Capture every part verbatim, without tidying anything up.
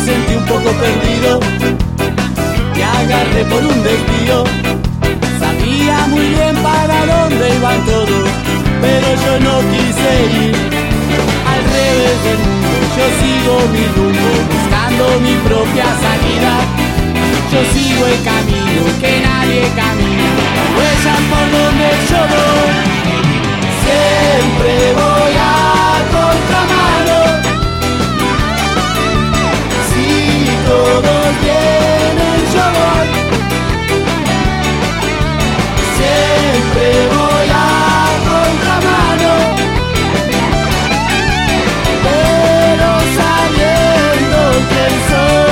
sentí un poco perdido, me agarré por un desvío. Sabía muy bien para dónde iban todos, pero yo no quise ir. Al revés del mundo, yo sigo mi rumbo, buscando mi propia salida. Yo sigo el camino que nadie camina, huellas por donde yo voy. Siempre voy a contramano. Si todos vienen, yo voy. Siempre voy a contramano, pero sabiendo quién soy.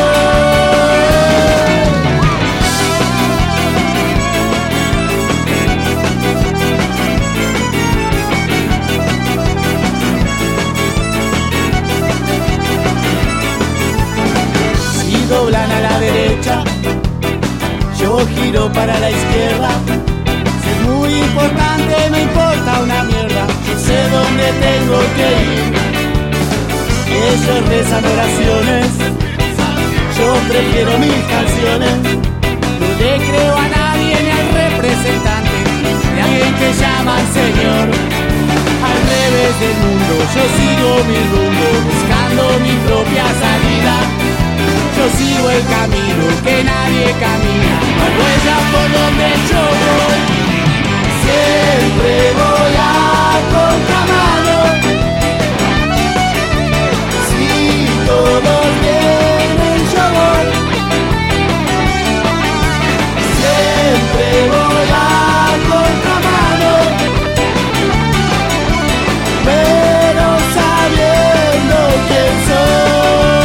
Si doblan a la derecha, yo giro para la izquierda. Muy importante, me importa una mierda, yo sé dónde tengo que ir. Ellos rezan oraciones, yo prefiero mis canciones. No le creo a nadie ni al representante de alguien que llaman señor. Al revés del mundo, yo sigo mi rumbo, buscando mi propia salida. Yo sigo el camino que nadie camina, no hay huellas por donde yo voy. Siempre voy a contramano. Si todos vienen, yo voy. Siempre voy a contramano, pero sabiendo quién soy.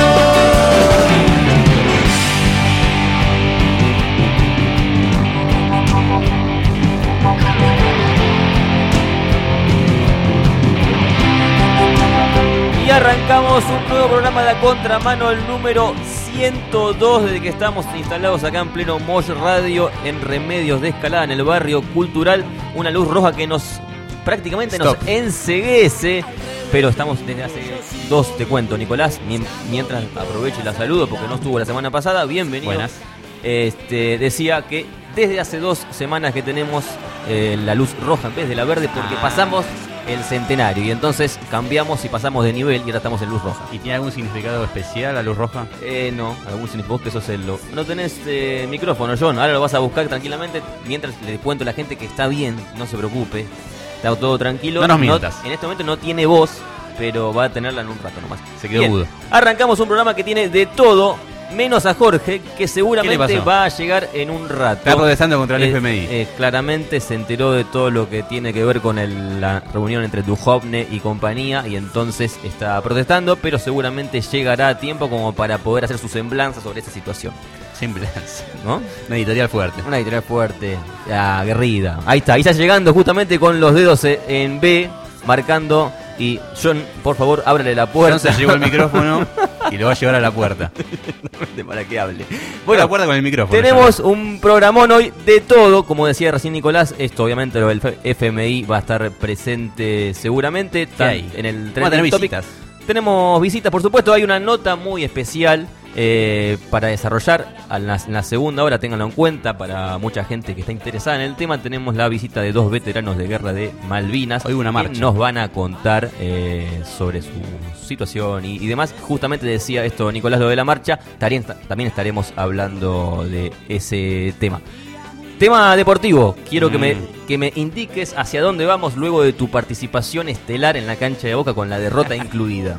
Y arrancamos un nuevo programa de A Contramano, el número ciento dos, desde que estamos instalados acá en pleno Mosh Radio, en Remedios de Escalada, en el barrio cultural. Una luz roja que nos prácticamente Stop. nos enceguece, pero estamos desde hace dos, te cuento, Nicolás, mientras aprovecho y la saludo porque no estuvo la semana pasada. Bienvenido. Buenas. Este, decía que desde hace dos semanas que tenemos eh, la luz roja en vez de la verde, porque Ah. pasamos el centenario y entonces cambiamos y pasamos de nivel y ahora estamos en luz roja. ¿Y tiene algún significado especial la luz roja? Eh, no, algún significado, vos que sos el... Lo... No tenés eh, micrófono, John, ahora lo vas a buscar tranquilamente mientras le cuento a la gente que está bien, no se preocupe, está todo tranquilo. No nos mientas. En este momento no tiene voz, pero va a tenerla en un rato nomás. Se quedó Bien, mudo. arrancamos un programa que tiene de todo, menos a Jorge, que seguramente ¿Qué le pasó? va a llegar en un rato. Está protestando contra el Eh, F M I. eh, claramente se enteró de todo lo que tiene que ver con el- la reunión entre Duhovne y compañía y entonces está protestando, pero seguramente llegará a tiempo como para poder hacer su semblanza sobre esta situación, Semblanza. ¿no? Una editorial fuerte. Una editorial fuerte, aguerrida. Ahí está, ahí está llegando justamente con los dedos en B, marcando. Y John, por favor, ábrele la puerta. Entonces llevó el micrófono y lo va a llevar a la puerta. Para que hable. Bueno, la puerta con el micrófono. Tenemos un programón hoy de todo, como decía recién Nicolás. Esto obviamente lo del F M I va a estar presente seguramente. ¿Qué hay? En el Vamos a tener trending topic. visitas. Tenemos visitas, por supuesto. Hay una nota muy especial eh, para desarrollar en la, en la segunda hora. Ténganlo en cuenta para mucha gente que está interesada en el tema. Tenemos la visita de dos veteranos de guerra de Malvinas. Hoy una que marcha. nos van a contar eh, sobre su situación y, y demás. Justamente decía esto Nicolás, lo de la marcha. También, también estaremos hablando de ese tema. Tema deportivo, quiero Mm. que, me, que me indiques hacia dónde vamos luego de tu participación estelar en la cancha de Boca con la derrota incluida.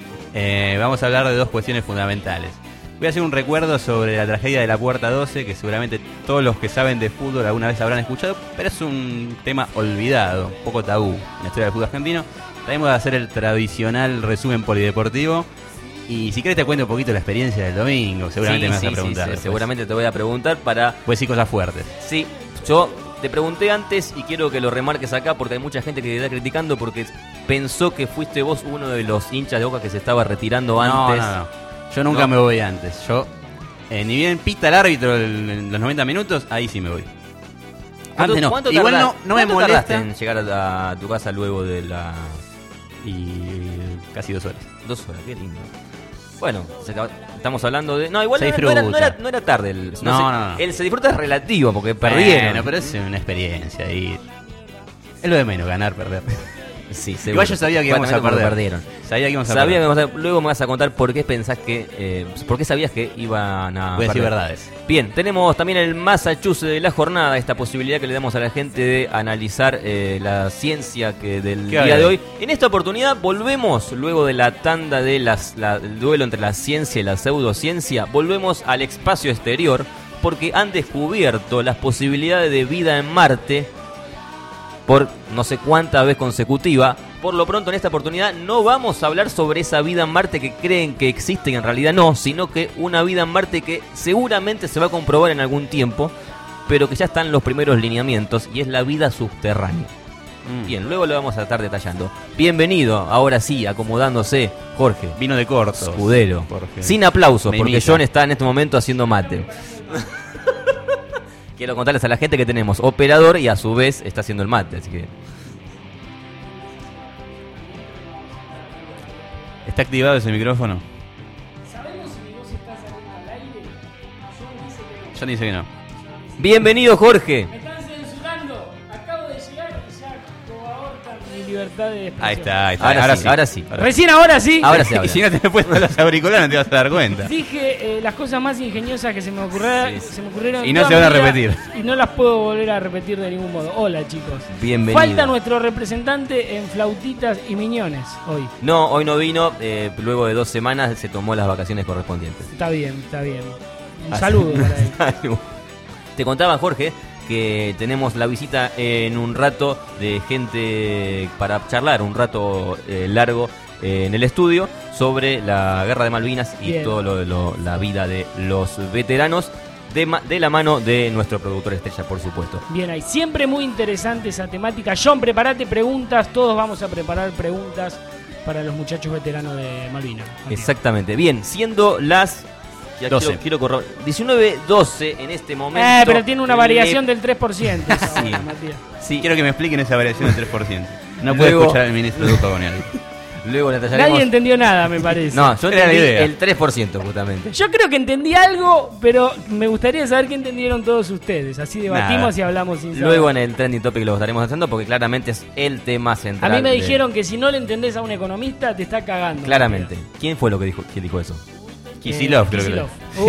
Eh, vamos a hablar de dos cuestiones fundamentales. Voy a hacer un recuerdo sobre la tragedia de la Puerta doce, que seguramente todos los que saben de fútbol alguna vez habrán escuchado, pero es un tema olvidado, un poco tabú en la historia del fútbol argentino. También voy a hacer el tradicional resumen polideportivo. Y si querés te cuento un poquito la experiencia del domingo, seguramente Sí, me vas sí, a sí, preguntar. sí, después. seguramente te voy a preguntar para... Pues sí, cosas fuertes. Sí, yo te pregunté antes y quiero que lo remarques acá porque hay mucha gente que te está criticando porque pensó que fuiste vos uno de los hinchas de Boca que se estaba retirando antes. No, no, no. Yo nunca No. me voy antes. Yo, eh, ni bien pita el árbitro en, en los noventa minutos, ahí sí me voy. ¿Cuánto- Antes no. cuánto Igual tardá- no, no me cuánto tardaste molesta. en llegar a, a tu casa luego de la... Y casi dos horas. Dos horas, qué lindo. Bueno, se acaba- estamos hablando de... No, igual Se no, no era, no, disfruta. era, no era tarde. El, No, sé, no, no. El se disfruta es relativo porque perdieron. Bueno, pero es una experiencia y es lo de menos, ganar, perder. Sí, seguro. Igual yo sabía que íbamos a Claramente porque perder. Perdieron. Sabía que íbamos a Sabía que perder. íbamos a- luego me vas a contar por qué pensás que... Eh, por qué sabías que iban a... Voy a decir perder. verdades. Bien, tenemos también el Massachusetts de la jornada, esta posibilidad que le damos a la gente de analizar eh, la ciencia que del ¿Qué día hay? de hoy. En esta oportunidad volvemos, luego de la tanda de las, la- el duelo entre la ciencia y la pseudociencia, volvemos al espacio exterior porque han descubierto las posibilidades de vida en Marte por no sé cuánta vez consecutiva. Por lo pronto en esta oportunidad no vamos a hablar sobre esa vida en Marte que creen que existe y en realidad no, sino que una vida en Marte que seguramente se va a comprobar en algún tiempo, pero que ya están los primeros lineamientos y es la vida subterránea. Mm. Bien, luego lo vamos a estar detallando. Bienvenido, ahora sí, acomodándose, Jorge Vino de corto. Escudero. Jorge. Sin aplausos, Me porque imita. John está en este momento haciendo mate. Quiero contarles a la gente que tenemos operador y a su vez está haciendo el mate, así que... ¿Está activado ese micrófono? ¿Sabemos si vos estás saliendo al aire? John dice que Yo dice que no. Bienvenido, Jorge. me están censurando. Acabo de llegar y ya coabortan mi libertad de expresión. Ahí está, ahí está. Ahora sí, ahora sí. Recién ahora sí. Ahora sí Y habla. si no te he puesto los auriculares no te vas a dar cuenta. Dije eh, las cosas más ingeniosas que se me ocurrieron, Sí, sí. se me ocurrieron Y en no toda se van a mi vida repetir. Y no las puedo volver a repetir de ningún modo. Hola, chicos. Bienvenido. Falta nuestro representante en flautitas y miñones hoy. No, hoy no vino, eh, luego de dos semanas se tomó las vacaciones correspondientes. Está bien, está bien. Un Así- saludo para él. Te contaba, Jorge, que tenemos la visita en un rato de gente para charlar, un rato eh, largo eh, en el estudio sobre la guerra de Malvinas y Bien. todo lo de lo- la vida de los veteranos, de, ma- de la mano de nuestro productor estrella, por supuesto. Bien, ahí. Siempre muy interesante esa temática. John, prepárate preguntas. Todos vamos a preparar preguntas para los muchachos veteranos de Malvinas. Exactamente. Bien, siendo las... ya doce. Quiero, quiero correr. diecinueve doce en este momento. Eh, pero tiene una Le- variación del tres por ciento. esa Sí. hora, Matías. Sí, Quiero que me expliquen esa variación del tres por ciento. No puedo Luego- escuchar al ministro de Educación. luego la tallaremos. Nadie entendió nada, me parece. No, yo Era la entendí idea. el tres por ciento justamente. Yo creo que entendí algo, pero me gustaría saber qué entendieron todos ustedes. Así debatimos Nada. y hablamos sin saber. Luego en el trending topic lo estaremos haciendo porque claramente es el tema A central. mí me de- dijeron que si no le entendés a un economista, te está cagando. Claramente. ¿Quién fue lo que dijo, quién dijo eso? Kisilov, Eh, creo que Kisilov. lo-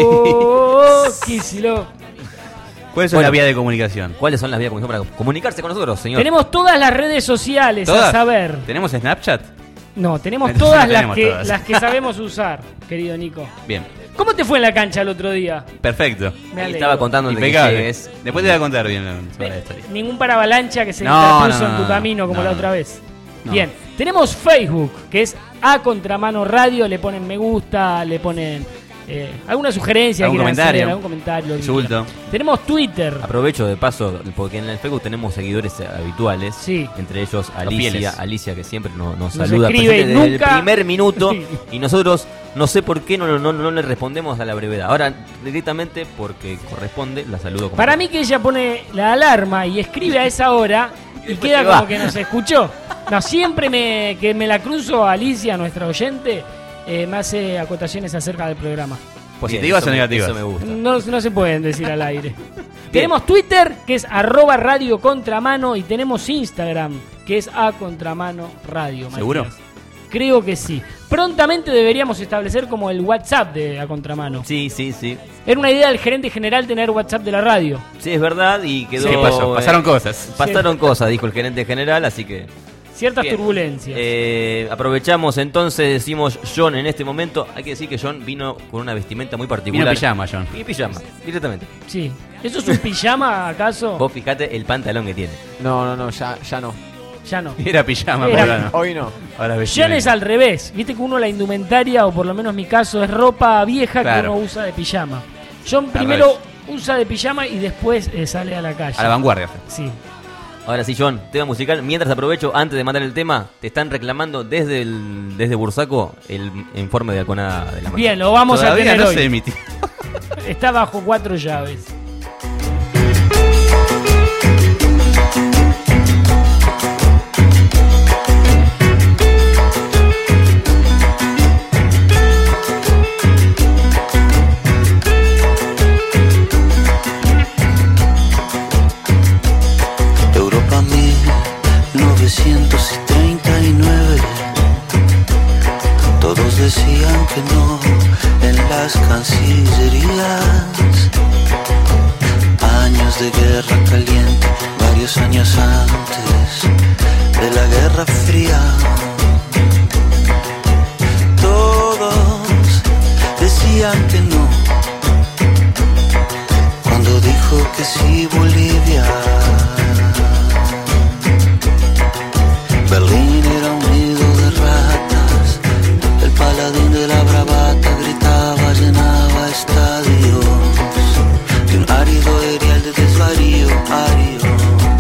Oh, Kisilov. ¿Cuál es Bueno. la vía de comunicación? ¿Cuáles son las vías de comunicación para comunicarse con nosotros, señor? Tenemos todas las redes sociales, a ¿Todas? saber. ¿Tenemos Snapchat? No, tenemos Entonces todas no las tenemos que, todas. las que sabemos usar, querido Nico. Bien, ¿Cómo te fue en la cancha el otro día? perfecto. Me Ahí alegro. estaba contando de que Impecable. llegues. Después te voy a contar bien la- sobre la historia. Ningún paravalancha que se No, interpuso no, no, en tu no. camino como No, la no. otra vez. No. Bien, tenemos Facebook, que es A Contramano Radio, le ponen me gusta, le ponen eh, alguna sugerencia, ¿Algún quieran comentario? hacer, algún comentario. lo que Insulto. quieran. Tenemos Twitter. Aprovecho de paso, porque en el Facebook tenemos seguidores habituales. Sí. Entre ellos fieles. Alicia, Alicia que siempre nos, nos Nos saluda escribe presente y desde nunca- el primer minuto. Sí. Y nosotros no sé por qué no, no, no le respondemos a la brevedad. Ahora, directamente porque corresponde, la saludo como Para mí que ella pone la alarma y escribe a esa hora y después queda se como va. que nos escuchó. No, siempre me, que me la cruzo a Alicia, nuestra oyente, eh, me hace acotaciones acerca del programa. ¿Positivas Bien, o eso me- negativas? Eso me gusta. No, no se pueden decir al aire. Tenemos Twitter, que es arroba radio contramano, y tenemos Instagram, que es a contramano radio. Matías. ¿Seguro? Creo que sí. Prontamente deberíamos establecer como el WhatsApp de a contramano. Sí, sí, sí. Era una idea del gerente general tener WhatsApp de la radio. Sí, es verdad y quedó... ¿Qué pasó? Pasaron eh, cosas. Pasaron cosas, dijo el gerente general, así que... Ciertas Bien. turbulencias. Eh, aprovechamos entonces, decimos John en este momento. Hay que decir que John vino con una vestimenta muy Vino particular. pijama, John. Y pijama, directamente. Sí. ¿Eso es un pijama acaso? Vos fijate el pantalón que tiene. No, no, no, ya, ya no. Ya no. Era pijama, Era- ahora no. Hoy no. Ahora es John es vestimenta. al revés. Viste que uno la indumentaria, o por lo menos mi caso, es ropa vieja Claro. que uno usa de pijama. John Al primero revés. usa de pijama y después eh, sale a la calle. A la vanguardia. Sí. Ahora sí, John, tema musical. Mientras aprovecho, antes de mandar el tema, te están reclamando desde el desde Bursaco el informe de Alconada de la Mañana. Bien, lo vamos a Todavía tener no hoy. se emitió. Está bajo cuatro llaves. tiempos de guerra caliente, varios años antes de la Guerra Fría. Todos decían que no, cuando dijo que sí Bolivia. Berlín era un nido de ratas, el paladín de la bravata gritaba, llenaba estadios de un árido erial de desvarío, árido,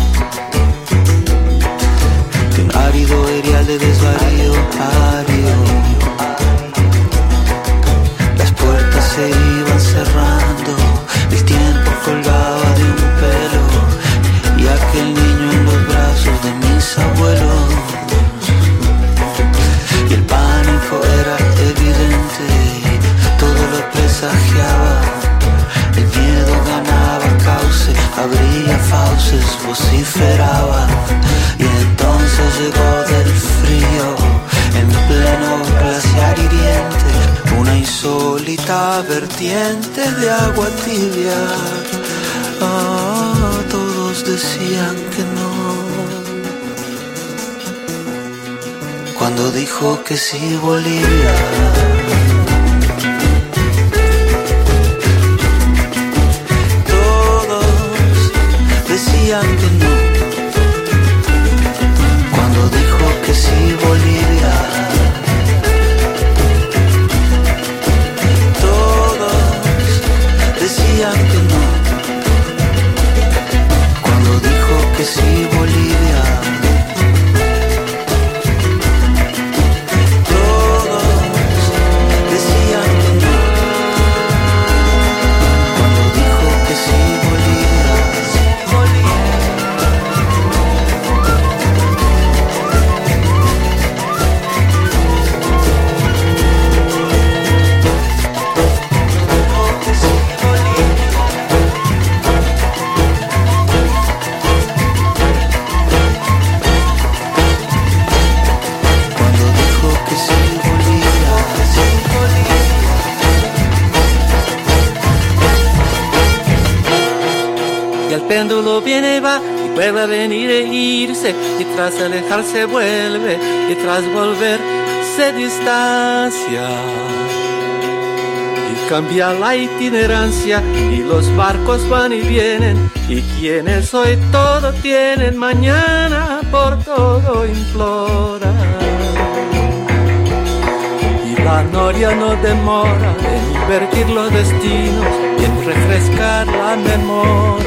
de un árido erial de desvarío, árido. Las puertas se iban cerrando, el tiempo colgaba de un pelo y aquel niño en los brazos de mis abuelos. Y el pánico era evidente, todo lo presagiaba. El miedo ganaba cauce, abría fauces, vociferaba. Y entonces llegó del frío, en pleno glaciar hiriente, una insólita vertiente de agua tibia. Ah, todos decían que no. Cuando dijo que sí Bolivia. Todos decían que no. Cuando dijo que sí Bolivia. Todos decían que no. Cuando dijo que sí Bolivia. Péndulo viene y va, y vuelve a venir e irse, y tras alejarse vuelve, y tras volver se distancia. Y cambia la itinerancia, y los barcos van y vienen, y quienes hoy todo tienen, mañana por todo implora. Y la noria no demora en invertir los destinos y en refrescar la memoria.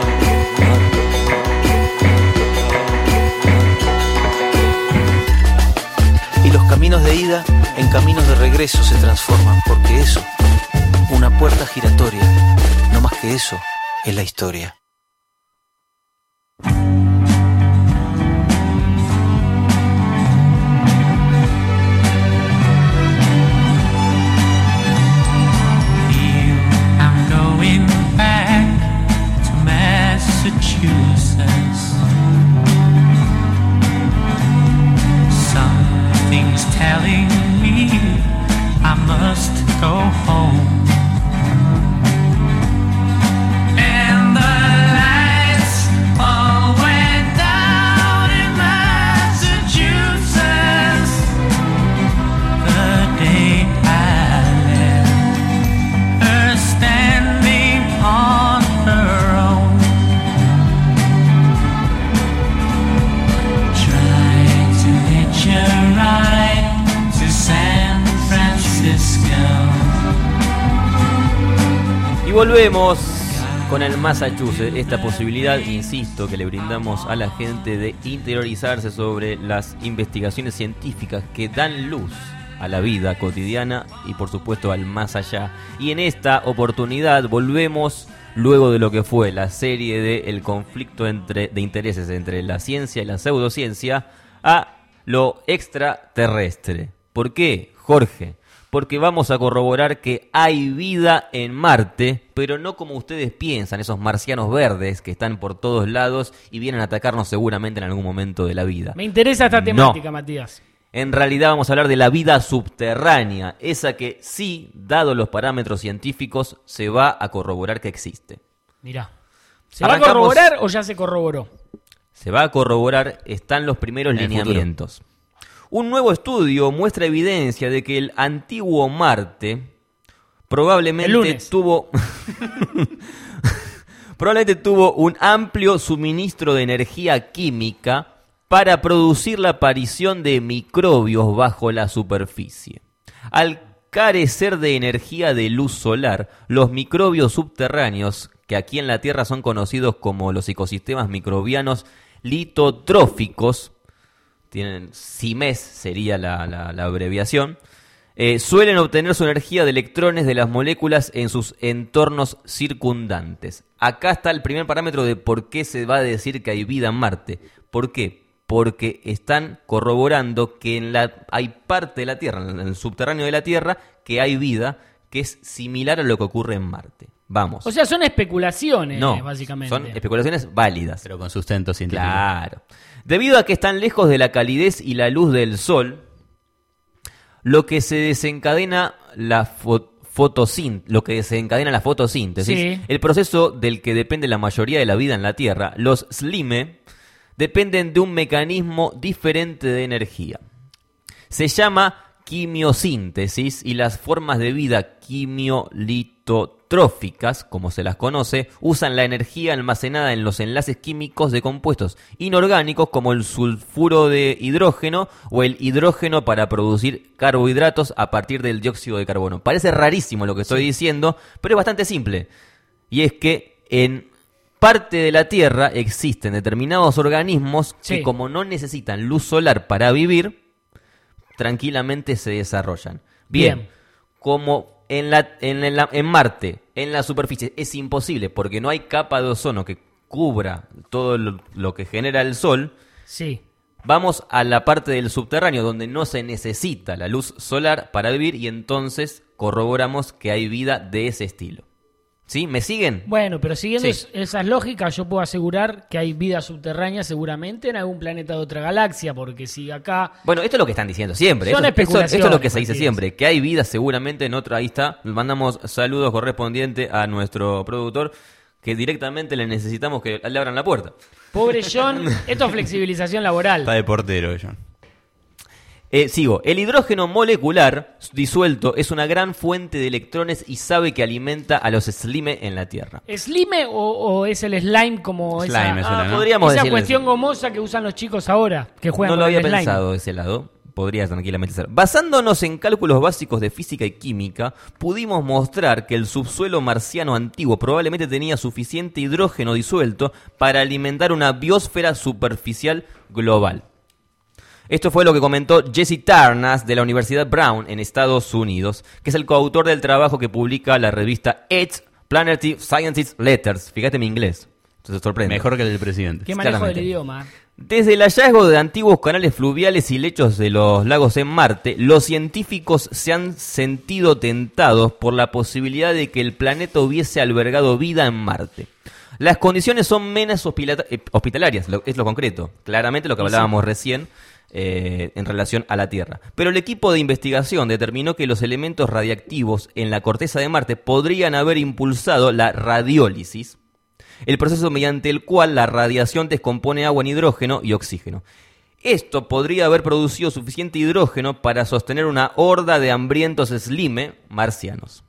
Y los caminos de ida en caminos de regreso se transforman, porque eso, una puerta giratoria, no más que eso, es la historia. Telling me I must go home, and the lights all went down in Massachusetts the day I left her standing on her own, trying to hitch a ride San Francisco. Y volvemos con el Massachusetts, esta posibilidad, insisto, que le brindamos a la gente de interiorizarse sobre las investigaciones científicas que dan luz a la vida cotidiana y por supuesto al más allá. Y en esta oportunidad volvemos luego de lo que fue la serie de el conflicto entre, de intereses entre la ciencia y la pseudociencia a lo extraterrestre. ¿Por qué, Jorge? Porque vamos a corroborar que hay vida en Marte, pero no como ustedes piensan, esos marcianos verdes que están por todos lados y vienen a atacarnos seguramente en algún momento de la vida. Me interesa esta temática, no. Matías. En realidad vamos a hablar de la vida subterránea, esa que sí, dado los parámetros científicos, se va a corroborar que existe. Mirá. ¿Se va a Arrancamos- corroborar o ya se corroboró? Se va a corroborar, están los primeros En el lineamientos. Un nuevo estudio muestra evidencia de que el antiguo Marte El probablemente lunes. tuvo probablemente tuvo un amplio suministro de energía química para producir la aparición de microbios bajo la superficie. Al carecer de energía de luz solar, los microbios subterráneos, que aquí en la Tierra son conocidos como los ecosistemas microbianos litotróficos, tienen C I M E S sería la, la- la abreviación, eh, suelen obtener su energía de electrones de las moléculas en sus entornos circundantes. Acá está el primer parámetro de por qué se va a decir que hay vida en Marte. ¿Por qué? Porque están corroborando que en la, hay parte de la Tierra, en el subterráneo de la Tierra, que hay vida que es similar a lo que ocurre en Marte. Vamos. O sea, son especulaciones, no, básicamente. son especulaciones válidas. Pero con sustento científico. Claro. Debido a que están lejos de la calidez y la luz del sol, lo que se desencadena la fo- fotosín- lo que desencadena la fotosíntesis, Sí. el proceso del que depende la mayoría de la vida en la Tierra, los slime dependen de un mecanismo diferente de energía. Se llama quimiosíntesis y las formas de vida quimiolitotróficas, como se las conoce, usan la energía almacenada en los enlaces químicos de compuestos inorgánicos como el sulfuro de hidrógeno o el hidrógeno para producir carbohidratos a partir del dióxido de carbono. Parece rarísimo lo que estoy diciendo, pero es bastante simple. Y es que en parte de la Tierra existen determinados organismos Sí. que, como no necesitan luz solar para vivir, tranquilamente se desarrollan. Bien, Bien. como en, la, en, la- en Marte, en la superficie, es imposible porque no hay capa de ozono que cubra todo lo, lo que genera el Sol, Sí. vamos a la parte del subterráneo donde no se necesita la luz solar para vivir y entonces corroboramos que hay vida de ese estilo. ¿Sí? ¿Me siguen? Bueno, pero siguiendo Sí. es- esas lógicas, yo puedo asegurar que hay vida subterránea seguramente en algún planeta de otra galaxia, porque si acá... Bueno, esto es lo que están diciendo siempre. Son Eso- eso- esto, es lo que se dice especulaciones, siempre. Que hay vida seguramente en otra. Ahí está. Mandamos saludos correspondientes a nuestro productor. Que directamente le necesitamos que le abran la puerta. Pobre John, esto es flexibilización laboral. Está de portero, John. Eh, sigo. El hidrógeno molecular disuelto es una gran fuente de electrones y sabe que alimenta a los slime en la Tierra. ¿Slime o, o es el slime como Slime esa, me suena, Ah, ¿no? podríamos esa decirle cuestión eso. gomosa que usan los chicos ahora, que juegan No lo con había el slime? pensado de ese lado. Podría tranquilamente ser. Basándonos en cálculos básicos de física y química, pudimos mostrar que el subsuelo marciano antiguo probablemente tenía suficiente hidrógeno disuelto para alimentar una biosfera superficial global. Esto fue lo que comentó Jesse Tarnas de la Universidad Brown en Estados Unidos, que es el coautor del trabajo que publica la revista Edge Planetary Sciences Letters. Fíjate mi inglés. Entonces sorprende. Mejor que el del presidente. Qué manejo Claramente. del idioma. Desde el hallazgo de antiguos canales fluviales y lechos de los lagos en Marte, los científicos se han sentido tentados por la posibilidad de que el planeta hubiese albergado vida en Marte. Las condiciones son menos hospila- eh, hospitalarias, lo- es lo concreto. Claramente lo que hablábamos recién eh, en relación a la Tierra. Pero el equipo de investigación determinó que los elementos radiactivos en la corteza de Marte podrían haber impulsado la radiólisis, el proceso mediante el cual la radiación descompone agua en hidrógeno y oxígeno. Esto podría haber producido suficiente hidrógeno para sostener una horda de hambrientos slime marcianos.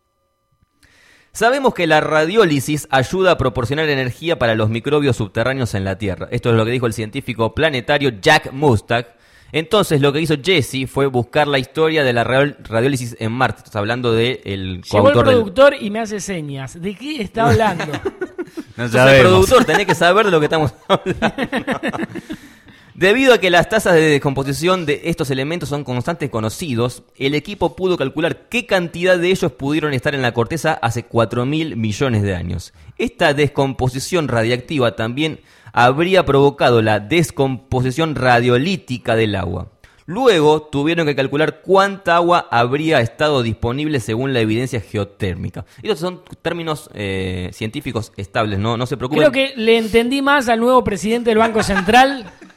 Sabemos que la radiólisis ayuda a proporcionar energía para los microbios subterráneos en la Tierra. Esto es lo que dijo el científico planetario Jack Mustag. Entonces lo que hizo Jesse fue buscar la historia de la radio- radiólisis en Marte. Estás hablando del Llegó el coautor del... productor y me hace señas. ¿De qué está hablando? No Sos el productor, tenés que saber de lo que estamos hablando. Debido a que las tasas de descomposición de estos elementos son constantes conocidos, el equipo pudo calcular qué cantidad de ellos pudieron estar en la corteza hace cuatro mil millones de años. Esta descomposición radiactiva también habría provocado la descomposición radiolítica del agua. Luego tuvieron que calcular cuánta agua habría estado disponible según la evidencia geotérmica. Estos son términos eh, científicos estables, no, no se preocupen. Creo que le entendí más al nuevo presidente del Banco Central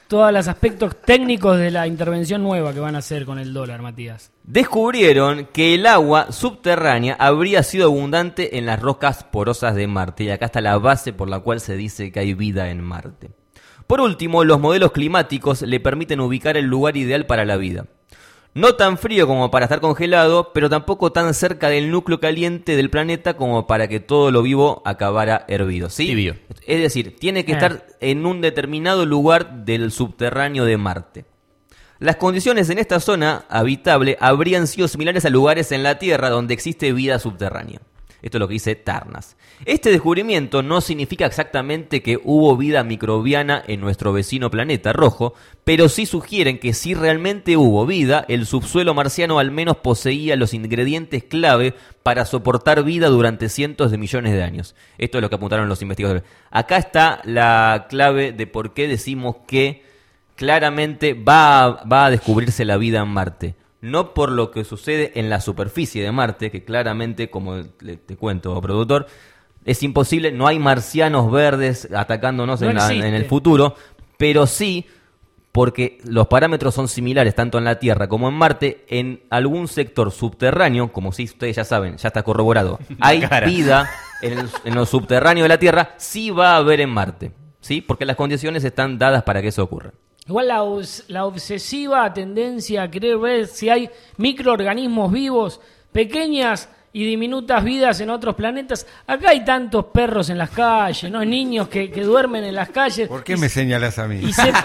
todos los aspectos técnicos de la intervención nueva que van a hacer con el dólar, Matías. Descubrieron que el agua subterránea habría sido abundante en las rocas porosas de Marte. Y acá está la base por la cual se dice que hay vida en Marte. Por último, los modelos climáticos le permiten ubicar el lugar ideal para la vida. No tan frío como para estar congelado, pero tampoco tan cerca del núcleo caliente del planeta como para que todo lo vivo acabara hervido, ¿sí? Tibio. Es decir, tiene que Eh. estar en un determinado lugar del subterráneo de Marte. Las condiciones en esta zona habitable habrían sido similares a lugares en la Tierra donde existe vida subterránea. Esto es lo que dice Tarnas. Este descubrimiento no significa exactamente que hubo vida microbiana en nuestro vecino planeta rojo, pero sí sugieren que si realmente hubo vida, el subsuelo marciano al menos poseía los ingredientes clave para soportar vida durante cientos de millones de años. Esto es lo que apuntaron los investigadores. Acá está la clave de por qué decimos que claramente va a, va a descubrirse la vida en Marte. No por lo que sucede en la superficie de Marte, que claramente, como le- te cuento, productor, es imposible, no hay marcianos verdes atacándonos No en, la- existe. en el futuro, pero sí porque los parámetros son similares tanto en la Tierra como en Marte. En algún sector subterráneo, como si ustedes ya saben, ya está corroborado, hay cara. vida en, el, en lo subterráneo de la Tierra, sí va a haber en Marte, ¿sí? Porque las condiciones están dadas para que eso ocurra. Igual la, obs- la obsesiva tendencia a querer ver si hay microorganismos vivos, pequeñas y diminutas vidas en otros planetas. Acá hay tantos perros en las calles, ¿no? Niños que, que duermen en las calles. ¿Por qué y, me señalas a mí? y se,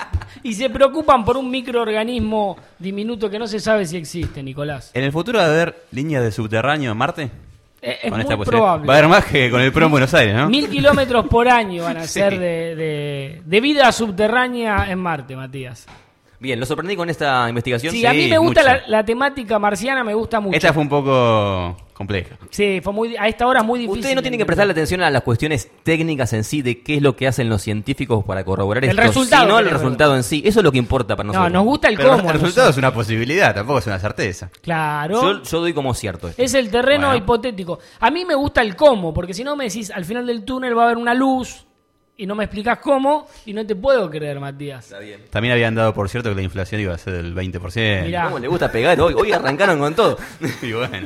y se preocupan por un microorganismo diminuto que no se sabe si existe, Nicolás. ¿En el futuro va a haber líneas de subterráneo en Marte? Eh, es Con muy esta posibilidad. probable. Va a haber más que con el Pro en Buenos Aires, ¿no? Mil kilómetros por año van a Sí. ser de, de, de vida subterránea en Marte, Matías. Bien, ¿lo sorprendí con esta investigación? Sí, a mí Sí, me gusta mucho. la, la temática marciana, me gusta mucho. Esta fue un poco compleja. Sí, fue muy, a esta hora es muy difícil. Ustedes no tienen que entender. prestarle atención a las cuestiones técnicas en sí de qué es lo que hacen los científicos para corroborar El esto, resultado, sino el querés resultado en sí. Eso es lo que importa para No, nosotros. nos gusta el Pero cómo. el resultado nosotros. es una posibilidad, tampoco es una certeza. Claro. Yo, yo doy como cierto esto. Es el terreno Bueno. hipotético. A mí me gusta el cómo, porque si no me decís al final del túnel va a haber una luz y no me explicás cómo y no te puedo creer, Matías. También habían dado por cierto que la inflación iba a ser del veinte por ciento. Mirá. ¿Cómo le gusta pegar hoy? Hoy arrancaron con todo. Y bueno.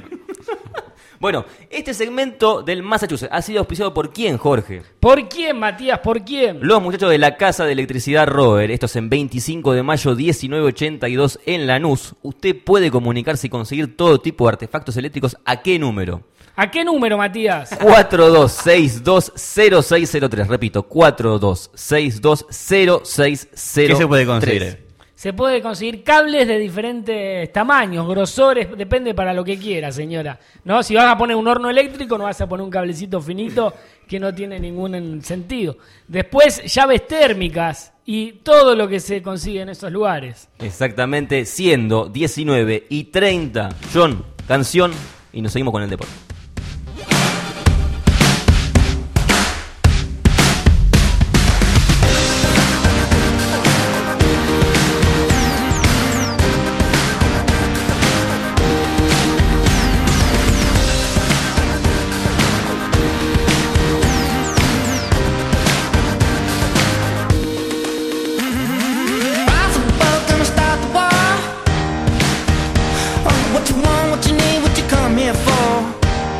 Bueno, este segmento del Massachusetts ha sido auspiciado por quién, Jorge. ¿Por quién, Matías? ¿Por quién? Los muchachos de la Casa de Electricidad Rover. Esto es en veinticinco de mayo diecinueve ochenta y dos en Lanús. Usted puede comunicarse y conseguir todo tipo de artefactos eléctricos. ¿A qué número? ¿A qué número, Matías? cuatro dos seis dos cero seis cero tres. Repito, cuatro dos seis dos cero seis cero tres. ¿Qué se puede conseguir? Se puede conseguir cables de diferentes tamaños, grosores, depende para lo que quiera, señora. ¿No? Si vas a poner un horno eléctrico, no vas a poner un cablecito finito que no tiene ningún sentido. Después, llaves térmicas y todo lo que se consigue en esos lugares. Exactamente, siendo diecinueve y treinta. John, canción y nos seguimos con el deporte. Possible, gonna start the war. Oh, what you want, what you need, what you come here for?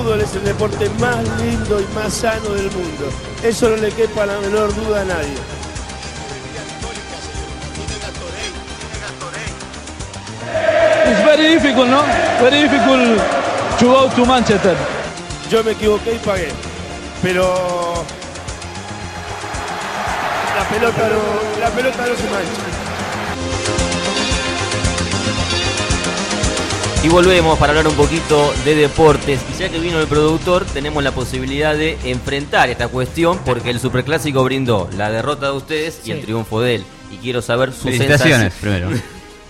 fútbol es el deporte más lindo y más sano del mundo. Eso no le quepa la menor duda a nadie. It's very difficult, no? Very difficult to go to Manchester. Yo me equivoqué y pagué, pero la pelota no, la pelota no se mancha. Y volvemos para hablar un poquito de deportes. Y ya que vino el productor, tenemos la posibilidad de enfrentar esta cuestión porque el Superclásico brindó la derrota de ustedes y Sí. el triunfo de él. Y quiero saber sus Felicitaciones, sensaciones. primero.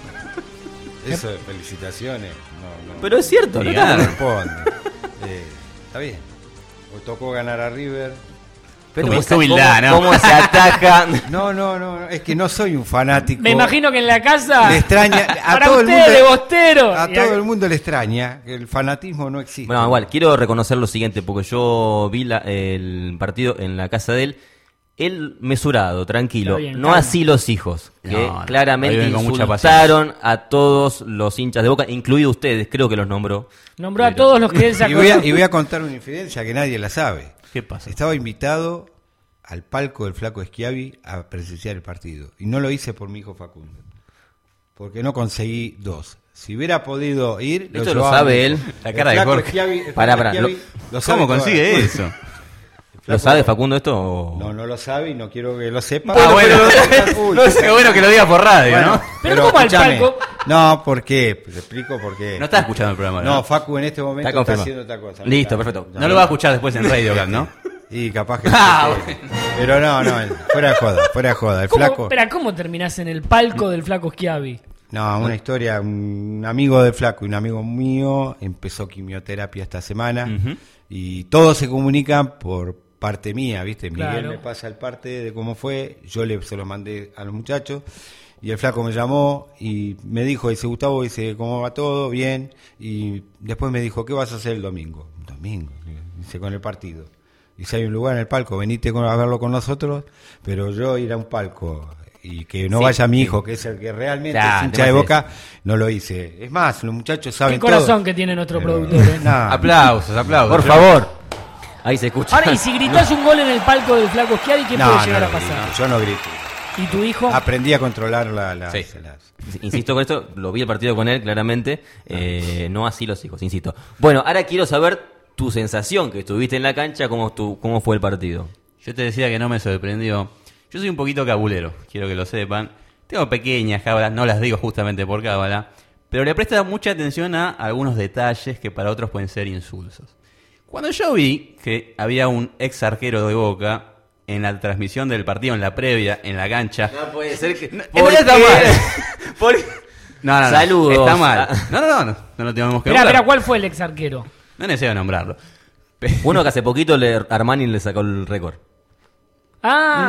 Eso de felicitaciones. No, no, Pero es cierto, no ¿no? te corresponde. Eh, está bien. Hoy tocó ganar a River. Pero Qué vos, humildad, ¿cómo, ¿no? cómo se ataca? No, no, no, no, es que no soy un fanático. Me imagino que en la casa. Le extraña a para todo el ustedes, mundo. de Bostero. A Y todo a- el mundo le extraña. El fanatismo no existe. Bueno, igual, quiero reconocer lo siguiente, porque yo vi la- el partido en la casa de él. Él mesurado, tranquilo. Está bien, no calma. así los hijos, que No, no, claramente ahí ven con mucha insultaron a todos los hinchas de Boca, incluido ustedes, creo que los nombró. Nombró a todos los que él se Y voy, a, acordó. y voy a contar una infidencia que nadie la sabe. ¿Qué pasa? Estaba invitado al palco del Flaco Schiavi a presenciar el partido. Y no lo hice por mi hijo Facundo. Porque no conseguí dos. Si hubiera podido ir... Esto lo llevaba sabe a mi hijo. él. La El cara de Flaco Jorge. Schiavi- el Pará, Flaco pará, Schiavi lo- lo sabe ¿Cómo todo. consigue eso? ¿Lo sabe Facundo esto? o- No, no lo sabe y no quiero que lo sepa. Ah, bueno. Uy, No sé, qué bueno que lo diga por radio, bueno, ¿no? Pero ¿cómo al escúchame. palco? No, ¿por qué? Te explico por qué. No está escuchando el programa, ¿no? No, Facu en este momento Está está, confirmado. haciendo otra cosa. Listo, Está- perfecto. No lo va a escuchar después en Radio, ¿no? Y capaz que... Ah, Pero no, no, fuera de joda, fuera de joda. El ¿Cómo, Flaco... espera, ¿cómo terminás en el palco del Flaco Schiavi? No, una historia, un amigo del Flaco y un amigo mío empezó quimioterapia esta semana y todos se comunican por parte mía, ¿viste? Miguel Claro. me pasa el parte de cómo fue, yo le se lo mandé a los muchachos y el Flaco me llamó y me dijo, dice Gustavo, dice, ¿cómo va todo? Bien. Y después me dijo, ¿qué vas a hacer el domingo? Domingo, dice, con el partido. Y si hay un lugar en el palco, venite con- a verlo con nosotros, pero yo ir a un palco y que no Sí, vaya mi sí. hijo, que es el que realmente Claro, es hincha de además Boca, no lo hice. Es más, los muchachos Qué saben corazón todo. que tiene nuestro Pero- productor. ¿eh? No, Aplausos, aplausos. Por favor. Ahí se escucha. Ahora, y si gritás un gol en el palco del Flaco Schiavi, ¿qué no, puede no llegar lo a pasar? grito, yo no grito. ¿Y tu hijo? Aprendí a controlar la, la- Sí. las- Insisto con esto, lo vi el partido con él claramente, eh, no así los hijos, insisto. Bueno, ahora quiero saber tu sensación que estuviste en la cancha, cómo, estu- cómo fue el partido. Yo te decía que no me sorprendió. Yo soy un poquito cabulero, quiero que lo sepan. Tengo pequeñas cábalas, no las digo justamente por cábala, pero le presta mucha atención a algunos detalles que para otros pueden ser insulsos. Cuando yo vi que había un ex arquero de Boca en la transmisión del partido, en la previa, en la cancha... No puede ser que... En realidad está mal. ¿Por No, no, no. Saludos. Está mal. No, no, no, no, no lo tenemos que Espera, hablar. espera, ¿cuál fue el ex arquero? No necesito nombrarlo. Uno que hace poquito le, Armani le sacó el récord. Ah,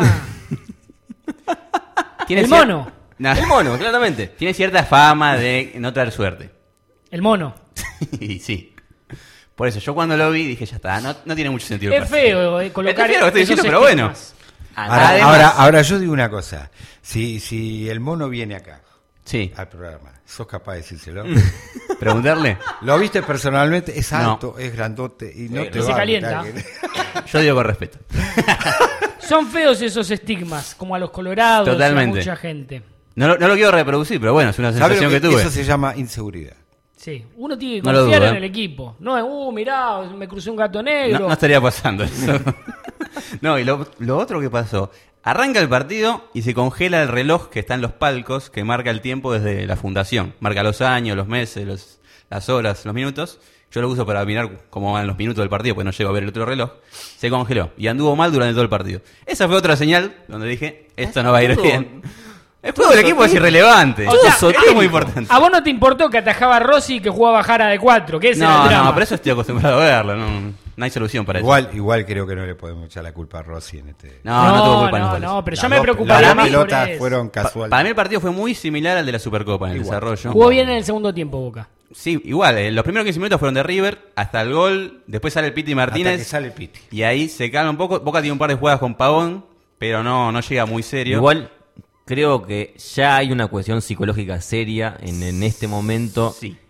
Tiene el cier- mono. No, El mono, claramente. tiene cierta fama de no traer suerte. El mono. Y sí. Por eso, yo cuando lo vi dije, ya está, no, no tiene mucho sentido. el Es partido. feo eh, colocar Es feo lo que estoy esos diciendo, pero bueno. estigmas. Ahora, Además- ahora, ahora yo digo una cosa. Si, si el mono viene acá Sí. al programa, ¿sos capaz de decírselo? Preguntarle. ¿Lo viste personalmente? Es No. alto, es grandote y no Sí, te y va se a calienta. gustar que- Yo digo con respeto. Son feos esos estigmas, como a los colorados, Totalmente. a mucha gente. No, lo- no lo quiero reproducir, pero bueno, es una ¿Sabes sensación lo que, que, tuve. Eso se llama inseguridad. Sí, uno tiene que No lo confiar dudo, en ¿eh? el equipo. No es, uh, mirá, me crucé un gato No, negro. no estaría pasando eso. No, y lo, lo otro que pasó. Arranca el partido y se congela el reloj que está en los palcos, que marca el tiempo desde la fundación. Marca los años, los meses, los- las horas, los minutos. Yo lo uso para mirar cómo van los minutos del partido, porque no llego a ver el otro reloj. Se congeló y anduvo mal durante todo el partido. Esa fue otra señal donde dije, esto no va a ir todo- bien. El juego del equipo es irrelevante. O sea, Esto es muy importante. A vos no te importó que atajaba a Rossi y que jugaba Jara de cuatro, que ese era No, el drama. no, pero eso estoy acostumbrado a verlo. No, no hay solución para Igual, igual creo que no le podemos echar la culpa a Rossi en este. eso. No, no, tuvo culpa en no, los goles. no, pero Las yo me dos- preocupaba las para dos mí más por pelotas eso. fueron Pa- casuales. Para mí el partido fue muy similar al de la Supercopa en el Igual. desarrollo. Jugó bien en el segundo tiempo, Boca. Sí, igual, eh, los primeros quince minutos fueron de River hasta el gol, después sale el Piti Hasta que Martínez sale Piti. y ahí se calma un poco. Boca tiene un par de jugadas con Pavón, pero no, no llega muy serio. Igual creo que ya hay una cuestión psicológica seria en, en este momento Sí.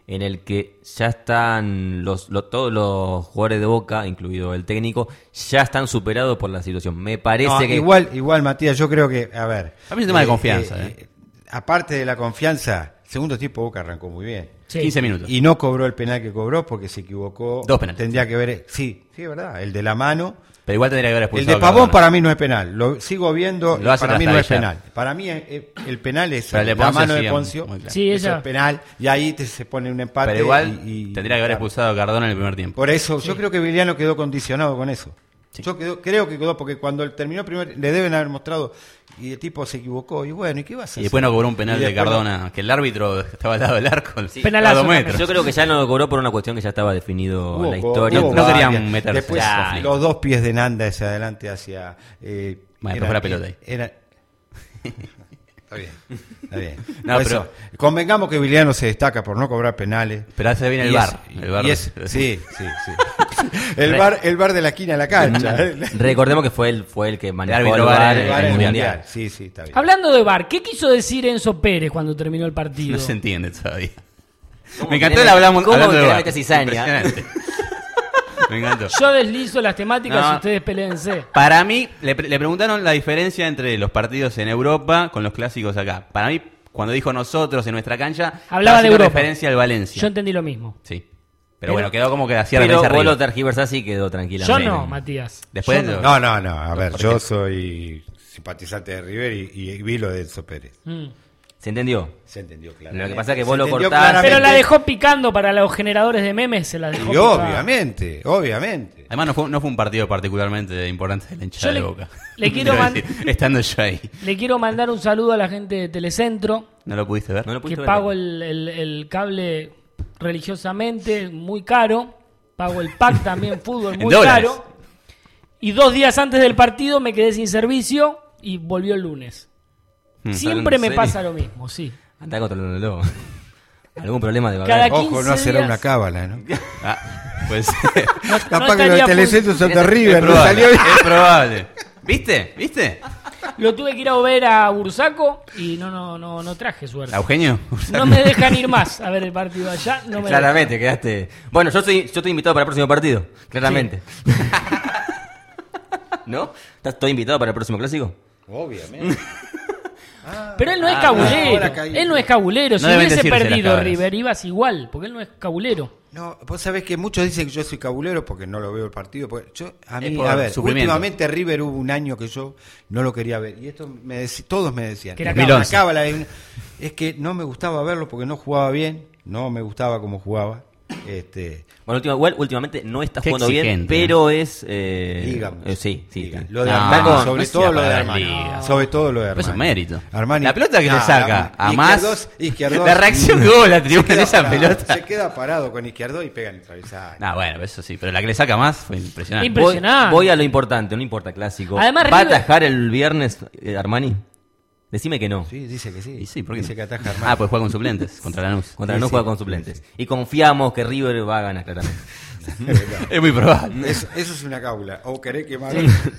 en el que ya están los, los todos los jugadores de Boca, incluido el técnico, ya están superados por la situación. Me parece No, que... Igual, igual, Matías, yo creo que, a ver... A mí es un tema de confianza, eh, eh. Aparte de la confianza, segundo tiempo Boca arrancó muy bien. Sí. quince minutos. Y no cobró el penal que cobró porque se equivocó. Dos penales. Tendría que ver... Sí, sí, es verdad, el de la mano... Pero igual tendría que haber El expulsado de Pavón Cardona. para mí no es penal. Lo sigo viendo. Lo hace Para mí hasta no es ella. penal. Para mí es- es- el penal es Pero el de la Poncio mano de sí, Poncio. muy claro. Sí, Eso ella. es penal. Y ahí te, se pone un empate. Pero igual y- y- tendría que haber claro. expulsado a Cardona en el primer tiempo. Por eso, yo creo que Viliano quedó condicionado con eso. Yo quedó- creo que quedó porque cuando él terminó primer, le deben haber mostrado y el tipo se equivocó. Y bueno, ¿y qué vas a hacer? Y después no cobró un penal Y de después no- Cardona, que el árbitro estaba al lado del arco. Sí. Penalazo a dos también. metros. Yo creo que ya no lo cobró por una cuestión que ya estaba definido Hubo- la historia. hubo No querían varias. meterse. Después Ya, los dos pies de Nanda hacia adelante hacia... Eh, Bueno, era- fue la pelota ahí. era- Está bien, está bien. No, Por pero- eso, convengamos que Viliano se destaca por no cobrar penales. Pero hace bien el Y V A R. es- El V A R. y es- sí, sí, sí. El bar, el bar de la esquina de la cancha. ¿eh? Recordemos que fue él, fue el que manejó árbitro el V A R VAR en El en bar el en el Mundial. mundial. Sí, sí, está bien. Hablando de V A R, ¿qué quiso decir Enzo Pérez cuando terminó el partido? No se entiende todavía. ¿Cómo Me encantó querés- el hablamos cómo hablando de querés V A R. meter cizaña? Impresionante. Me encantó. Yo deslizo las temáticas No. y ustedes peleense. Para mí, le, pre- le preguntaron la diferencia entre los partidos en Europa con los clásicos acá. Para mí, cuando dijo nosotros en nuestra cancha, Hablaba estaba de haciendo Europa. referencia al Valencia. Yo entendí lo mismo. Sí. Pero, Pero- bueno, quedó como que hacía Pero referencia vos arriba. lo tergiversás y quedó Yo tranquilamente. no, Matías. Después Yo lo- No, no, no. A ver, yo soy simpatizante de River y, y vi lo de Enzo Pérez. Mm. ¿Se entendió? Se entendió claro. Lo que pasa es que vos lo cortás- claramente. Pero la dejó picando para los generadores de memes, se la dejó Y picando. obviamente, obviamente. Además, no fue, no fue un partido particularmente importante de la hinchada Yo de le- Boca. le quiero Quiero man- decir, estando yo ahí. Le quiero mandar un saludo a la gente de Telecentro, ¿No lo pudiste ver? No lo que pudiste ver. pago el, el- el cable religiosamente, muy caro. Pago el pack también, fútbol, En muy dólares. caro. Y dos días antes del partido me quedé sin servicio y volvió el lunes. Mm. Siempre ¿en me serio? pasa lo mismo, sí. Andá controlándolo. ¿Algún problema de Cada verdad? Ojo, no quince será días. una cábala, ¿no? Ah, pues No, Capaz no que los de estaría Telecentro son de es River, no probable. salió bien. Es probable. ¿Viste? ¿Viste? Lo tuve que ir a ver a Bursaco y no, no, no, no traje suerte. ¿A Eugenio? No me dejan ir más a ver el partido allá. No me Claramente, quedaste. Bueno, yo estoy, yo estoy invitado para el próximo partido. Claramente. ¿No? ¿Estás estoy invitado para el próximo clásico? Obviamente. dejan. Pero él no es Ah, cabulero. ahora caí. Él no es cabulero. Si No deben hubiese decirse las perdido cabras. River, ibas igual, porque él no es cabulero. No, vos sabés que muchos dicen que yo soy cabulero porque no lo veo el partido. porque yo, a Es mí, por a ver, sufrimiento. últimamente River hubo un año que yo no lo quería ver. Y esto me dec- todos me decían. Que era "Es una cábala". cábala, es una- es que no me gustaba verlo porque no jugaba bien. No me gustaba cómo jugaba. Este, Bueno, última- igual, últimamente no está Qué jugando bien, exigente, pero es. Eh, Digamos. eh, sí, sí. Diga, sí. lo de No, Armani, no sobre se todo iba lo de para la Armani. liga. Sobre todo lo de Armani. Pues es un mérito. Armani- La pelota que No, le saca a Izquierdos- más. Izquierdos- La reacción que hubo la tribuna se queda de esa parado, pelota. Se queda parado con izquierdo y pega en el travesaño. No, bueno, eso sí. Pero la que le saca más fue impresionante. Imp- Voy, Impresionante. voy a lo importante, no importa clásico. Además, ¿Va a River- atajar el viernes eh, Armani? Decime que no. Sí, dice que sí. Y sí, ¿por qué dice no? que ataja Armani. Ah, pues juega con suplentes contra Lanús. Contra Sí, no sí, juega con sí, suplentes. sí. Y confiamos que River va a ganar, claramente. Es muy probable. Eso, eso es una cábula. O querés quemar.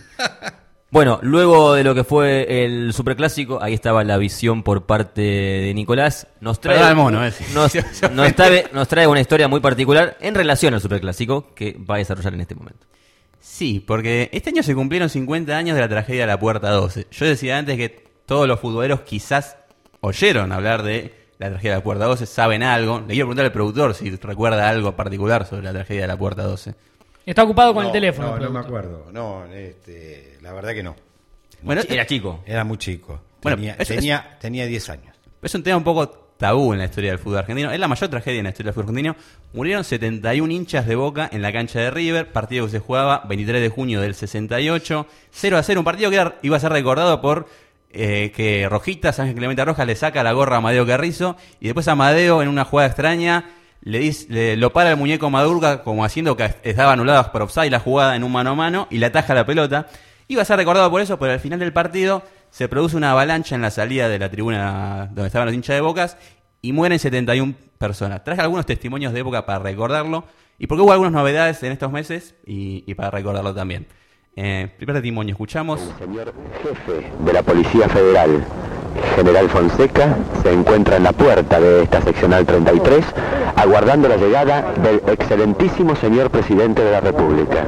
Bueno, luego de lo que fue el superclásico, ahí estaba la visión por parte de Nicolás. Nos trae, Perdón al mono, eh. nos, nos trae, nos trae una historia muy particular en relación al superclásico que va a desarrollar en este momento. Sí, porque este año se cumplieron cincuenta años de la tragedia de la Puerta doce. Yo decía antes que todos los futboleros quizás oyeron hablar de la tragedia de la Puerta doce, saben algo. Le quiero preguntar al productor si recuerda algo particular sobre la tragedia de la Puerta doce. Está ocupado con No, el teléfono. No, el no me productor. acuerdo. No, este, la verdad que no. Bueno, Era chico. Era muy chico. Bueno, tenía, eso- tenía, tenía diez años. es un tema un poco tabú en la historia del fútbol argentino. Es la mayor tragedia en la historia del fútbol argentino. Murieron setenta y un hinchas de Boca en la cancha de River, partido que se jugaba veintitrés de junio del sesenta y ocho, cero a cero, un partido que era- iba a ser recordado por eh, que Rojitas, Ángel Clemente Rojas, le saca la gorra a Amadeo Carrizo y después Amadeo en una jugada extraña le dice, le- lo para el muñeco Madurga como haciendo que estaba anulada por offside la jugada en un mano a mano y le ataja la pelota. Iba a ser recordado por eso, pero al final del partido se produce una avalancha en la salida de la tribuna donde estaban los hinchas de Bocas y mueren setenta y una personas. Traje algunos testimonios de época para recordarlo y porque hubo algunas novedades en estos meses y, y para recordarlo también. Eh, primer testimonio, escuchamos. Señor jefe de la Policía Federal, General Fonseca, se encuentra en la puerta de esta seccional treinta y tres, aguardando la llegada del excelentísimo señor presidente de la República.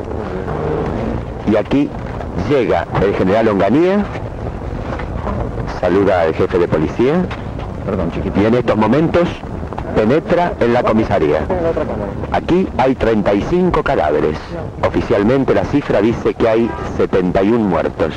Y aquí llega el general Onganía, saluda al jefe de policía, perdón, chiquitín, y en estos momentos penetra en la comisaría. Aquí hay treinta y cinco cadáveres. Oficialmente la cifra dice que hay setenta y uno muertos.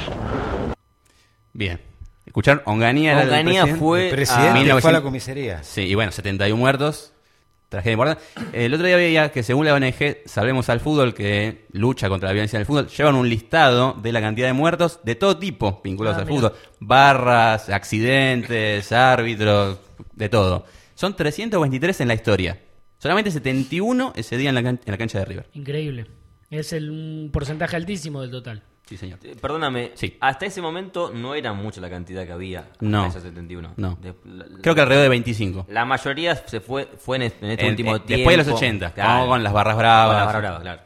Bien. ¿Escucharon? Onganía, era Onganía el fue, El presidente a- fue a mil novecientos la comisaría. Sí, y bueno, setenta y uno muertos. Tragedia importante. El otro día veía que según la O N G Salvemos al Fútbol, que lucha contra la violencia en el fútbol, llevan un listado de la cantidad de muertos de todo tipo vinculados Ah, al mira. fútbol. Barras, accidentes, árbitros, de todo. Son trescientos veintitrés en la historia. Solamente setenta y uno ese día en la, can- en la cancha de River. Increíble. Es el, un porcentaje altísimo del total. Sí, señor. Eh, Perdóname, Sí. hasta ese momento no era mucho la cantidad que había. hasta No. esos setenta y uno. No. De- la, la- Creo que alrededor de veinticinco. La mayoría se fue, fue en este, en este En- último en- tiempo. después de los ochenta, Claro. como con las barras bravas. Con las barras bravas, claro.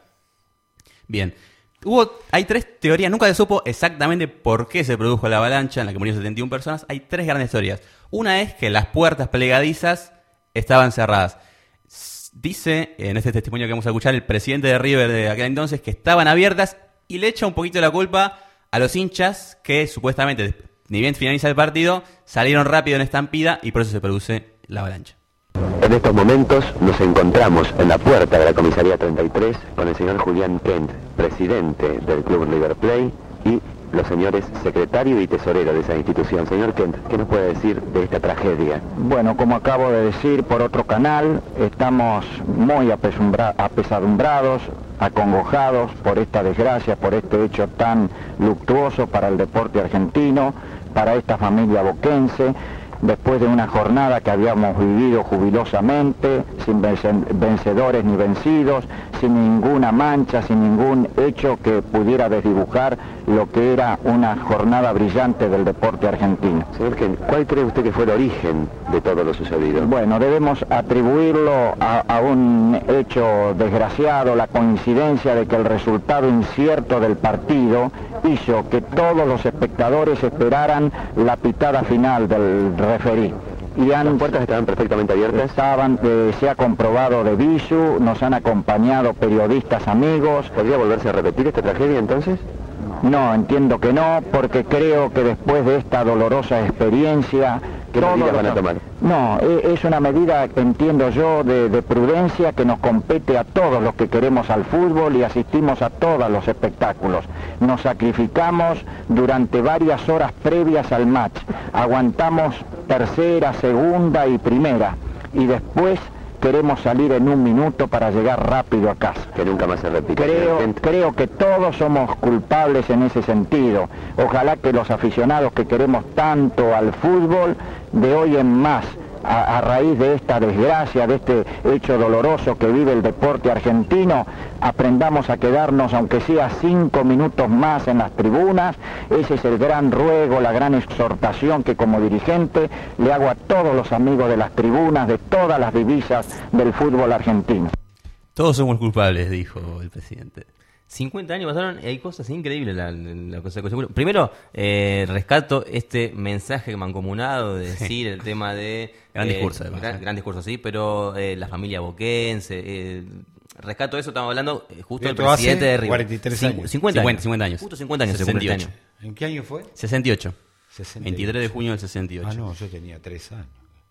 Bien. Hubo, hay tres teorías, nunca se supo exactamente por qué se produjo la avalancha en la que murieron setenta y una personas. Hay tres grandes teorías. Una es que las puertas plegadizas estaban cerradas. S- Dice, en este testimonio que vamos a escuchar, el presidente de River de aquel entonces, que estaban abiertas y le echa un poquito la culpa a los hinchas que supuestamente, ni bien finaliza el partido, salieron rápido en estampida y por eso se produce la avalancha. En estos momentos nos encontramos en la puerta de la comisaría treinta y tres con el señor Julián Kent, presidente del club River Plate, y los señores secretario y tesorero de esa institución. Señor Kent, ¿qué nos puede decir de esta tragedia? Bueno, como acabo de decir por otro canal, estamos muy apesumbra- apesadumbrados, acongojados por esta desgracia, por este hecho tan luctuoso para el deporte argentino, para esta familia boquense, después de una jornada que habíamos vivido jubilosamente, sin vence- vencedores ni vencidos, sin ninguna mancha, sin ningún hecho que pudiera desdibujar lo que era una jornada brillante del deporte argentino. Señor Kent, ¿cuál cree usted que fue el origen de todo lo sucedido? Bueno, debemos atribuirlo a, a un hecho desgraciado, la coincidencia de que el resultado incierto del partido hizo que todos los espectadores esperaran la pitada final del referí. Y han, ¿Las puertas estaban perfectamente abiertas? Estaban, eh, se ha comprobado de visu, nos han acompañado periodistas amigos. ¿Podría volverse a repetir esta tragedia entonces? No, entiendo que no, porque creo que después de esta dolorosa experiencia... ¿Qué todos medidas los- van a tomar? No, e- es una medida, entiendo yo, de, de prudencia que nos compete a todos los que queremos al fútbol y asistimos a todos los espectáculos. Nos sacrificamos durante varias horas previas al match. Aguantamos tercera, segunda y primera. Y después queremos salir en un minuto para llegar rápido a casa. Que nunca más se repita. Creo, señor Kent. creo que todos somos culpables en ese sentido. Ojalá que los aficionados que queremos tanto al fútbol, de hoy en más, a, a raíz de esta desgracia, de este hecho doloroso que vive el deporte argentino, aprendamos a quedarnos, aunque sea cinco minutos más en las tribunas. Ese es el gran ruego, la gran exhortación que como dirigente le hago a todos los amigos de las tribunas, de todas las divisas del fútbol argentino. Todos somos culpables, dijo el presidente. cincuenta años pasaron y hay cosas increíbles. La, la cosa que ocurre. Primero, eh, rescato este mensaje mancomunado de decir el tema de... Gran eh, discurso, además, Gran, ¿eh? gran discurso, sí, pero eh, la familia boquense... Eh, rescato eso, estamos hablando eh, justo del Esto hace presidente de River. cuarenta y tres Cin- años. cincuenta años. cincuenta años. Justo cincuenta años se cumple este sesenta y ocho. año. ¿En qué año fue? sesenta y ocho. sesenta y ocho. veintitrés de junio del sesenta y ocho. Ah, no, yo tenía tres años.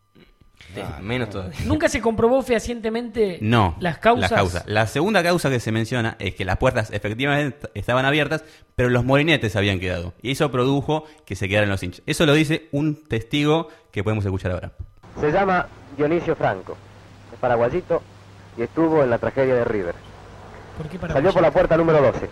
Eh, Ah, menos todavía. Nunca se comprobó fehacientemente No, las causas. las causas. La segunda causa que se menciona es que las puertas efectivamente estaban abiertas, pero los molinetes habían quedado. Y eso produjo que se quedaran los hinchas. Eso lo dice un testigo que podemos escuchar ahora. Se llama Dionisio Franco, es paraguayito y estuvo en la tragedia de River. ¿Por qué para Salió por la puerta número doce.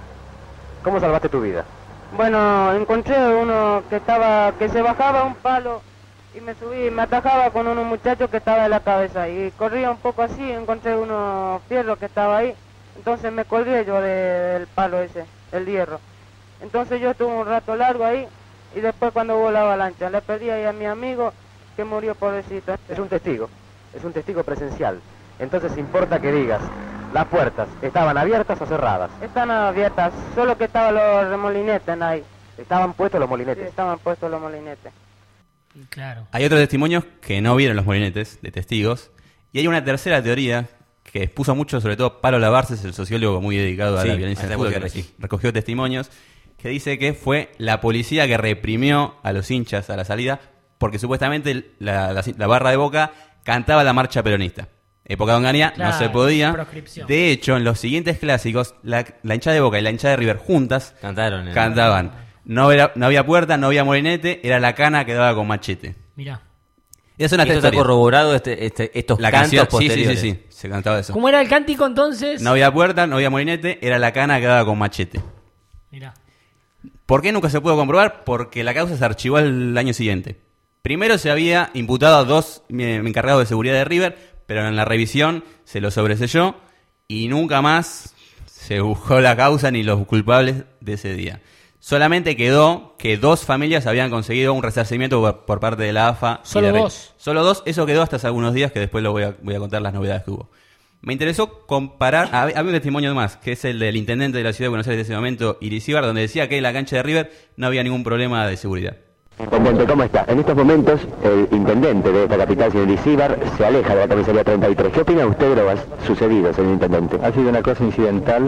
¿Cómo salvaste tu vida? Bueno, encontré uno que estaba, que se bajaba un palo y me subí, me atajaba con unos muchachos que estaba en la cabeza y corría un poco así, encontré unos fierros que estaba ahí, entonces me colgué yo de- del palo ese, el hierro. Entonces yo estuve un rato largo ahí y después cuando hubo la avalancha, le pedí ahí a mi amigo que murió pobrecito. Es un testigo, es un testigo presencial. Entonces importa que digas, las puertas, ¿estaban abiertas o cerradas? Están abiertas, solo que estaban los remolinetes ahí. ¿Estaban puestos los Sí, molinetes? estaban puestos los molinetes. Claro. Hay otros testimonios que no vieron los molinetes de testigos Y hay una tercera teoría que expuso mucho, sobre todo Pablo Labarces, el sociólogo muy dedicado a Sí, la violencia hasta del fútbol, que porque re- recogió testimonios, que dice que fue la policía que reprimió a los hinchas a la salida porque supuestamente la, la, la barra de Boca cantaba la marcha peronista. Época de Onganía, Claro, no se podía. proscripción. De hecho, en los siguientes clásicos, la, la hinchada de Boca y la hinchada de River juntas Cantaron. eh. cantaban. No, era, no había puerta, no había molinete, era la cana que daba con machete. Mirá. Esas son las Esto tres está teorías. corroborado este, este, estos La cantos canción, sí, sí, posteriores. sí, sí, se cantaba eso. ¿Cómo era el cántico entonces? No había puerta, no había molinete, era la cana que daba con machete. Mirá. ¿Por qué nunca se pudo comprobar? Porque la causa se archivó el año siguiente. Primero se había imputado a dos eh, encargados de seguridad de River, pero en la revisión se lo sobreselló y nunca más se buscó la causa ni los culpables de ese día. Solamente quedó que dos familias habían conseguido un resarcimiento por, por parte de la A F A. y Solo de River. dos. Solo dos, eso quedó hasta hace algunos días, que después lo voy a, voy a contar las novedades que hubo. Me interesó comparar, hab- había un testimonio más, que es el del intendente de la ciudad de Buenos Aires de ese momento, Irizíbar, donde decía que en la cancha de River no había ningún problema de seguridad. Intendente, ¿cómo está? En estos momentos, el intendente de esta capital, señor Irizíbar, se aleja de la comisaría treinta y tres. ¿Qué opina usted de lo que ha sucedido, señor intendente? Ha sido una cosa incidental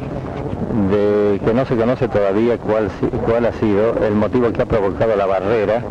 de que no se conoce todavía cuál, si- cuál ha sido el motivo que ha provocado la barrera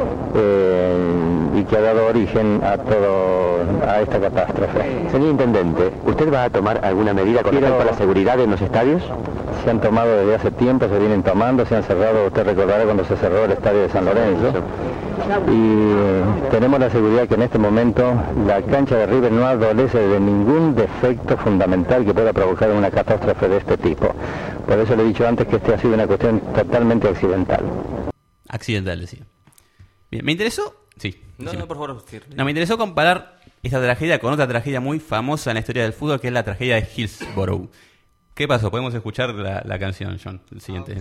eh, y que ha dado origen a todo a esta catástrofe. Señor intendente, ¿usted va a tomar alguna medida con Quiero- respecto a la seguridad en los estadios? Se han tomado desde hace tiempo, se vienen tomando, se han cerrado, usted recordará cuando se cerró el estadio de San Lorenzo. Y eh, tenemos la seguridad que en este momento la cancha de River no adolece de ningún defecto fundamental que pueda provocar una catástrofe de este tipo. Por eso le he dicho antes que este ha sido una cuestión totalmente accidental. Accidental, decía. Bien, me interesó... Sí. No, decime. no, por favor. sí. No, me interesó comparar esta tragedia con otra tragedia muy famosa en la historia del fútbol, que es la tragedia de Hillsborough. ¿Qué pasó? Podemos escuchar la, la canción, John. El siguiente.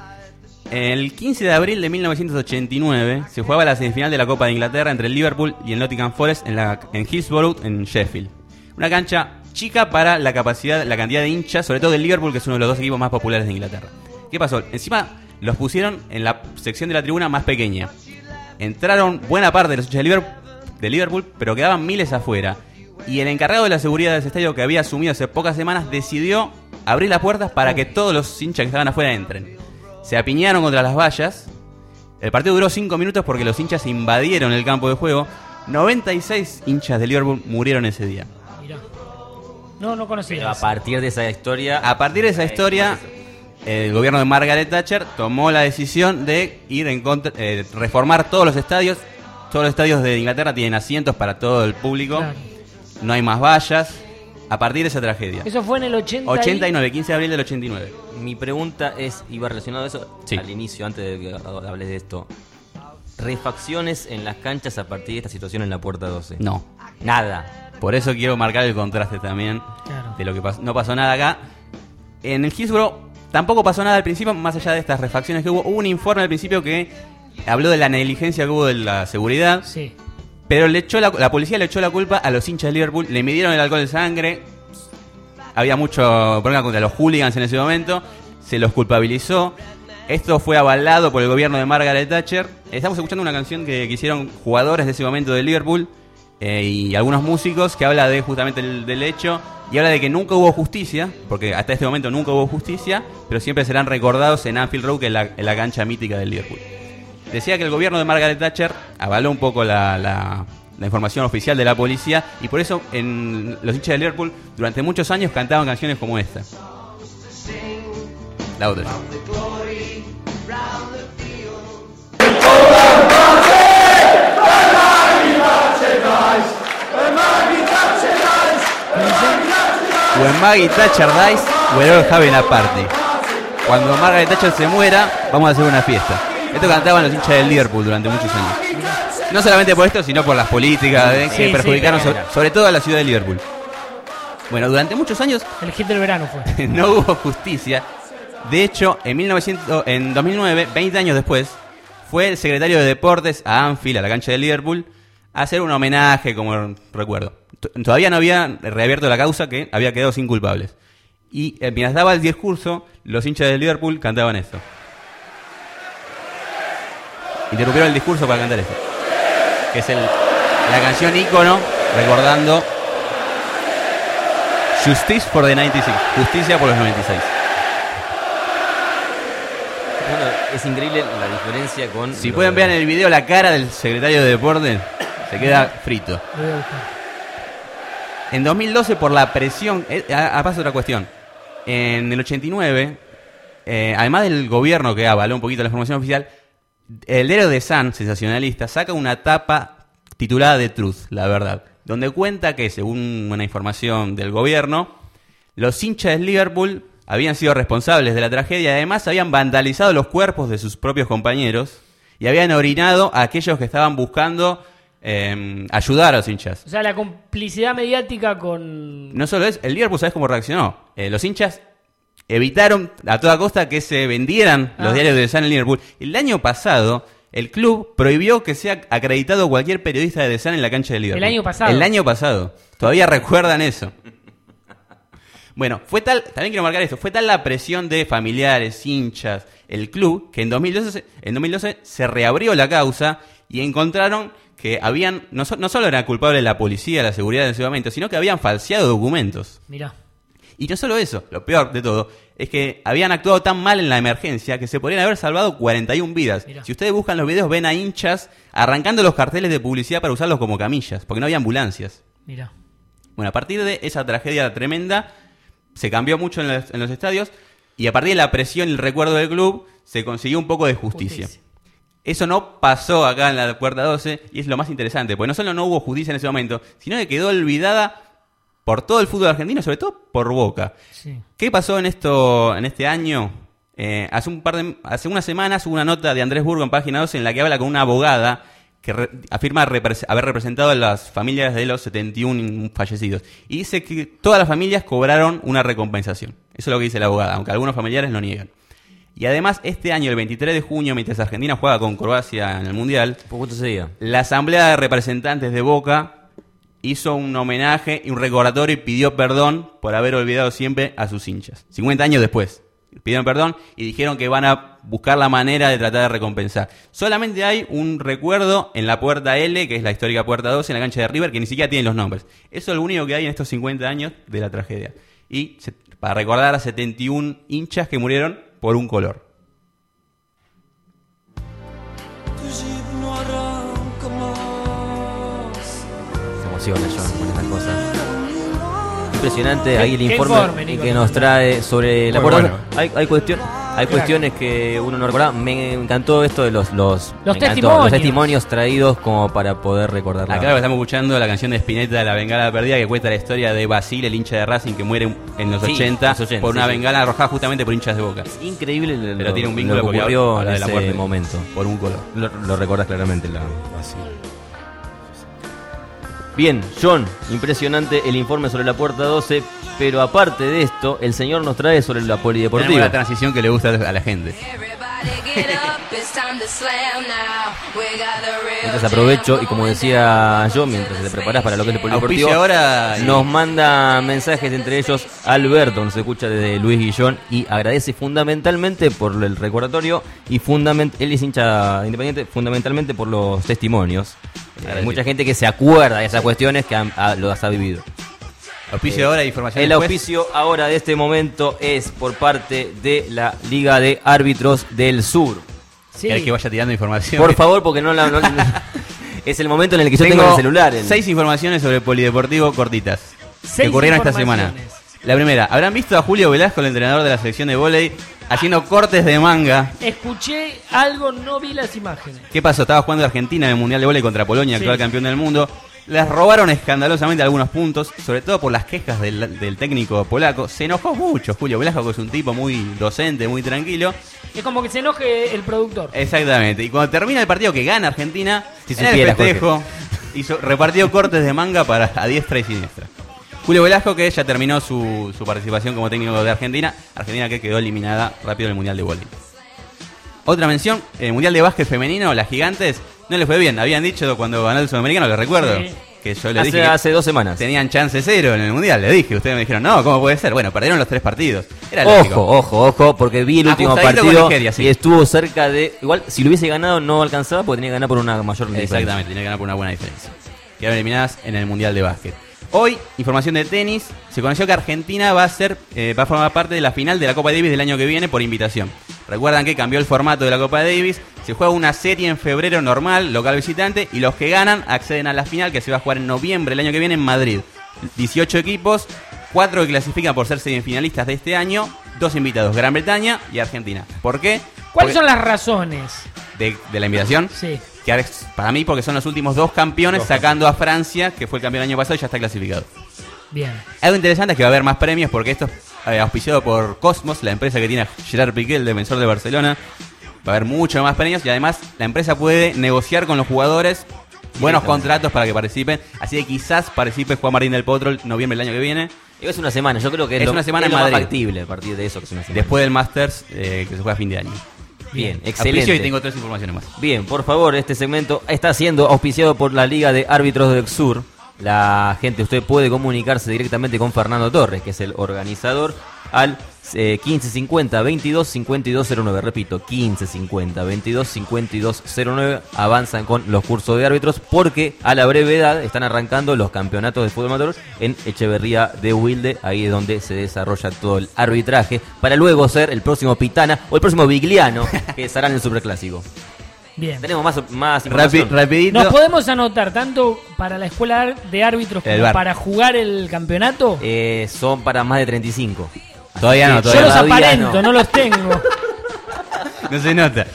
El quince de abril de mil novecientos ochenta y nueve se jugaba la semifinal de la Copa de Inglaterra entre el Liverpool y el Nottingham Forest en, la, en Hillsborough, en Sheffield. Una cancha chica para la capacidad, la cantidad de hinchas, sobre todo del Liverpool, que es uno de los dos equipos más populares de Inglaterra. ¿Qué pasó? Encima los pusieron en la sección de la tribuna más pequeña. Entraron buena parte de los hinchas de Liverpool, de Liverpool, pero quedaban miles afuera. Y el encargado de la seguridad de ese estadio, que había asumido hace pocas semanas, decidió abrir las puertas para que todos los hinchas que estaban afuera entren. Se apiñaron contra las vallas. El partido duró cinco minutos porque los hinchas invadieron el campo de juego. noventa y seis hinchas de Liverpool murieron ese día. Mirá. No, no conocía. Pero a eso. partir de esa historia... A partir de esa historia, el gobierno de Margaret Thatcher tomó la decisión de ir en contra, eh, reformar todos los estadios. Todos los estadios de Inglaterra tienen asientos para todo el público. Claro. No hay más vallas. A partir de esa tragedia. Eso fue en el ochenta y- ochenta y nueve, quince de abril del ochenta y nueve. Mi pregunta es, iba relacionado a eso Sí. al inicio, antes de que hables de esto. ¿Refacciones en las canchas a partir de esta situación en la puerta doce? No. Nada. Por eso quiero marcar el contraste también Claro. de lo que pasó. No pasó nada acá. En el Hillsborough tampoco pasó nada al principio, más allá de estas refacciones que hubo. Hubo un informe al principio que habló de la negligencia que hubo de la seguridad. Sí. Pero le echó la, la policía le echó la culpa a los hinchas de Liverpool. Le midieron el alcohol de sangre. Había mucho problema contra los hooligans en ese momento. Se los culpabilizó. Esto fue avalado por el gobierno de Margaret Thatcher. Estamos escuchando una canción que, que hicieron jugadores de ese momento de Liverpool eh, y algunos músicos, que habla de justamente el, del hecho y habla de que nunca hubo justicia, porque hasta este momento nunca hubo justicia, pero siempre serán recordados en Anfield Road, que es la, en la cancha mítica del Liverpool. Decía que el gobierno de Margaret Thatcher avaló un poco la, la, la información oficial de la policía, y por eso en los hinchas de Liverpool durante muchos años cantaban canciones como esta. La otra. When Maggie Thatcher dies, we're all having a party. Cuando Margaret Thatcher se muera, vamos a hacer una fiesta. Esto cantaban los hinchas del Liverpool durante muchos años. No solamente por esto, sino por las políticas eh, que Sí, perjudicaron sí, sobre, sobre todo a la ciudad de Liverpool. Bueno, durante muchos años El hit del verano fue. no hubo justicia. De hecho, en, mil novecientos, en dos mil nueve, veinte años después, fue el secretario de Deportes a Anfield, a la cancha de Liverpool, a hacer un homenaje, como recuerdo. T- Todavía no había reabierto la causa, que había quedado sin culpables. Y eh, mientras daba el discurso, los hinchas de Liverpool cantaban esto. Interrumpieron el discurso para cantar esto. Que es el, la canción ícono recordando Justice for the noventa y seis. Justicia por los noventa y seis. Bueno, es increíble la diferencia con... Si pueden ver en el video la cara del secretario de Deporte, se queda frito. En dos mil doce, por la presión... Eh, a, a paso otra cuestión. En el ochenta y nueve, eh, además del gobierno que avaló un poquito la información oficial, el diario The Sun, sensacionalista, saca una tapa titulada The Truth, la verdad, donde cuenta que, según una información del gobierno, los hinchas del Liverpool habían sido responsables de la tragedia y además habían vandalizado los cuerpos de sus propios compañeros y habían orinado a aquellos que estaban buscando eh, ayudar a los hinchas. O sea, la complicidad mediática con... No solo es, el Liverpool, ¿sabes cómo reaccionó? Eh, los hinchas evitaron a toda costa que se vendieran los Ah. diarios de The Sun en Liverpool. El año pasado, el club prohibió que sea acreditado cualquier periodista de The Sun en la cancha de Liverpool. El año pasado. El año pasado. Todavía recuerdan eso. Bueno, fue tal, también quiero marcar esto, fue tal la presión de familiares, hinchas, el club, que en dos mil doce, en dos mil doce se reabrió la causa y encontraron que habían, no, so- no solo era culpable la policía, la seguridad en ese momento, sino que habían falseado documentos. Mirá. Y no solo eso, lo peor de todo, es que habían actuado tan mal en la emergencia que se podrían haber salvado cuarenta y una vidas. Mirá. Si ustedes buscan los videos, ven a hinchas arrancando los carteles de publicidad para usarlos como camillas, porque no había ambulancias. Mirá. Bueno, a partir de esa tragedia tremenda, se cambió mucho en los, en los estadios y a partir de la presión y el recuerdo del club, se consiguió un poco de justicia. Justicia. Eso no pasó acá en la Puerta doce y es lo más interesante, porque no solo no hubo justicia en ese momento, sino que quedó olvidada por todo el fútbol argentino, sobre todo por Boca. Sí. ¿Qué pasó en esto en este año? Eh, hace un par de hace unas semanas hubo una nota de Andrés Burgo en Página doce en la que habla con una abogada que re- afirma repre- haber representado a las familias de los setenta y uno fallecidos. Y dice que todas las familias cobraron una recompensación. Eso es lo que dice la abogada, aunque algunos familiares lo niegan. Y además, este año, el veintitrés de junio, mientras Argentina juega con Croacia en el Mundial, ¿Por cuánto se diga? la Asamblea de Representantes de Boca hizo un homenaje y un recordatorio y pidió perdón por haber olvidado siempre a sus hinchas. cincuenta años después. Pidieron perdón y dijeron que van a buscar la manera de tratar de recompensar. Solamente hay un recuerdo en la Puerta L, que es la histórica Puerta doce, en la cancha de River, que ni siquiera tiene los nombres. Eso es lo único que hay en estos cincuenta años de la tragedia. Y se- para recordar a setenta y uno hinchas que murieron por un color. Se emociona John con estas cosas. Impresionante ahí el Qué informe, informe, Nico. que nos trae sobre la Muy puerta. bueno. Hay, hay, cuestión, hay cuestiones que uno no recordaba. Me encantó esto de los los, Los me encantó, testimonios. los testimonios traídos como para poder recordar. Acá lo que estamos escuchando la canción de Spinetta, La Bengala Perdida, que cuenta la historia de Basile, el hincha de Racing, que muere en los Sí, ochenta, los ochenta, por una sí, sí. bengala arrojada justamente por hinchas de Boca. Increíble lo, Pero tiene un vínculo lo que porque ocurrió habla en de la ese muerte momento. por un color. Lo, lo recordás claramente. La... Bien, John, impresionante el informe sobre la Puerta doce, pero aparte de esto, el señor nos trae sobre la Tenemos polideportiva. la transición que le gusta a la gente. Entonces aprovecho y como decía yo, mientras te preparás para lo que es el polideportivo, Auspicia ahora y- nos manda mensajes, entre ellos Alberto, nos escucha desde Luis Guillón y agradece fundamentalmente por el recordatorio y fundament él es hincha independiente fundamentalmente por los testimonios. Eh, hay mucha gente que se acuerda de esas cuestiones que han, ha, los ha vivido. Auspicio ahora y información El después. auspicio ahora de este momento es por parte de la Liga de Árbitros del Sur. Sí. ¿Querés que vaya tirando información? Por favor, porque no la... no- es el momento en el que yo tengo, Tengo el celular. el- seis informaciones sobre el polideportivo cortitas que Seis ocurrieron esta semana. informaciones. La primera, ¿habrán visto a Julio Velasco, el entrenador de la selección de vóley, haciendo cortes de manga? Escuché algo, no vi las imágenes. ¿Qué pasó? Estaba jugando Argentina en el Mundial de Vóley contra Polonia, Sí. actual campeón del mundo. Les robaron escandalosamente algunos puntos, sobre todo por las quejas del, del técnico polaco. Se enojó mucho Julio Velasco, que es un tipo muy docente, muy tranquilo. Es como que se enoje el productor. Exactamente. Y cuando termina el partido que gana Argentina, Si en el supiera, festejo hizo, repartió cortes de manga para a diestra y siniestra. Julio Velasco, que ya terminó su, su participación como técnico de Argentina. Argentina que quedó eliminada rápido en el Mundial de Vóley. Otra mención, el Mundial de Básquet Femenino, las Gigantes, no les fue bien. Habían dicho cuando ganó el Sudamericano, que recuerdo, Sí. que yo les Hace, dije que hace dos semanas. tenían chance cero en el Mundial. Le dije, ustedes me dijeron, no, ¿cómo puede ser? Bueno, perdieron los tres partidos. Era lógico. Ojo, ojo, ojo, porque vi el último Ajustadito con partido Nigeria, sí. y estuvo cerca de... Igual, si lo hubiese ganado no alcanzaba porque tenía que ganar por una mayor diferencia. Exactamente, tenía que ganar por una buena diferencia. Quedaron eliminadas en el Mundial de Básquet. Hoy, información de tenis, se conoció que Argentina va a ser eh, va a formar parte de la final de la Copa Davis del año que viene por invitación. Recuerdan que cambió el formato de la Copa Davis, se juega una serie en febrero normal, local visitante, y los que ganan acceden a la final que se va a jugar en noviembre del año que viene en Madrid. dieciocho equipos, cuatro que clasifican por ser semifinalistas de este año, dos invitados, Gran Bretaña y Argentina. ¿Por qué? ¿Cuáles Porque son las razones? De, de la invitación? Sí. Que para mí porque son los últimos dos campeones, Dos sacando a Francia, que fue el campeón el año pasado y ya está clasificado. Bien. Algo interesante es que va a haber más premios porque esto es eh, auspiciado por Cosmos, la empresa que tiene a Gerard Piqué, el defensor de Barcelona. Va a haber mucho más premios y además la empresa puede negociar con los jugadores buenos contratos para que participen. Así que quizás participe Juan Martín del Potro en noviembre del año que viene. Es una semana, yo creo que es, es lo, una semana es en lo más Madrid. factible a partir de eso que es una semana. Después del Masters eh, que se juega a fin de año. Bien, Auspicio excelente. y tengo tres informaciones más. Bien, por favor, este segmento está siendo auspiciado por la Liga de Árbitros del Sur. La gente, usted puede comunicarse directamente con Fernando Torres, que es el organizador, al eh, quince cincuenta veintidós cincuenta y dos cero nueve. Repito, quince cincuenta veintidós cincuenta y dos cero nueve. Avanzan con los cursos de árbitros porque a la brevedad están arrancando los campeonatos de fútbol amateur en Echeverría de Wilde. Ahí es donde se desarrolla todo el arbitraje para luego ser el próximo Pitana o el próximo Vigliano que estará en el Superclásico. Bien. Tenemos más, más Rapi- información. rapidito. ¿Nos podemos anotar tanto para la escuela de árbitros El como bar. para jugar el campeonato? Eh, son para más de treinta y cinco. Todavía no, Yo todavía los no. aparento, no. no. los tengo. No se nota.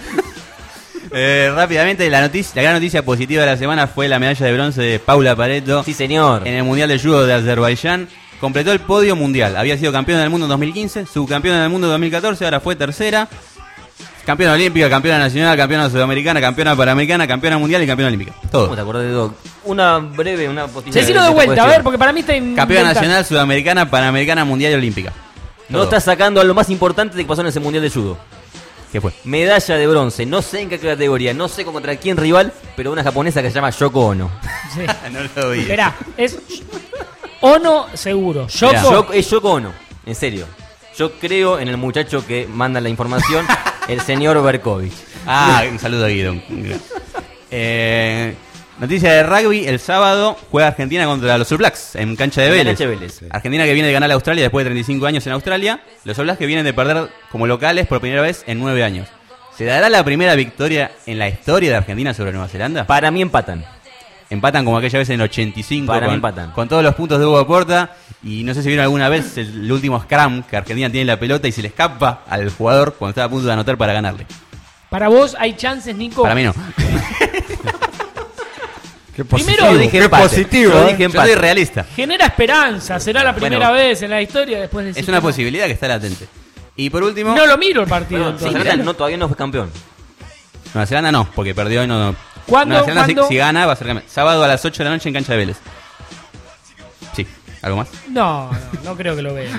Eh, rápidamente, la noticia, la gran noticia positiva de la semana fue la medalla de bronce de Paula Pareto. Sí, señor. En el Mundial de Judo de Azerbaiyán. Completó el podio mundial. Había sido campeona del mundo en dos mil quince, subcampeona del mundo en dos mil catorce, ahora fue tercera. Campeona olímpica, campeona nacional, campeona sudamericana, campeona panamericana, campeona mundial y campeona olímpica. Todo. ¿Cómo te acordás de todo? Una breve, una postilla. Decilo de vuelta, a ver, porque para mí está en... Campeona inventa- nacional, sudamericana, panamericana, mundial y olímpica. No Todo. está sacando a lo más importante de que pasó en ese Mundial de Judo. ¿Qué fue? Medalla de bronce, no sé en qué categoría, no sé contra quién rival, pero una japonesa que se llama Yoko Ono. Sí. No lo vi. Esperá, es... Ono seguro. Yoko. Mirá. Yoko- es Yoko Ono, en serio. Yo creo en el muchacho que manda la información, el señor Berkovich. Ah, un saludo a Guido. Eh, noticia de rugby, el sábado juega Argentina contra los All Blacks en cancha de En Vélez. cancha de Vélez. Argentina que viene de ganar a Australia después de treinta y cinco años en Australia. Los All Blacks que vienen de perder como locales por primera vez en nueve años. ¿Se dará la primera victoria en la historia de Argentina sobre Nueva Zelanda? Para mí empatan. Empatan como aquella vez en el ochenta y cinco Para mí con, empatan. con todos los puntos de Hugo Porta. Y no sé si vieron alguna vez el, el último scrum que Argentina tiene la pelota y se le escapa al jugador cuando está a punto de anotar para ganarle. Para vos hay chances, Nico. Para mí no. Qué Primero positivo, dije qué empate. positivo. Yo ¿eh? dije Yo empate. soy realista. Genera esperanza, será la primera Bueno, vez en la historia después de Es decir una que no. posibilidad que está latente. Y por último, No lo miro el partido. Bueno, entonces. Nueva Zelanda no, todavía no fue campeón. Nueva Zelanda no, porque perdió y no. no. ¿Cuándo? Nueva Zelanda si, ¿Cuándo? si gana va a ser campeón. Sábado a las ocho de la noche en cancha de Vélez. Sí, ¿algo más? No, no, no creo que lo vea.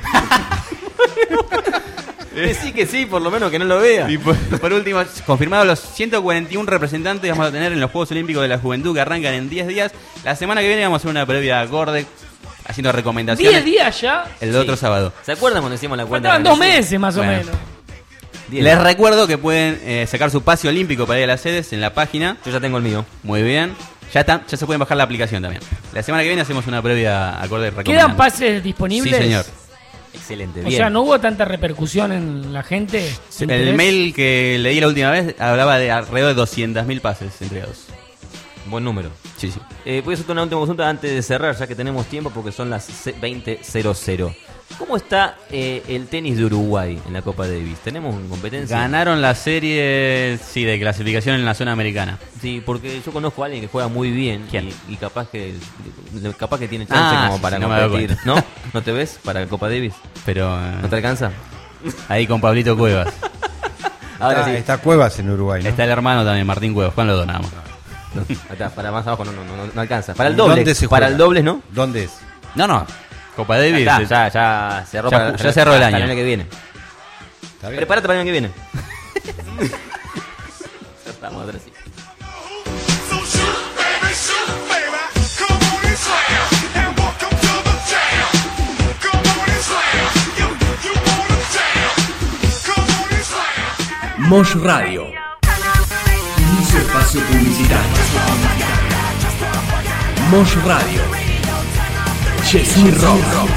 Que sí, que sí, por lo menos que no lo vea. Y por, por último, confirmados los ciento cuarenta y uno representantes que vamos a tener en los Juegos Olímpicos de la Juventud que arrancan en diez días. La semana que viene vamos a hacer una previa acorde, haciendo recomendaciones. ¿Diez días ya? El Sí. otro sábado. ¿Se acuerdan cuando hicimos la cuenta? Faltaban dos meses más o Bueno. menos. Diez. Les recuerdo que pueden eh, sacar su pase olímpico para ir a las sedes en la página. Yo ya tengo el mío. Muy bien. Ya, está, ya se pueden bajar la aplicación también. La semana que viene hacemos una previa acorde ¿Quedan recomendando. pases disponibles? Sí, señor. Excelente, O bien. sea, ¿no hubo tanta repercusión en la gente? ¿Se El interés? mail que leí la última vez hablaba de alrededor de doscientos mil pases entregados. Buen número. Sí, sí. Eh, voy a hacer una última consulta antes de cerrar, ya que tenemos tiempo, porque son las veinte cero cero. ¿Cómo está eh, el tenis de Uruguay en la Copa Davis? ¿Tenemos competencia? Ganaron la serie, sí, de clasificación en la zona americana. Sí, porque yo conozco a alguien que juega muy bien. ¿Quién? Y, y capaz que capaz que tiene chance Ah, como sí, para sí, no me doy competir. cuenta. ¿No? ¿No te ves para la Copa Davis? Pero eh, ¿No te alcanza? ahí con Pablito Cuevas. Ahora Está, sí. está Cuevas en Uruguay, ¿no? Está el hermano también, Martín Cuevas. Juan los dos nada más. No, ahí está, para más abajo no, no, no, no alcanza. Para el doble. ¿Dónde se para juega? el doble, ¿no? ¿Dónde es? No, no. Copa Ya, Davis. está, es- ya, ya cerró, Ya- para, ya cerró el hasta año. el año que viene. ¿Está bien? Prepárate para el año que viene. Cerramos ahora sí. Mosh Radio. Inicio espacio publicitario. Mosh Radio. Chesmi Rock.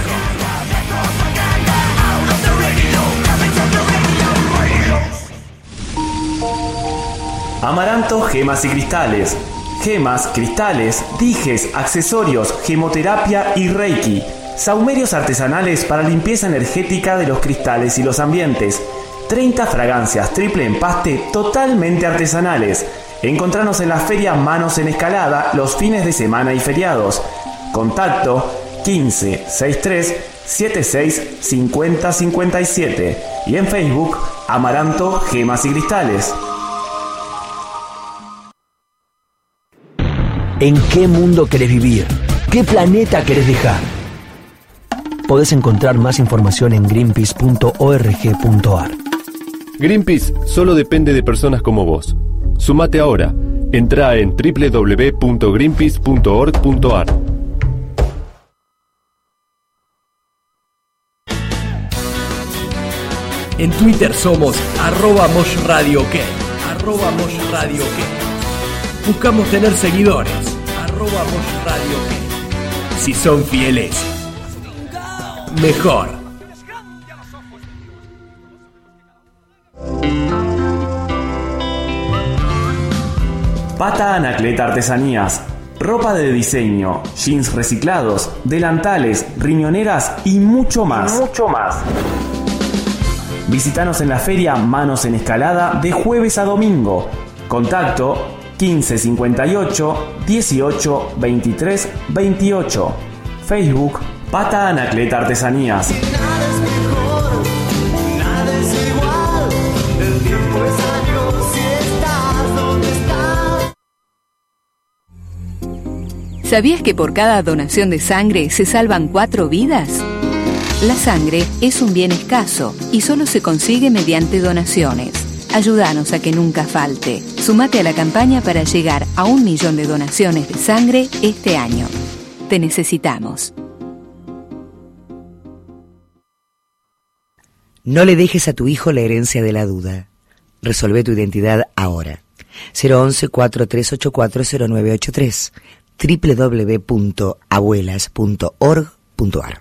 Amaranto Gemas y Cristales. Gemas, cristales, dijes, accesorios, gemoterapia y reiki. Saumerios artesanales para limpieza energética de los cristales y los ambientes. treinta fragancias triple empaste totalmente artesanales. Encontranos en la feria Manos en Escalada los fines de semana y feriados. Contacto quince sesenta y tres setenta y seis cincuenta cincuenta y siete y en Facebook Amaranto Gemas y Cristales. ¿En qué mundo querés vivir? ¿Qué planeta querés dejar? Podés encontrar más información en greenpeace punto org punto ar. Greenpeace solo depende de personas como vos. Sumate ahora. Entrá en doble u doble u doble u punto greenpeace punto org punto ar. En Twitter somos arroba Mosh Radio OK. Arroba Mosh Radio OK. Buscamos tener seguidores. Arroba Mosh Radio OK. Si son fieles, mejor. Pata Anacleta Artesanías. Ropa de diseño, jeans reciclados, delantales, riñoneras y mucho más. Y mucho más. Visítanos en la feria Manos en Escalada de jueves a domingo. Contacto quince cincuenta y ocho dieciocho veintitrés veintiocho. Facebook Pata Anacleta Artesanías. ¿Sabías que por cada donación de sangre se salvan cuatro vidas? La sangre es un bien escaso y solo se consigue mediante donaciones. Ayúdanos a que nunca falte. Súmate a la campaña para llegar a un millón de donaciones de sangre este año. Te necesitamos. No le dejes a tu hijo la herencia de la duda. Resolvé tu identidad ahora. cero once cuatro tres ocho cuatro cero nueve ocho tres. doble u doble u doble u punto abuelas punto org punto ar.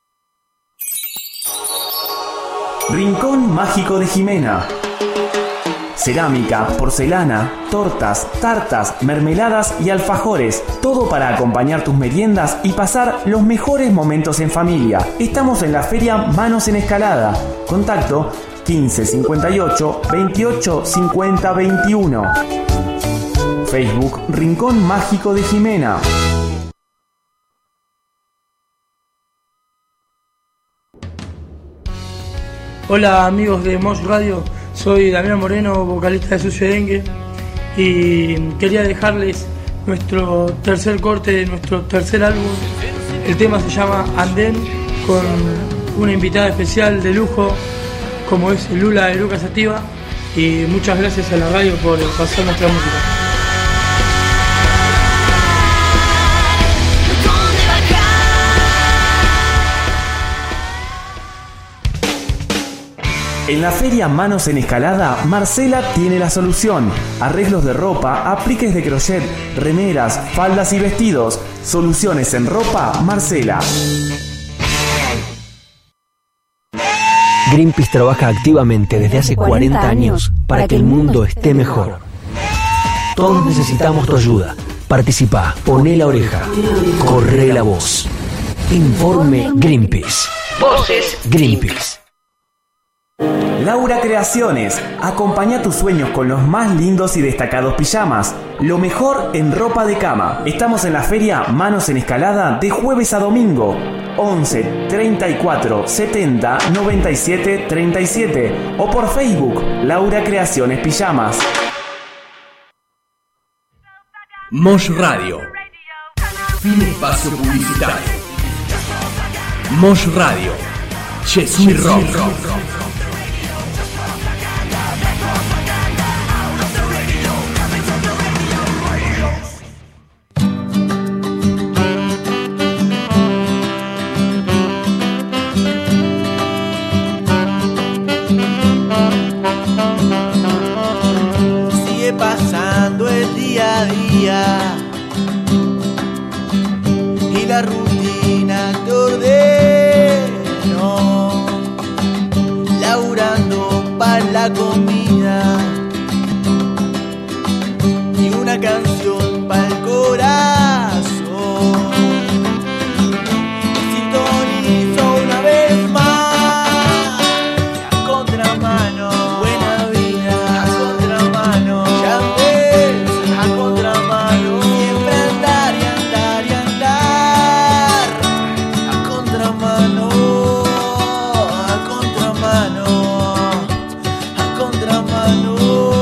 Rincón Mágico de Jimena. Cerámica, porcelana, tortas, tartas, mermeladas y alfajores. Todo para acompañar tus meriendas y pasar los mejores momentos en familia. Estamos en la feria Manos en Escalada. Contacto quince cincuenta y ocho veintiocho cincuenta veintiuno. Facebook Rincón Mágico de Jimena. Hola amigos de Mosh Radio, soy Damián Moreno, vocalista de Sucio Dengue, y quería dejarles nuestro tercer corte de nuestro tercer álbum. El tema se llama Andén, con una invitada especial de lujo como es Lula de Lucas Sativa, y muchas gracias a la radio por pasar nuestra música. En la feria Manos en Escalada, Marcela tiene la solución. Arreglos de ropa, apliques de crochet, remeras, faldas y vestidos. Soluciones en ropa, Marcela. Greenpeace trabaja activamente desde hace cuarenta años para que el mundo esté mejor. Todos necesitamos tu ayuda. Participá, poné la oreja, corre la voz. Informe Greenpeace. Voces Greenpeace. Laura Creaciones. Acompaña tus sueños con los más lindos y destacados pijamas. Lo mejor en ropa de cama. Estamos en la feria Manos en Escalada de jueves a domingo. once treinta y cuatro setenta noventa y siete treinta y siete o por Facebook Laura Creaciones Pijamas. Mosh Radio. Fin espacio publicitario. Mosh Radio. Chesmi Rock. Sigue pasando el día a día y la rutina la comida y una canción para el corazón. Sintonizo una vez más a contramano, buena vida, a contramano, ya ves, a contramano, siempre andar y andar y andar a contramano, a contramano, a contramano.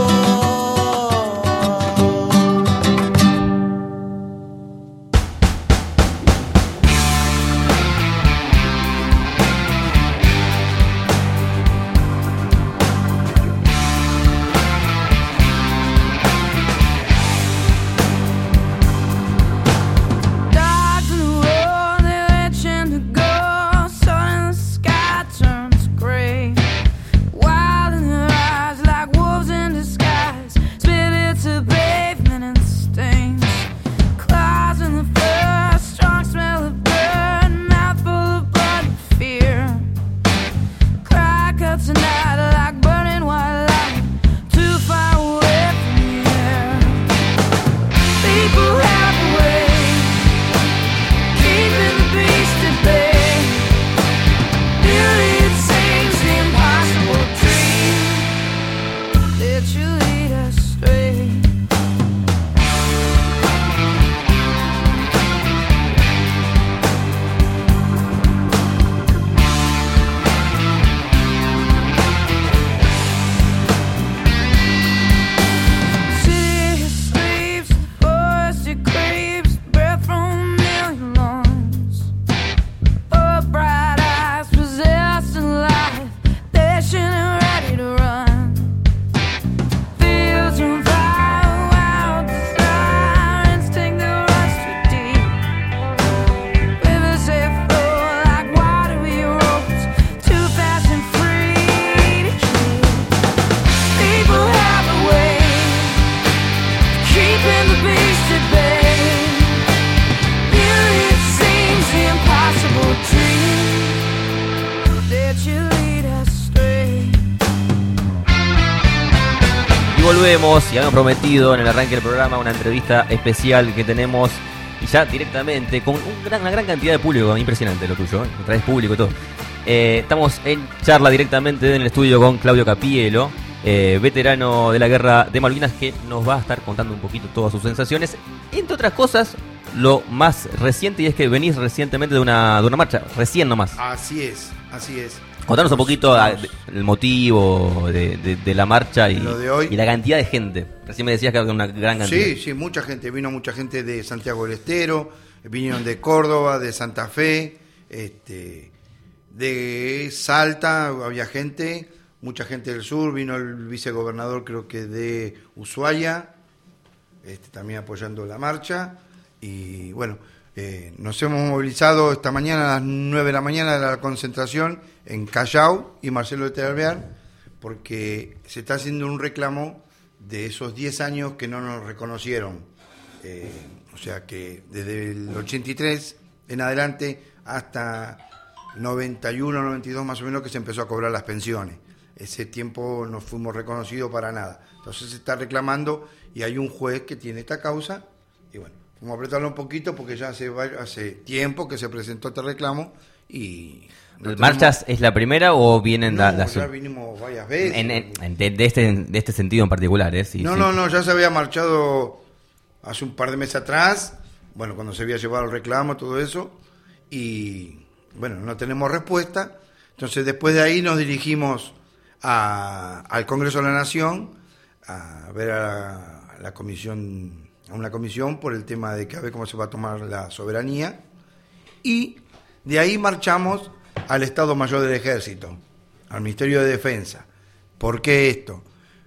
Dogs in the road, they're itching to go. Sun in the sky turns gray. Wild in their eyes, like wolves in disguise. Spit to pavement and stings. Claws in the fur, strong smell of blood. Mouth full of blood and fear. Cry cuts a night like burning white light. Too far away from here. People have a way, keeping the beast at bay. Nearly it seems the impossible dream that you lead us astray. City sleeps, the forest it creeps, breath from a million lungs. Oh, bright eyes possessing life, patient and ready to run. Fields on fire, wild desire, instinct that runs too deep. Rivers they flow like watery ropes, too fast and free to keep. People have a way, keeping the beast at bay. Nearly it seems the impossible dream that you lead us astray. Y volvemos, y habíamos prometido en el arranque del programa una entrevista especial que tenemos, y ya directamente, con un gran- una gran cantidad de público, impresionante lo tuyo, ¿eh? Traes público y todo. Eh, estamos en charla directamente en el estudio con Claudio Capielo, eh, veterano de la guerra de Malvinas, que nos va a estar contando un poquito todas sus sensaciones. Entre otras cosas, lo más reciente, y es que venís recientemente de una, de una marcha, recién nomás. Así es, así es. Contanos un poquito a- de- el motivo de, de- de la marcha y, Lo de hoy. y la cantidad de gente. Recién me decías que había una gran cantidad. Sí, sí, mucha gente. Vino mucha gente de Santiago del Estero, vinieron de Córdoba, de Santa Fe, este, de Salta, había gente, mucha gente del sur. Vino el vicegobernador, creo que de Ushuaia, este, también apoyando la marcha. Y bueno, eh, nos hemos movilizado esta mañana a las nueve de la mañana de la concentración en Callao y Marcelo de Teralvear, porque se está haciendo un reclamo de esos diez años que no nos reconocieron. Eh, o sea que desde el ochenta y tres en adelante hasta noventa y uno, noventa y dos más o menos que se empezó a cobrar las pensiones. Ese tiempo no fuimos reconocidos para nada. Entonces se está reclamando y hay un juez que tiene esta causa y bueno, vamos a apretarlo un poquito porque ya hace, hace tiempo que se presentó este reclamo y... no ¿Marchas tenemos- es la primera o vienen No, la- las ya vinimos varias veces. en- en- en- de, de este, de este sentido en particular? ¿eh? Sí, no, sí. no, no, ya se había marchado hace un par de meses atrás, bueno, cuando se había llevado el reclamo, todo eso, y bueno, no tenemos respuesta. Entonces después de ahí nos dirigimos a- al Congreso de la Nación a ver a la comisión, a una comisión por el tema de que a ver cómo se va a tomar la soberanía, y de ahí marchamos al Estado Mayor del Ejército, al Ministerio de Defensa. ¿Por qué esto?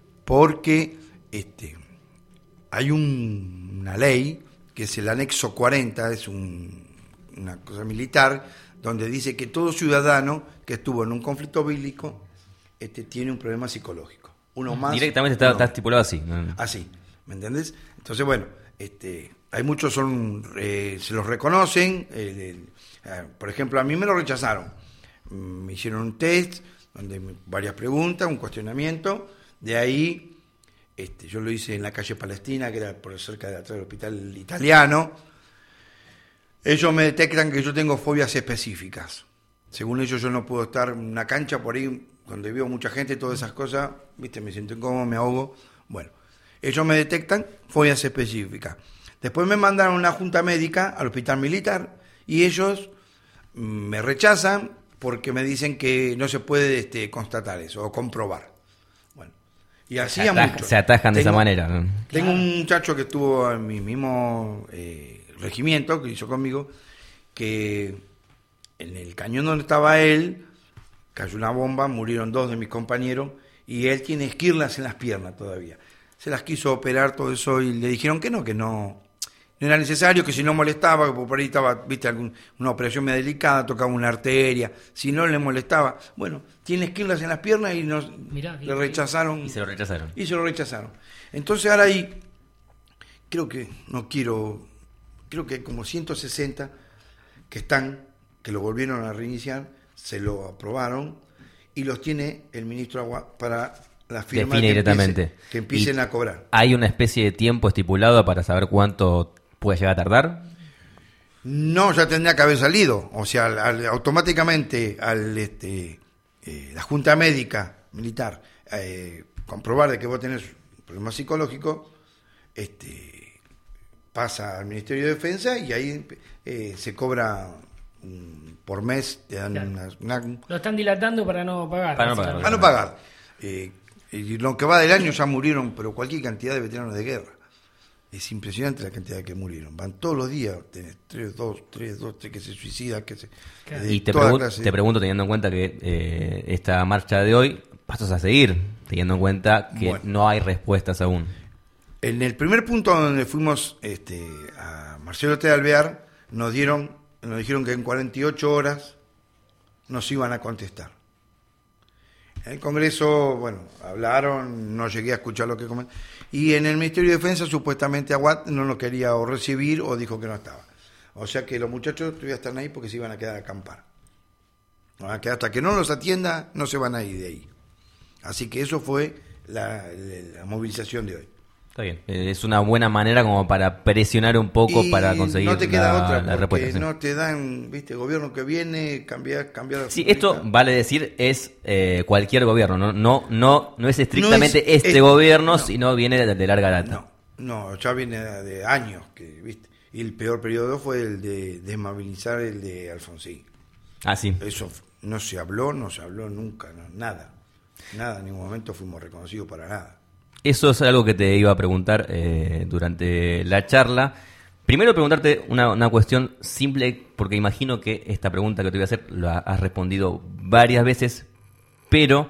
Porque este, hay un- una ley, que es el anexo cuarenta, es un- una cosa militar, donde dice que todo ciudadano que estuvo en un conflicto bélico este, tiene un problema psicológico. Uno más. Directamente está, uno está estipulado así. ¿no? Así, ¿me entendés? Entonces, bueno, este, hay muchos son, eh, se los reconocen, el- el- eh, por ejemplo, a mí me lo rechazaron, me hicieron un test donde me- varias preguntas, un cuestionamiento. De ahí, este, yo lo hice en la calle Palestina, que era por cerca de atrás del hospital italiano. Ellos me detectan que yo tengo fobias específicas. Según ellos, yo no puedo estar en una cancha por ahí, donde veo mucha gente, todas esas cosas, viste, me siento incómodo, me ahogo. Bueno, ellos me detectan fobias específicas. Después me mandaron a una junta médica al hospital militar y ellos mm, me rechazan porque me dicen que no se puede este, constatar eso o comprobar. Bueno, y así Se a ataja- muchos. se atajan de esa Tengo- manera, ¿no? Tengo un muchacho que estuvo en mi mismo eh, regimiento, que hizo conmigo, que en el cañón donde estaba él, cayó una bomba, murieron dos de mis compañeros, y él tiene esquirlas en las piernas todavía. Se las quiso operar, todo eso, y le dijeron que no, que no, no era necesario, que si no molestaba, que por ahí estaba, viste, algún, una operación medio delicada, tocaba una arteria, si no le molestaba. Bueno, tiene esquirlas en las piernas y nos, Mirá, le rechazaron. Y se lo rechazaron. Y se lo rechazaron. Entonces ahora ahí, creo que, no quiero, creo que hay como ciento sesenta que están, que lo volvieron a reiniciar, se lo aprobaron y los tiene el ministro Agua para la firma Define que directamente. empiece- que empiecen Y a cobrar. ¿Hay una especie de tiempo estipulado para saber cuánto puede llegar a tardar? No, ya tendría que haber salido. O sea, al- al- automáticamente al este eh, la Junta Médica Militar eh, comprobar de que vos tenés un problema psicológico, este pasa al Ministerio de Defensa y ahí eh, se cobra mm, por mes, te dan Claro. una- una- Lo están dilatando para no pagar. para no pagar. Para no pagar. Eh, y lo que va del año ya murieron, pero cualquier cantidad de veteranos de guerra. Es impresionante la cantidad que murieron. Van todos los días, tenés tres, dos, tres, dos, tres que se suicidan, que se... de Y te, toda pregun- clase. te pregunto, teniendo en cuenta que eh, esta marcha de hoy, pasos a seguir, teniendo en cuenta que Bueno. no hay respuestas aún. En el primer punto donde fuimos este, a Marcelo T. Alvear, nos dieron, nos dijeron que en cuarenta y ocho horas nos iban a contestar. En el Congreso, bueno, hablaron, no llegué a escuchar lo que comentaron. Y en el Ministerio de Defensa, supuestamente Aguad no nos quería o recibir o dijo que no estaba. O sea que los muchachos todavía están ahí porque se iban a quedar a acampar. Van a quedar hasta que no los atienda, no se van a ir de ahí. Así que eso fue la, la- la movilización de hoy. Está bien. Eh, Es una buena manera como para presionar un poco Y para conseguir no te queda la, otra, la porque respuesta. sí. no te dan, viste, gobierno que viene, cambiar, cambiar. Sí, esto vale decir es eh, cualquier gobierno, no no no no es estrictamente No es- este es- gobierno, no. sino viene de, de larga data. No, ya viene de años, que viste. Y el peor periodo fue el de desmovilizar el de Alfonsín. Ah, sí. Eso no se habló, no se habló nunca, no, nada. Nada, en ningún momento fuimos reconocidos para nada. Eso es algo que te iba a preguntar eh, durante la charla. Primero preguntarte una, una cuestión simple, porque imagino que esta pregunta que te voy a hacer la has respondido varias veces, pero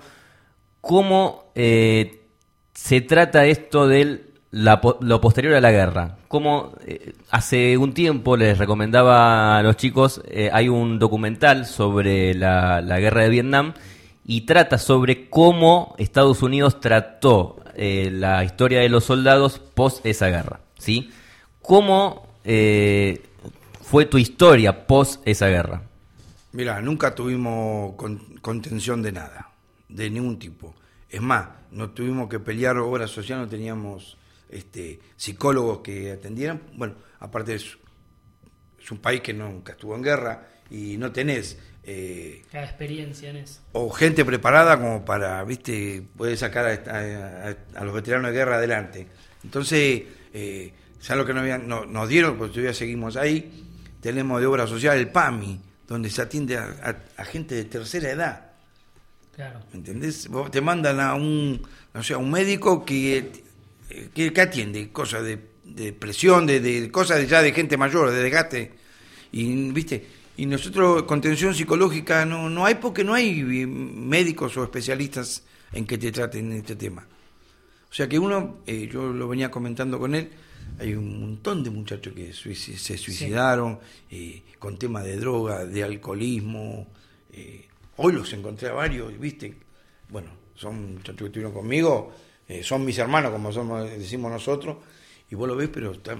¿cómo eh, se trata esto de lo posterior a la guerra? ¿Cómo, eh, hace un tiempo les recomendaba a los chicos, eh, hay un documental sobre la, la guerra de Vietnam y trata sobre cómo Estados Unidos trató eh, la historia de los soldados post esa guerra, ¿sí? ¿Cómo eh, fue tu historia post esa guerra? Mira, nunca tuvimos con- contención de nada, de ningún tipo. Es más, no tuvimos que pelear obra social, no teníamos este, psicólogos que atendieran. Bueno, aparte es, es un país que nunca estuvo en guerra y no tenés eh, La experiencia en eso. o gente preparada como para, viste, poder sacar a, a- a- a los veteranos de guerra adelante. Entonces, eh, ¿sabes lo que nos, habían- no- nos dieron? Pues todavía seguimos ahí. Tenemos de obra social el PAMI, donde se atiende a, a- a gente de tercera edad. Claro. ¿Entendés? Vos te mandan a un, o sea, un médico que, que, que atiende cosas de, de presión, de, de cosas de ya de gente mayor, de desgaste. Y, ¿viste? Y nosotros, contención psicológica, no, no hay porque no hay médicos o especialistas en que te traten este tema. O sea que uno, eh, yo lo venía comentando con él, hay un montón de muchachos que suici- se suicidaron eh, con temas de droga, de alcoholismo. Eh, hoy los encontré a varios, ¿viste? Bueno, son muchachos que estuvieron conmigo, eh, son mis hermanos, como somos, decimos nosotros, y vos lo ves, pero están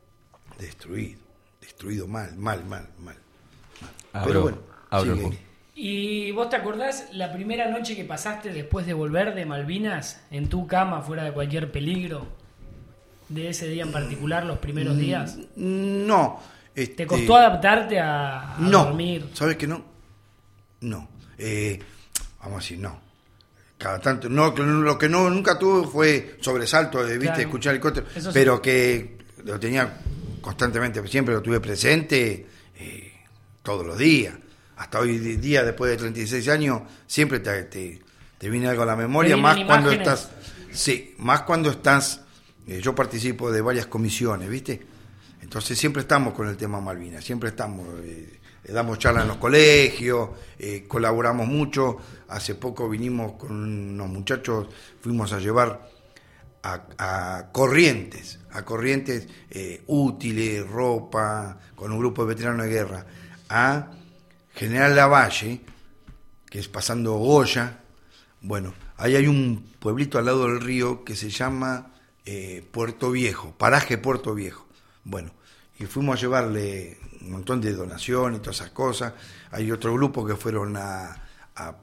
destruidos, destruidos mal, mal, mal, mal. Abro, Pero bueno, abro el sigue. juego. ¿Y vos te acordás la primera noche que pasaste después de volver de Malvinas, en tu cama, fuera de cualquier peligro? ¿De ese día en particular, los primeros días? No. Este, ¿Te costó adaptarte a, a no, dormir? ¿Sabes que no? No. Eh, vamos a decir, no. Cada tanto, no, lo que no nunca tuve fue sobresalto de, viste, Claro. escuchar el helicóptero, Eso sí. pero que lo tenía constantemente, siempre lo tuve presente eh, todos los días. Hasta hoy día, después de treinta y seis años, siempre te, te, te viene algo a la memoria, ¿Te más vienen cuando imágenes? estás, sí, más cuando estás, eh, yo participo de varias comisiones, ¿viste? Entonces siempre estamos con el tema Malvinas, siempre estamos, eh, damos charlas en los colegios, eh, colaboramos mucho. Hace poco vinimos con unos muchachos, fuimos a llevar a, a Corrientes, a Corrientes eh, útiles, ropa, con un grupo de veteranos de guerra, a General Lavalle, que es pasando Goya. Bueno, ahí hay un pueblito al lado del río que se llama eh, Puerto Viejo, paraje Puerto Viejo. Bueno, y fuimos a llevarle un montón de donaciones y todas esas cosas. Hay otro grupo que fueron a, a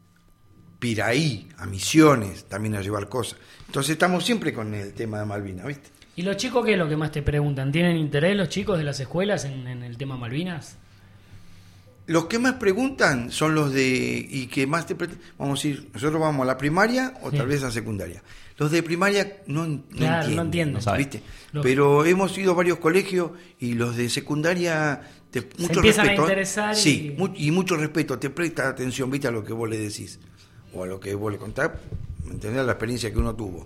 Piraí, a Misiones, también a llevar cosas. Entonces estamos siempre con el tema de Malvinas, ¿viste? ¿Y los chicos qué es lo que más te preguntan? ¿Tienen interés los chicos de las escuelas en, en el tema Malvinas? Los que más preguntan son los de, y que más te pre- vamos a decir, nosotros vamos a la primaria o Sí. tal vez a secundaria. Los de primaria no, no Claro, no entienden, entienden. ¿no? No saben. ¿Viste? Lógico. Pero hemos ido a varios colegios y los de secundaria, te, mucho empiezan a respeto, ¿eh? interesar Sí, y- mu- y mucho respeto, te presta atención, ¿viste? A lo que vos le decís o a lo que vos le contás, ¿me entendés? La experiencia que uno tuvo.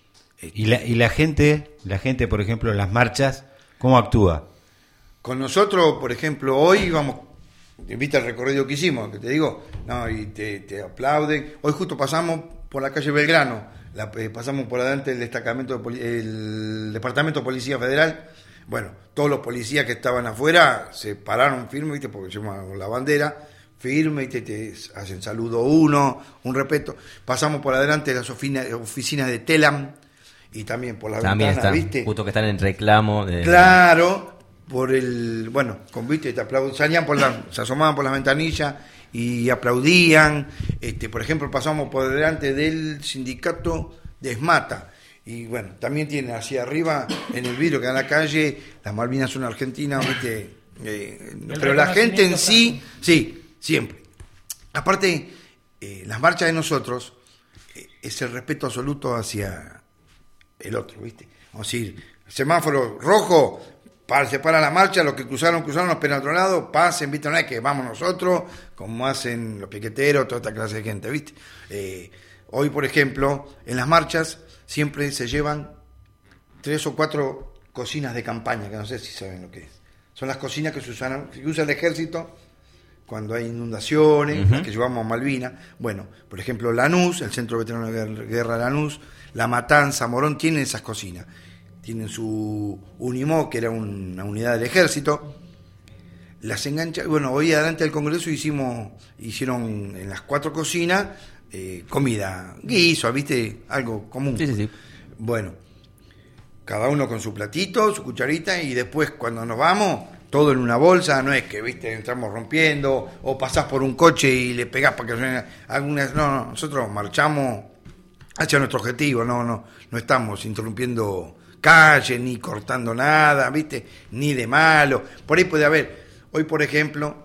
Y la, y la gente, la gente, por ejemplo, en las marchas, ¿cómo actúa? Con nosotros, por ejemplo, hoy vamos, viste el recorrido que hicimos, que te digo, no, y te, te aplauden. Hoy justo pasamos por la calle Belgrano, la, eh, pasamos por adelante el destacamento, de poli- el departamento de Policía Federal. Bueno, todos los policías que estaban afuera se pararon firme, viste, porque llevamos la bandera firme, y te, te hacen saludo uno, un respeto. Pasamos por adelante las oficina- oficinas de Telam y también por la También ventana, están, viste. justo que están en reclamo. De... Claro, por el, bueno, con viste, te aplaudían, salían por la, se asomaban por las ventanillas y aplaudían. Este, por ejemplo, pasamos por delante del sindicato de Esmata. Y bueno, también tiene hacia arriba, en el vidrio que da en la calle, las Malvinas son argentinas, viste. Eh, pero la gente en sí, sí, siempre. Aparte, eh, las marchas de nosotros eh, es el respeto absoluto hacia el otro, ¿viste? Vamos a decir, semáforo rojo, para, se para la marcha, los que cruzaron, cruzaron, los esperan a otro lado, pasen, ¿viste? No es que vamos nosotros, como hacen los piqueteros, toda esta clase de gente, ¿viste? Eh, hoy, por ejemplo, en las marchas siempre se llevan tres o cuatro cocinas de campaña, que no sé si saben lo que es. Son las cocinas que se usan, que usa el ejército cuando hay inundaciones, Ujú. las que llevamos a Malvinas. Bueno, por ejemplo, Lanús, el Centro Veterano de Guerra- Guerra Lanús, La Matanza, Morón, tienen esas cocinas. Tienen su Unimó, que era un- una unidad del ejército. Las engancha. Bueno, hoy adelante del Congreso hicimos, hicieron en las cuatro cocinas eh, comida, guiso, ¿viste? Algo común. Sí, sí, sí. Bueno, cada uno con su platito, su cucharita, y después cuando nos vamos, todo en una bolsa. No es que, viste, entramos rompiendo o pasás por un coche y le pegás para que suene algunas. No, no, nosotros marchamos hacia nuestro objetivo, no, no, no estamos interrumpiendo calle ni cortando nada, viste, ni de malo. Por ahí puede haber, hoy por ejemplo,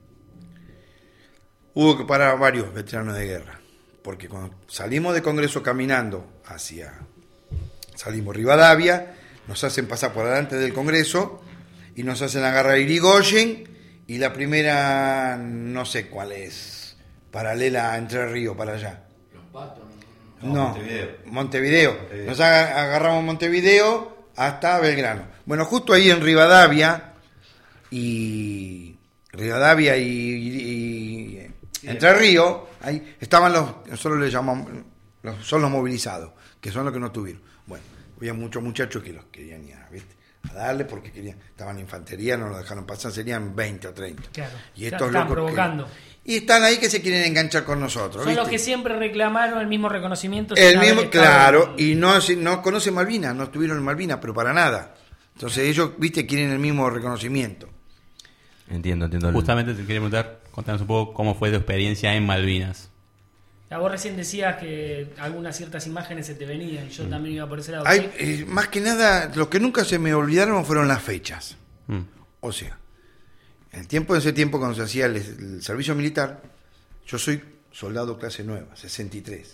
hubo que parar a varios veteranos de guerra, porque cuando salimos de Congreso caminando hacia, salimos Rivadavia, nos hacen pasar por delante del Congreso y nos hacen agarrar Irigoyen, y la primera, no sé cuál es, paralela a Entre Ríos, para allá. Los Patos. No, Montevideo. Montevideo. Montevideo. Nos aga- agarramos Montevideo hasta Belgrano. Bueno, justo ahí en Rivadavia y Rivadavia y, y- y Entre Ríos, ahí estaban los, nosotros les llamamos, los, son los movilizados, que son los que no tuvieron. Bueno, había muchos muchachos que los querían ir a, ¿viste? A darle porque querían, estaban en infantería, no los dejaron pasar, serían veinte o treinta. Claro. Y Están estos locos que- provocando. y están ahí que se quieren enganchar con nosotros. Son ¿viste? los que siempre reclamaron el mismo reconocimiento. El sin haber mismo, estado claro, en- y no, se- no conocen Malvinas, no estuvieron en Malvinas, pero para nada. Entonces ellos, viste, quieren el mismo reconocimiento. Entiendo, entiendo. Justamente te quería preguntar, contanos un poco cómo fue tu experiencia en Malvinas. Ya, vos recién decías que algunas ciertas imágenes se te venían. Yo mm. también iba por ese lado. Hay, eh, más que nada, lo que nunca se me olvidaron fueron las fechas. Mm. O sea, en el tiempo de ese tiempo, cuando se hacía el, el servicio militar, yo soy soldado clase nueva, sesenta y tres.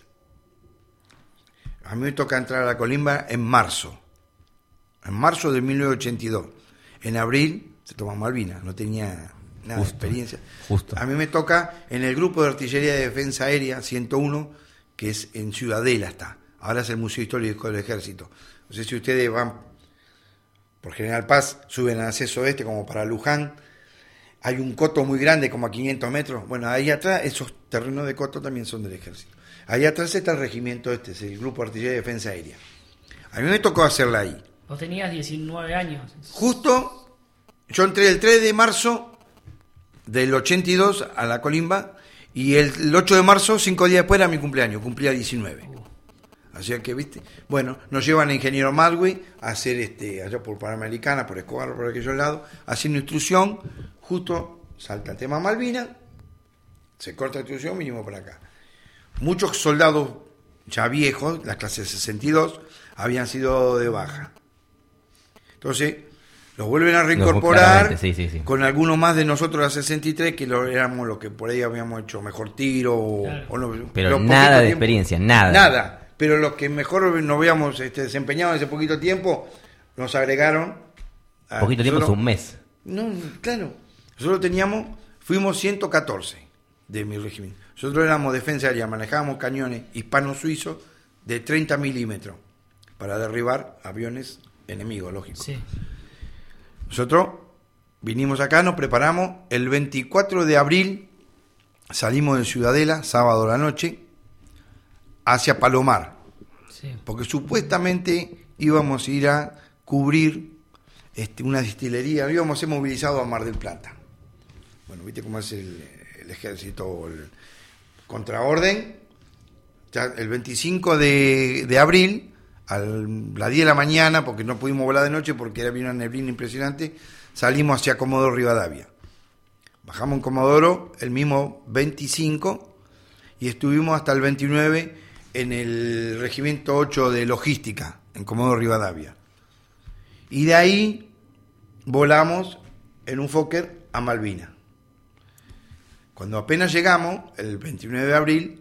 A mí me toca entrar a la Colimba en marzo. En marzo de mil novecientos ochenta y dos. En abril se toma Malvinas, no tenía nada Justo, de experiencia. Justo. A mí me toca en el grupo de artillería de defensa aérea ciento uno, que es en Ciudadela está. Ahora es el Museo Histórico del Ejército. No sé si ustedes van por General Paz, suben al acceso este como para Luján. Hay un coto muy grande, como a quinientos metros. Bueno, ahí atrás, esos terrenos de coto también son del Ejército. Ahí atrás está el regimiento este, es el grupo de artillería de defensa aérea. A mí me tocó hacerla ahí. Vos tenías diecinueve años. Justo, yo entré el tres de marzo del ochenta y dos a la Colimba, y el, el ocho de marzo, cinco días después, era mi cumpleaños, cumplía diecinueve. Uh. Así que, viste, bueno, nos llevan a Ingeniero Madway a hacer, este, allá por Panamericana, por Escobar, por aquellos lados, haciendo instrucción, justo salta el tema Malvinas, se corta la instrucción, mínimo para acá. Muchos soldados ya viejos, la clase sesenta y dos, habían sido de baja. Entonces, los vuelven a reincorporar sí, sí, sí. con algunos más de nosotros, la sesenta y tres, que lo, éramos los que por ahí habíamos hecho mejor tiro. O, claro. o no, pero nada de tiempo, experiencia, nada. Nada, pero los que mejor nos habíamos este, desempeñado en ese poquito tiempo, nos agregaron. A, poquito tiempo es un mes. No, claro. Nosotros teníamos, fuimos ciento catorce de mi régimen. Nosotros éramos defensa aérea, manejábamos cañones hispano-suizos de treinta milímetros para derribar aviones enemigos, lógico. Sí. Nosotros vinimos acá, nos preparamos, el veinticuatro de abril salimos de Ciudadela, sábado a la noche, hacia Palomar, sí. porque supuestamente íbamos a ir a cubrir este, una destilería, íbamos a ser movilizados a Mar del Plata. Bueno, viste cómo es el, el ejército, el contraorden. Ya el veinticinco de, de abril, a las diez de la mañana, porque no pudimos volar de noche porque era una neblina impresionante, salimos hacia Comodoro Rivadavia. Bajamos en Comodoro el mismo veinticinco y estuvimos hasta el veintinueve en el Regimiento ocho de Logística, en Comodoro Rivadavia. Y de ahí volamos en un Fokker a Malvinas. Cuando apenas llegamos, el veintinueve de abril,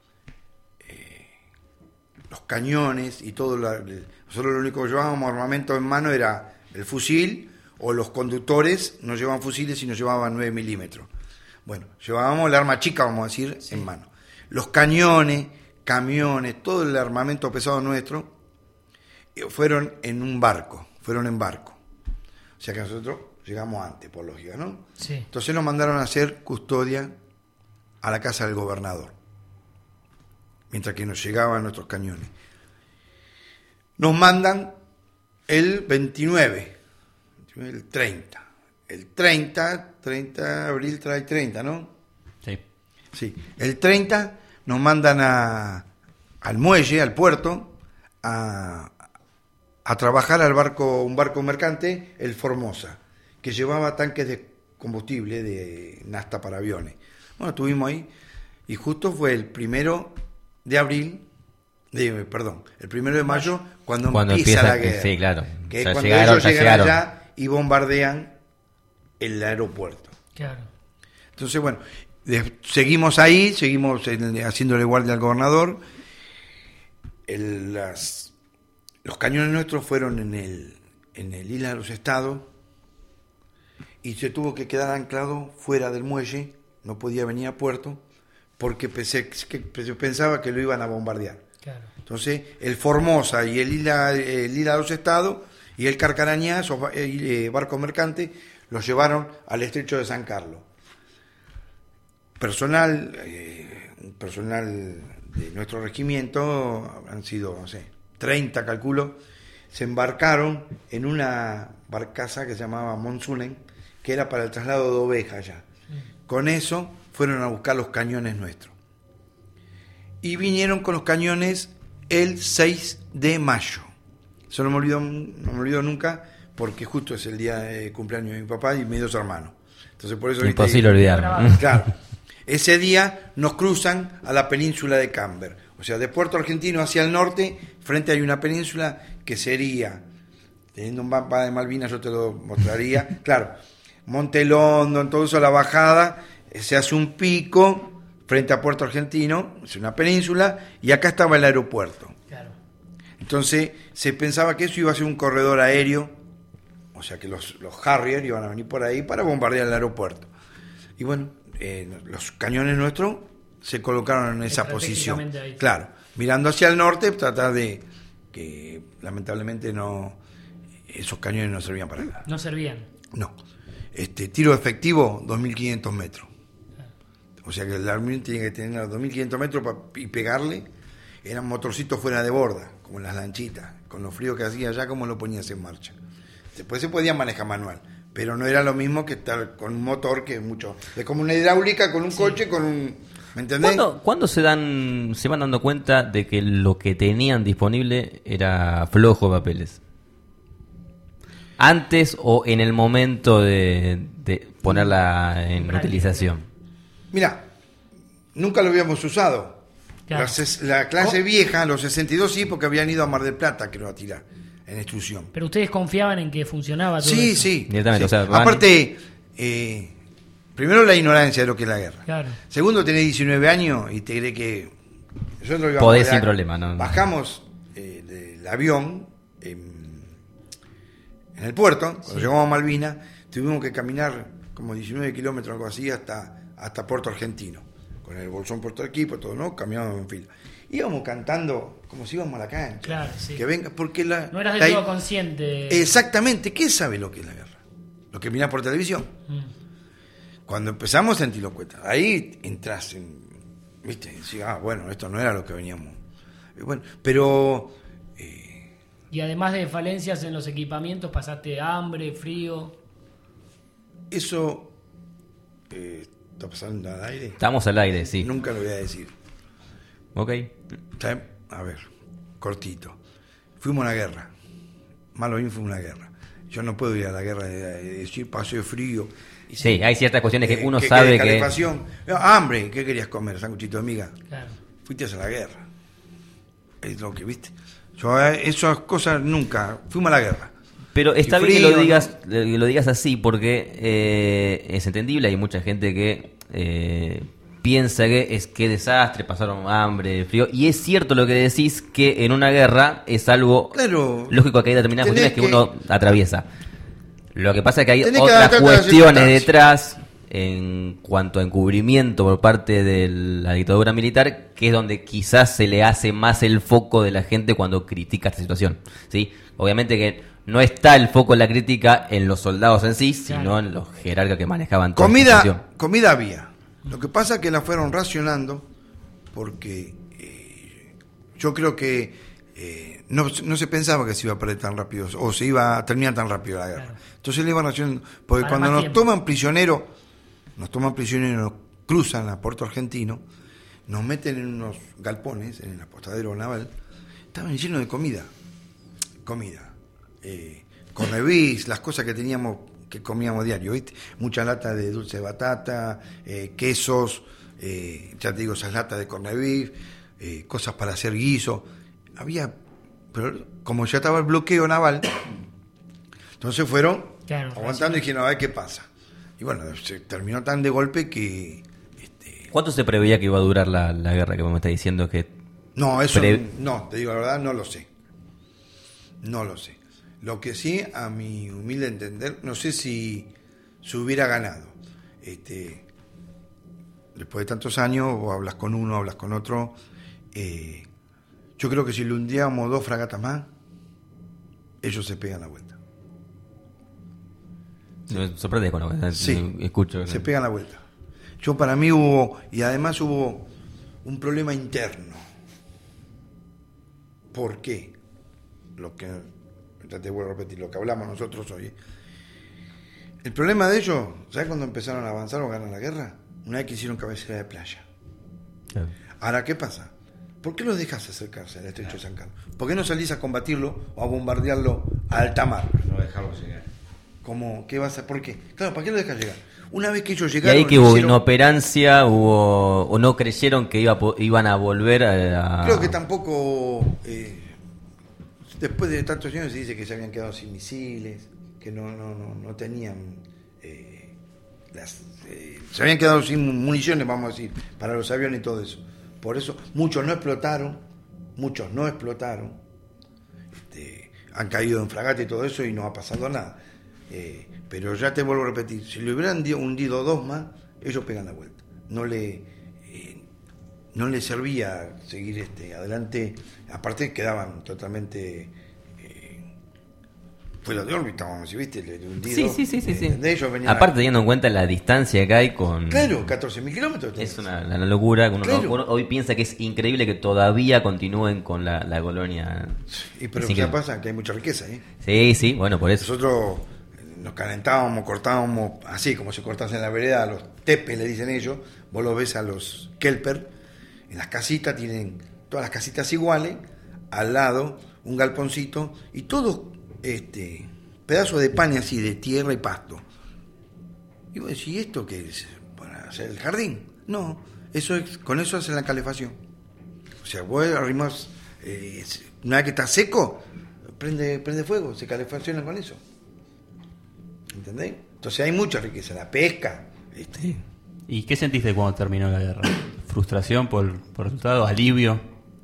eh, los cañones y todo, la, nosotros lo único que llevábamos armamento en mano era el fusil, o los conductores no llevaban fusiles sino llevaban nueve milímetros. Bueno, llevábamos el arma chica, vamos a decir, sí. en mano. Los cañones, camiones, todo el armamento pesado nuestro, eh, fueron en un barco, fueron en barco. O sea que nosotros llegamos antes, por lógica, ¿no? Sí. Entonces nos mandaron a hacer custodia a la casa del gobernador, mientras que nos llegaban nuestros cañones. Nos mandan el veintinueve, el treinta. El treinta, treinta de abril trae treinta, ¿no? Sí. Sí. El treinta nos mandan a, al muelle, al puerto, a, a trabajar al barco, un barco mercante, el Formosa, que llevaba tanques de combustible, de nafta para aviones. Bueno, estuvimos ahí y justo fue el primero de abril, de, perdón, el primero de mayo, cuando, cuando empieza, empieza la guerra. Sí, claro. Que es ya cuando llegaron, ellos ya llegan llegaron. allá y bombardean el aeropuerto. Claro. Entonces, bueno, de, seguimos ahí, seguimos en, haciéndole guardia al gobernador. El, las, los cañones nuestros fueron en el, en el Isla de los Estados y se tuvo que quedar anclado fuera del muelle, no podía venir a puerto porque pensé, que, pensaba que lo iban a bombardear. Claro. Entonces, el Formosa y el Isla, el Isla de los Estados y el Carcarañá, esos eh, barcos mercantes, los llevaron al estrecho de San Carlos. Personal, eh, personal de nuestro regimiento, han sido, no sé, treinta calculo, se embarcaron en una barcaza que se llamaba Monsunen, que era para el traslado de ovejas ya. Con eso fueron a buscar los cañones nuestros. Y vinieron con los cañones el seis de mayo. Eso no me olvido, no me olvido nunca, porque justo es el día de cumpleaños de mi papá y mis dos hermanos. Entonces por eso imposible olvidar. Claro. Ese día nos cruzan a la península de Camber. O sea, de Puerto Argentino hacia el norte, frente hay una península que sería, teniendo un mapa de Malvinas, yo te lo mostraría. Claro, Monte London, todo eso, la bajada, se hace un pico frente a Puerto Argentino, es una península, y acá estaba el aeropuerto. Claro. Entonces se pensaba que eso iba a ser un corredor aéreo, o sea que los, los Harrier iban a venir por ahí para bombardear el aeropuerto. Y bueno, eh, los cañones nuestros se colocaron en esa posición. Ahí. Claro, mirando hacia el norte, tratar de que lamentablemente no, esos cañones no servían para nada. No servían. No. Este, tiro efectivo, dos mil quinientos metros. O sea que el armamento tiene que tener dos mil quinientos metros pa, y pegarle. Eran motorcitos fuera de borda, como las lanchitas. Con lo frío que hacía allá, como lo ponías en marcha. Después se podía manejar manual, pero no era lo mismo que estar con un motor que es mucho. Es como una hidráulica con un sí. coche, con un... ¿Me entendés? ¿Cuándo, ¿Cuándo se dan, se van dando cuenta de que lo que tenían disponible era flojo de papeles? ¿Antes o en el momento de, de ponerla en Braille. utilización? Mira, nunca lo habíamos usado. Claro. La, la clase ¿Oh? vieja, los sesenta y dos sí, porque habían ido a Mar del Plata, creo, a tirar en instrucción. Pero ustedes confiaban en que funcionaba todo sí, eso. Sí, sí. O sea, van... Aparte, eh, primero la ignorancia de lo que es la guerra. Claro. Segundo, tenés diecinueve años y te cree que... Nosotros podés sin problema, ¿no? Bajamos eh, del avión en, en el puerto, cuando sí. llegamos a Malvinas, tuvimos que caminar como diecinueve kilómetros, algo así, hasta, hasta Puerto Argentino. Con el bolsón por todo equipo, todo, ¿no? Caminábamos en fila. Íbamos cantando como si íbamos a la cancha. Claro, sí. Que venga, porque la... No eras la, del todo consciente. Exactamente. ¿Qué sabe lo que es la guerra? Lo que mirás por televisión. Mm. Cuando empezamos sentí lo cuenta. Ahí entras en... ¿Viste? Decís, ah, bueno, esto no era lo que veníamos. Bueno, pero... Eh... Y además de falencias en los equipamientos, pasaste hambre, frío. Eso... Eh, ¿Está pasando al aire? Estamos al aire, sí. Nunca lo voy a decir. Ok. A ver, cortito. Fuimos a la guerra. Malo bien fue una guerra. Yo no puedo ir a la guerra de, de decir paso de frío. Y sí, hay ciertas cuestiones que uno que, sabe que... que... No, hambre, ¿qué querías comer? Sanguchito de miga. Claro. Fuiste a la guerra. Es lo que viste. Yo esas cosas nunca... Fuimos a la guerra. Pero está y bien frío, que lo digas, ¿no? que lo digas así, porque eh, es entendible. Hay mucha gente que eh, piensa que es que desastre, pasaron hambre, frío. Y es cierto lo que decís, que en una guerra es algo claro, lógico que hay determinadas cuestiones que, que uno atraviesa. Lo que pasa es que hay Tenés otras que cuestiones detrás en cuanto a encubrimiento por parte de la dictadura militar, que es donde quizás se le hace más el foco de la gente cuando critica esta situación, ¿sí? Obviamente que no está el foco de la crítica en los soldados en sí, sino claro. en los jerarcas que manejaban toda comida, esta situación. Comida había. Lo que pasa es que la fueron racionando porque eh, yo creo que eh, no, no se pensaba que se iba a perder tan rápido o se iba a terminar tan rápido la guerra. Claro. Entonces le iban racionando. Porque Para cuando nos tiempo. toman prisioneros, nos toman prisioneros, nos cruzan a Puerto Argentino, nos meten en unos galpones, en el apostadero naval, estaban llenos de comida. Comida. Eh, cornevis, las cosas que teníamos, que comíamos diario, ¿viste? Mucha lata de dulce de batata, eh, quesos, eh, ya te digo, esas latas de cornevis, eh, cosas para hacer guiso. Había, pero como ya estaba el bloqueo naval, entonces fueron claro, aguantando y dijeron, a ver qué pasa. Y bueno, se terminó tan de golpe que... Este... ¿Cuánto se preveía que iba a durar la, la guerra que me está diciendo que... No, eso pre... no, te digo la verdad, no lo sé. No lo sé. Lo que sí, a mi humilde entender, no sé si se hubiera ganado. Este, después de tantos años, vos hablas con uno, hablas con otro. Eh, yo creo que si le hundíamos dos fragatas más, ellos se pegan la vuelta. Me sorprende cuando sí, escucho. Se pegan la vuelta. Yo para mí hubo, y además hubo un problema interno. ¿Por qué? Lo que... Ya te vuelvo a repetir lo que hablamos nosotros hoy. El problema de ellos, ¿sabes cuándo empezaron a avanzar o ganar la guerra? Una vez que hicieron cabecera de playa. Claro. Ahora, ¿qué pasa? ¿Por qué los dejas acercarse al estrecho de San Carlos? ¿Por qué no salís a combatirlo o a bombardearlo a alta mar? No dejarlo llegar. ¿Cómo? ¿Qué vas a...? ¿Por qué? Claro, ¿para qué lo dejas llegar? Una vez que ellos Y llegaron... ahí que hubo hicieron- inoperancia, hubo, o no creyeron que iba, a po- iban a volver a... Creo que tampoco, eh, después de tantos años se dice que se habían quedado sin misiles, que no no no, no tenían, eh, las, eh, se habían quedado sin municiones, vamos a decir, para los aviones y todo eso. Por eso muchos no explotaron, muchos no explotaron, este, han caído en fragata y todo eso y no ha pasado nada. Eh, pero ya te vuelvo a repetir, si le hubieran di- hundido dos más, ellos pegan la vuelta. No le... no le servía seguir este adelante, aparte quedaban totalmente eh, fuera de órbita, vamos a decir, ¿viste? El hundido, Sí, sí, sí, sí, sí. ¿entendés? Ellos venían Aparte a- teniendo en cuenta la distancia que hay con... claro, catorce mil kilómetros. Es una, una locura. Uno, Claro. uno hoy piensa que es increíble que todavía continúen con la, la colonia. Y pero Es ¿qué increíble. pasa? Que hay mucha riqueza, ¿eh? Sí, sí, bueno, por eso. Nosotros nos calentábamos, cortábamos, así como se cortaban en la vereda, a los tepes le dicen ellos, vos los ves a los kelper, en las casitas tienen todas las casitas iguales, al lado un galponcito y todos este, pedazos de pan así, de tierra y pasto. Y vos decís, ¿y esto qué es? ¿Para hacer el jardín? No, eso es, con eso hacen la calefacción. O sea, vos arrimás, eh, una vez que está seco, prende, prende fuego, se calefacciona con eso. ¿Entendés? Entonces hay mucha riqueza, la pesca. Este. ¿Y qué sentiste cuando terminó la guerra? ¿Frustración por, por resultado? ¿Alivio?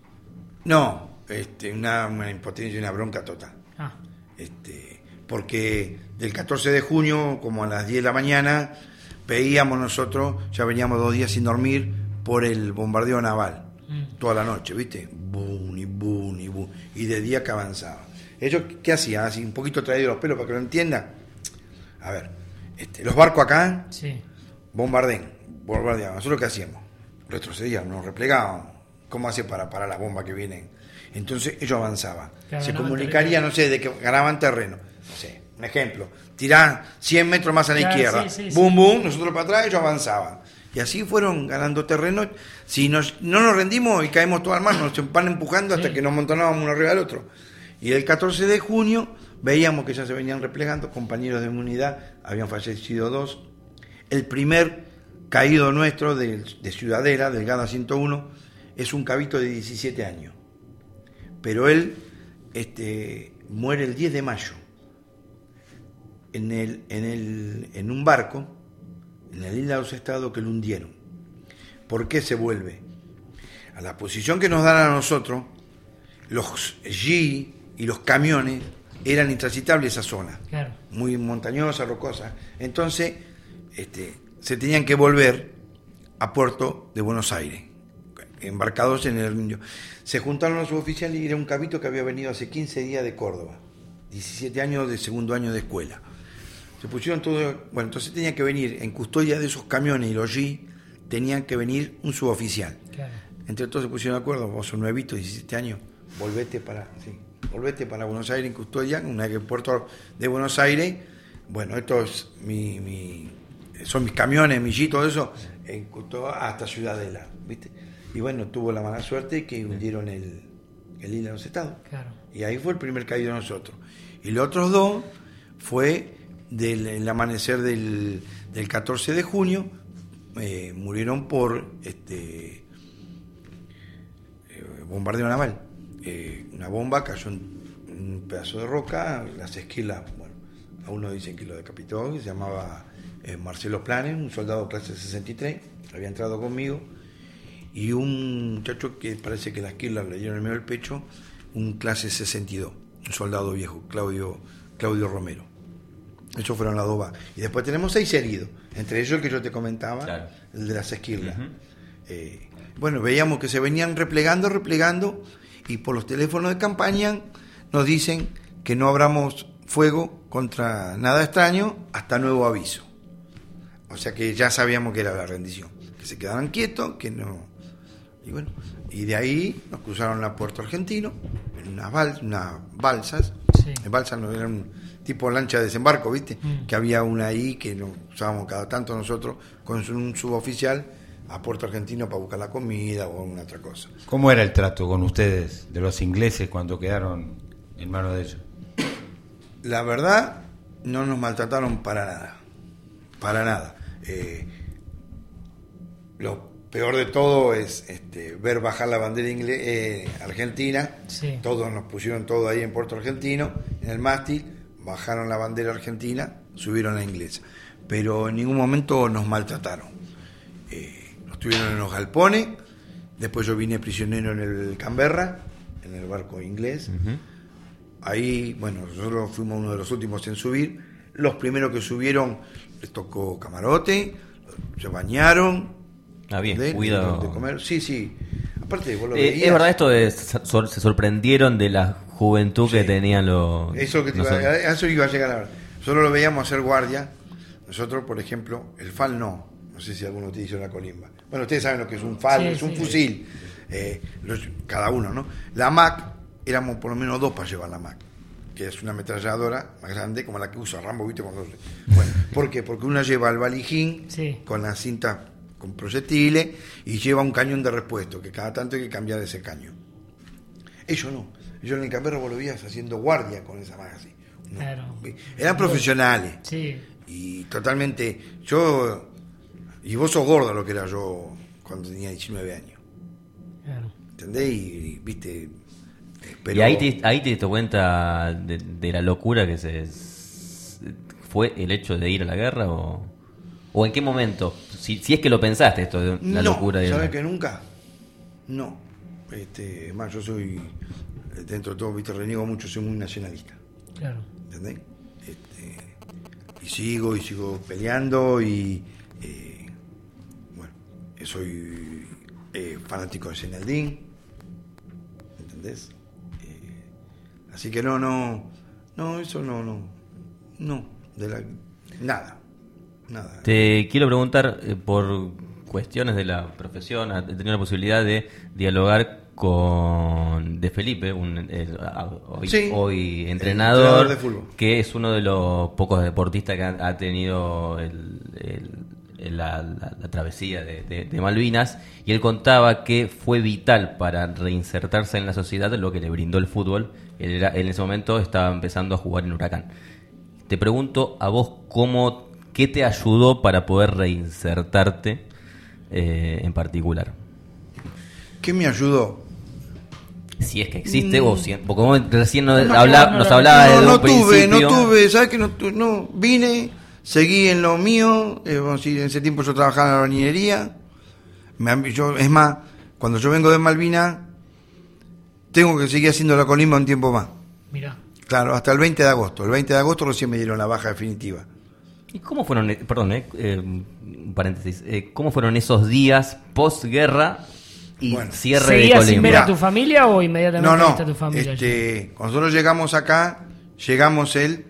No, este, una, una impotencia y una bronca total. Ah. Este, porque del catorce de junio, como a las diez de la mañana, veíamos nosotros, ya veníamos dos días sin dormir por el bombardeo naval. Mm. Toda la noche, ¿viste? Boom, y boom, y boom. Y de día que avanzaba. Ellos, ¿qué hacían? Así un poquito traído los pelos para que lo entiendan. A ver, este, los barcos acá, Sí. bombardean, bombardeaban. Nosotros, ¿qué hacíamos? Retrocedíamos, nos replegábamos. ¿Cómo hace para parar las bombas que vienen? Entonces ellos avanzaban. Claro, Se ganaban comunicaría, no sé, de que ganaban terreno. No sé, un ejemplo. Tirá cien metros más a la Claro, izquierda. sí, sí, boom, sí. boom, nosotros para atrás, ellos avanzaban. Y así fueron ganando terreno. Si nos, no nos rendimos y caemos todo al mar, nos van empujando hasta Sí. que nos montonábamos uno arriba del otro. Y el catorce de junio veíamos que ya se venían replegando, compañeros de mi unidad, habían fallecido dos. El primer caído nuestro de, de Ciudadela, del Gada ciento uno, es un cabito de diecisiete años. Pero él este, muere el diez de mayo en, el, en, el, en un barco en la isla de los Estados que lo hundieron. ¿Por qué se vuelve? A la posición que nos dan a nosotros, los G y los camiones eran intransitables esa zona, Claro. muy montañosa, rocosa. Entonces, este, se tenían que volver a Puerto de Buenos Aires, embarcados en el Indio. Se juntaron los suboficiales y era un cabito que había venido hace quince días de Córdoba, diecisiete años de segundo año de escuela. Se pusieron todo, bueno, entonces tenía que venir en custodia de esos camiones y los G, tenían que venir un suboficial. Claro. Entre todos se pusieron de acuerdo, vos sos nuevito, diecisiete años, volvete para, sí, volvete para Buenos Aires en custodia, una vez que el puerto de Buenos Aires, bueno, estos mi, mi, son mis camiones, mi G, todo eso, en custodia hasta Ciudadela, ¿viste? Y bueno, tuvo la mala suerte que hundieron el, el Isla de los Estados. Claro. Y ahí fue el primer caído de nosotros. Y los otros dos fue del el amanecer del, del catorce de junio, eh, murieron por este eh, bombardeo naval. Eh, una bomba cayó en un pedazo de roca, las esquilas, bueno, a uno dicen que lo decapitó, que se llamaba eh, Marcelo Planes, un soldado clase sesenta y tres, había entrado conmigo, y un muchacho que parece que las esquilas le dieron en medio del pecho, un clase sesenta y dos, un soldado viejo, Claudio, Claudio Romero. Esos fueron las dos bajas. Y después tenemos seis heridos, entre ellos el que yo te comentaba, claro, el de las esquirlas. Uh-huh. eh, bueno, veíamos que se venían replegando, replegando, y por los teléfonos de campaña nos dicen que no abramos fuego contra nada extraño hasta nuevo aviso. O sea que ya sabíamos que era la rendición, que se quedaran quietos, que no... Y bueno, y de ahí nos cruzaron a Puerto Argentino, en unas, bal, unas balsas, sí. En balsas no eran un tipo lancha de desembarco, ¿viste? Mm. Que había una ahí que nos usábamos cada tanto nosotros con un suboficial a Puerto Argentino para buscar la comida o una otra cosa. ¿Cómo era el trato con ustedes de los ingleses cuando quedaron en manos de ellos? La verdad, no nos maltrataron para nada, para nada. Eh, lo peor de todo es este, ver bajar la bandera ingle- eh, argentina. Sí. Todos nos pusieron todo ahí en Puerto Argentino, en el mástil, bajaron la bandera argentina, subieron la inglesa. Pero en ningún momento nos maltrataron. Eh, nos tuvieron en los galpones, después yo vine prisionero en el Canberra, en el barco inglés. Uh-huh. Ahí, bueno, nosotros fuimos uno de los últimos en subir. Los primeros que subieron les tocó camarote, se bañaron. Ah, bien, de, cuidado. de comer. Sí, sí. Aparte, vos lo Eh, veías. es verdad esto de sor- se sorprendieron de la juventud Sí. que tenían los... Eso que te iba, nosotros. a eso iba a llegar ahora. Nosotros lo veíamos hacer guardia. Nosotros, por ejemplo, el F A L no. No sé si alguno utiliza la colimba. Bueno, ustedes saben lo que es un F A L, Sí, es un sí. fusil. Eh, los- cada uno, ¿no? La M A C, éramos por lo menos dos para llevar la M A C, que es una ametralladora más grande, como la que usa Rambo, ¿viste? Cuando... Bueno, ¿por qué? Porque una lleva el valijín Sí. con la cinta con proyectiles y lleva un cañón de repuesto, que cada tanto hay que cambiar ese cañón. Ellos no. Ellos en el Canberra vos lo veías haciendo guardia con esa M A C así. No. Claro. Eran profesionales. Sí. Y totalmente. Yo. Y vos sos gordo lo que era yo cuando tenía diecinueve años. Claro. ¿Entendés? Y, y, viste. eh, Pero, Y ahí te, ahí te diste cuenta de, de la locura que se fue el hecho de ir a la guerra o, o en qué momento, si, si es que lo pensaste esto de la no, locura de ¿sabes que nunca? No. Este, es más, yo soy, dentro de todo, viste, reniego mucho, soy muy nacionalista. Claro. ¿Entendés? Este, y sigo, y sigo peleando, y eh, bueno, soy eh, fanático de Zinedine, ¿entendés? Eh, así que no, no, no, eso no, no, no, de la, nada, nada. Te quiero preguntar, eh, por cuestiones de la profesión, he tenido la posibilidad de dialogar con De Felipe, un, el, a- hoy, Sí, hoy el entrenador, entrenador de fútbol. que es uno de los pocos deportistas que ha, ha tenido el, el- el- la, la- la travesía de, de- de Malvinas, y él contaba que fue vital para reinsertarse en la sociedad lo que le brindó el fútbol. Él, era, él en ese momento estaba empezando a jugar en Huracán. Te pregunto a vos cómo, qué te ayudó para poder reinsertarte eh, en particular. ¿Qué me ayudó? Si es que existe, mm. o si, porque como recién nos, No, habla, no, no, nos hablaba no, de no un tuve, principio. no tuve, ¿sabes que no tuve? No, vine, seguí en lo mío, eh, vamos a decir, en ese tiempo yo trabajaba en la albañilería, me, yo, es más, cuando yo vengo de Malvinas, tengo que seguir haciendo la colimba un tiempo más. Mirá. Claro, hasta el veinte de agosto. El veinte de agosto recién me dieron la baja definitiva. ¿Y cómo fueron, eh, perdón, eh, eh, un paréntesis, eh, cómo fueron esos días posguerra y Bueno, cierre de ¿Seguías sin Colimba? ver a tu familia o inmediatamente No, no, viste a tu familia? este, cuando nosotros llegamos acá, llegamos el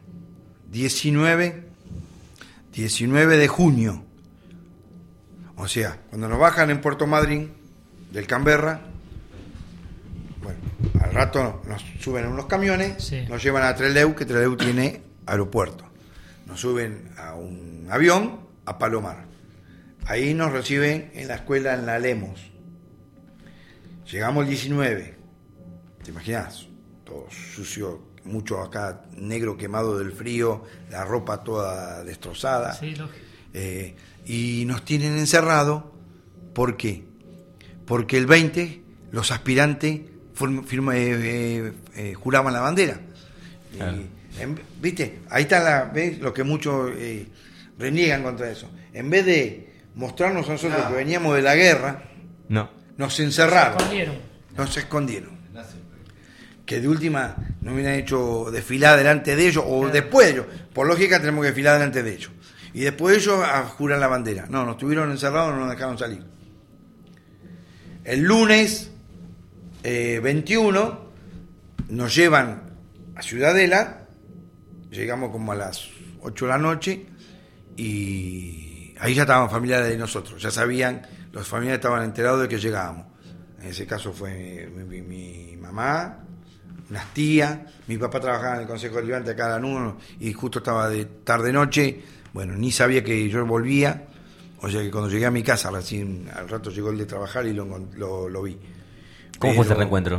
diecinueve de junio. O sea, cuando nos bajan en Puerto Madryn del Canberra, bueno, al rato nos suben en unos camiones, Sí. nos llevan a Trelew, que Trelew tiene aeropuerto. Nos suben a un avión a Palomar. Ahí nos reciben en la escuela en la Lemos. Llegamos el diecinueve. ¿Te imaginas? Todo sucio, mucho acá negro quemado del frío, la ropa toda destrozada. Sí, lógico. Eh, y nos tienen encerrado. ¿Por qué? Porque el veinte los aspirantes form- firma- eh, eh, eh, juraban la bandera. Claro. Y, en- ¿viste? Ahí está la, ¿ves? Lo que muchos eh, reniegan contra eso. En vez de mostrarnos a nosotros No. que veníamos de la guerra, No. nos encerraron. Se escondieron. Nos escondieron. Que de última nos hubieran hecho desfilar delante de ellos, o Claro. después de ellos. Por lógica tenemos que desfilar delante de ellos. Y después de ellos a jurar la bandera. No, nos tuvieron encerrados, no nos dejaron salir. El lunes eh, veintiuno nos llevan a Ciudadela, llegamos como a las ocho de la noche, y ahí ya estaban familiares de nosotros, ya sabían, los familiares estaban enterados de que llegábamos. En ese caso fue mi, mi- mi mamá, unas tías, mi papá trabajaba en el Consejo Deliberante acá en Lanús y justo estaba de tarde-noche, bueno, ni sabía que yo volvía, o sea que cuando llegué a mi casa, recién al rato llegó el de trabajar y lo, encont- lo, lo vi. ¿Cómo Pero- fue ese reencuentro?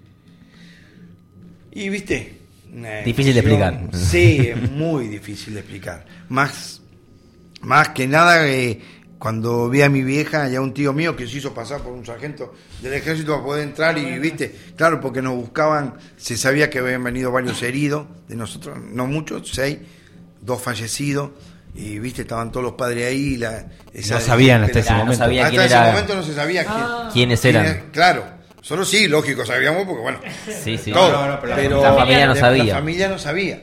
Y viste, una Difícil de emoción- explicar. Sí, es muy difícil de explicar. Más Más que nada, eh, cuando vi a mi vieja y a un tío mío que se hizo pasar por un sargento del ejército para poder entrar y, viste, claro, porque nos buscaban, se sabía que habían venido varios heridos, de nosotros, no muchos, seis, dos fallecidos, y, viste, estaban todos los padres ahí. La, esa no sabían hasta ese Ah, no momento. sabía hasta quién ese era- momento no se sabía Ah. quién- ¿Quiénes eran? quién era- claro, solo sí, lógico, sabíamos, porque bueno, Sí, sí. todo, No, no, no, pero la- pero la familia no la- sabía. La familia no sabía.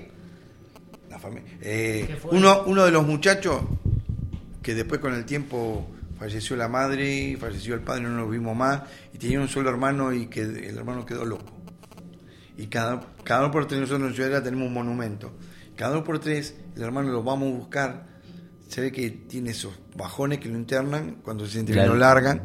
La fami- eh, uno, uno de los muchachos que después con el tiempo falleció la madre, falleció el padre, no nos vimos más, y tenía un solo hermano y que el hermano quedó loco. Y cada, cada uno por tres, nosotros en Ciudadela tenemos un monumento. Cada uno por tres, el hermano lo vamos a buscar, se ve que tiene esos bajones que lo internan, cuando se siente que Claro. lo largan,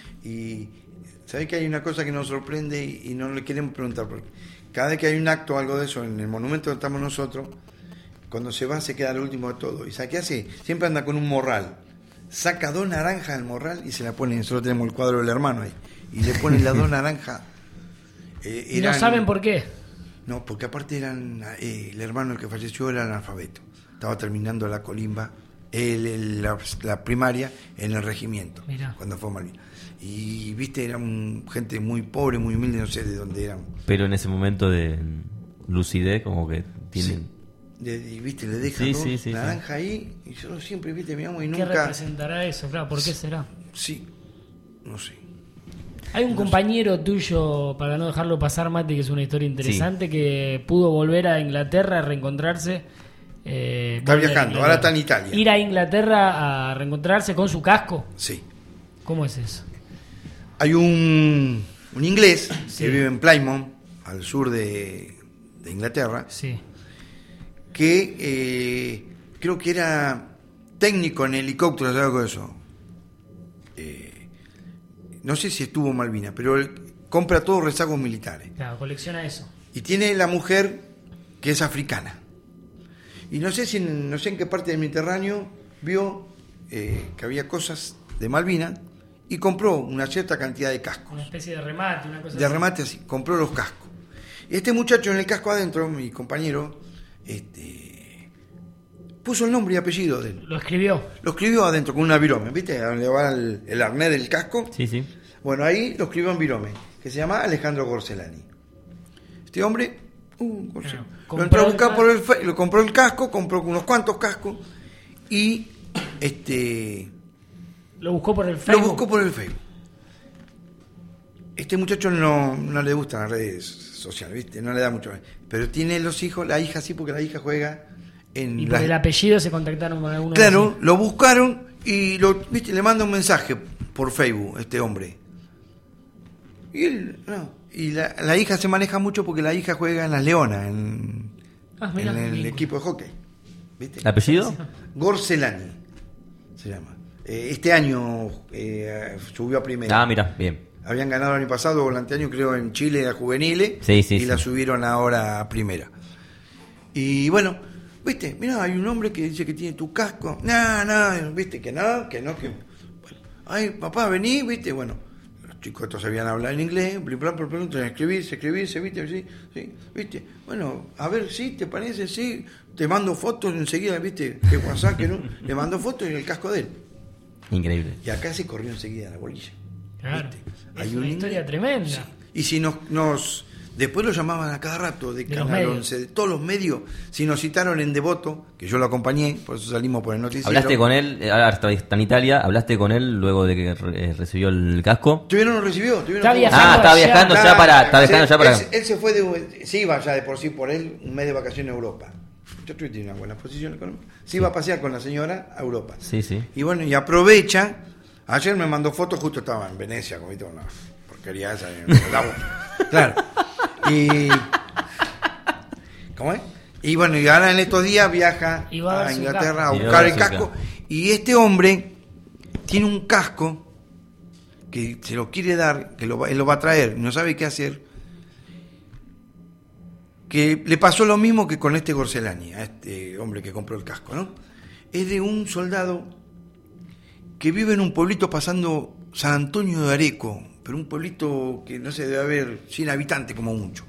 y sabe que hay una cosa que nos sorprende y, y no le queremos preguntar, porque cada vez que hay un acto o algo de eso en el monumento donde estamos nosotros, cuando se va se queda lo último de todo. ¿Y sabe qué hace? Siempre anda con un morral. Saca dos naranjas del morral y se la pone. Nosotros tenemos el cuadro del hermano ahí. Y le ponen las dos naranjas. Eh, Y no eran- saben por qué. No, porque aparte eran. Eh, el hermano el que falleció era analfabeto. Estaba terminando la colimba, el, el- la, la primaria en el regimiento. Mirá. Cuando fue a Malvinas. Y viste, eran gente muy pobre, muy humilde, no sé de dónde eran. Pero en ese momento de lucidez, como que tienen. De- y viste, le dejan Sí, dos sí, sí, naranja ahí, y yo siempre, viste, miramos y ¿Qué nunca. representará eso? Claro, ¿por qué será? Sí, no sé. Hay un compañero tuyo, para no dejarlo pasar, Mati, que es una historia interesante, que pudo volver a Inglaterra a reencontrarse. eh, Está volver a viajando, Inglaterra. ahora está en Italia. Ir a Inglaterra a reencontrarse con su casco. Sí. ¿Cómo es eso? Hay un, un inglés Sí. que vive en Plymouth, al sur de, de Inglaterra, Sí. que eh, creo que era técnico en helicópteros, algo de eso. Eh, no sé si estuvo en Malvinas, pero él compra todos rezagos militares. Claro, colecciona eso. Y tiene la mujer que es africana. Y no sé si en, no sé en qué parte del Mediterráneo vio eh, que había cosas de Malvinas y compró una cierta cantidad de cascos. Una especie de remate, una cosa De así. remate así, compró los cascos. Este muchacho en el casco adentro, mi compañero, este, puso el nombre y apellido de él. Lo escribió. Lo escribió adentro con una virome, ¿viste? A donde va el, el arnés del casco. Sí, sí. Bueno, ahí lo escribió en virome, que se llama Alejandro Gorcelani. Este hombre, uh, Gorcelani, lo compró entró a el buscar ca- por el fe- lo compró el casco, compró unos cuantos cascos y este Lo buscó por el lo Facebook. buscó por el Facebook. Este muchacho no, no le gustan las redes sociales, ¿viste? No le da mucho. Pero tiene los hijos, la hija sí, porque la hija juega en Y la- por el apellido se contactaron con alguno. Claro, así. lo buscaron y lo, ¿viste? Le manda un mensaje por Facebook este hombre. Y él, no. Y la, la hija se maneja mucho porque la hija juega en las Leonas, en, Ah, mirá, en el bien. equipo de hockey. ¿Viste? ¿Apellido? Gorcelani se llama. Eh, este año eh, subió a primera. Ah, mira, bien. Habían ganado el año pasado o el anteaño, creo, en Chile, a juveniles. Sí, sí, y sí. la subieron ahora a primera. Y bueno, viste, mira, hay un hombre que dice que tiene tu casco. No, no, viste, que no, que no, que. Bueno, ay, papá, vení, viste, bueno. Los chicos estos sabían hablar en inglés, bla, bla, bla, bla, bla, escribirse, escribirse, viste, sí, sí, viste. Bueno, a ver, sí, ¿te parece? Sí, te mando fotos enseguida, viste, que WhatsApp, que no. Le mando fotos en el casco de él. Increíble. Y acá se corrió enseguida la bolilla. Claro. Hay Es un una historia tremenda. Sí. Y si nos, nos después lo llamaban a cada rato de, De los Canal medios. once, de todos los medios, si nos citaron en Devoto, que yo lo acompañé, por eso salimos por el noticiero. ¿Hablaste con él? eh, Ahora está está en Italia. ¿Hablaste con él luego de que eh, recibió el casco? Todavía no lo recibió. todavía no Está fue- viajando Ah, estaba allá. viajando ya para. Estaba viajando él, ya para. él, él se fue de, se iba ya de por sí por él un mes de vacaciones a Europa. Yo creo que tiene una buena posición económica. Se iba a pasear con la señora a Europa. Sí, sí. Y bueno, y aprovecha. Ayer me mandó fotos, justo estaba en Venecia, como una porquería esa. en el lago. Claro. Y. ¿Cómo es? Y bueno, y ahora en estos días viaja Y va a a ver su Inglaterra casco. a Y va a buscar ver el su casco. casco. Y este hombre tiene un casco que se lo quiere dar, que lo va- él lo va a traer, no sabe qué hacer. Que le pasó lo mismo que con este Gorcelani, a este hombre que compró el casco, ¿no? Es de un soldado que vive en un pueblito pasando San Antonio de Areco, pero un pueblito que no se debe haber cien habitantes como mucho.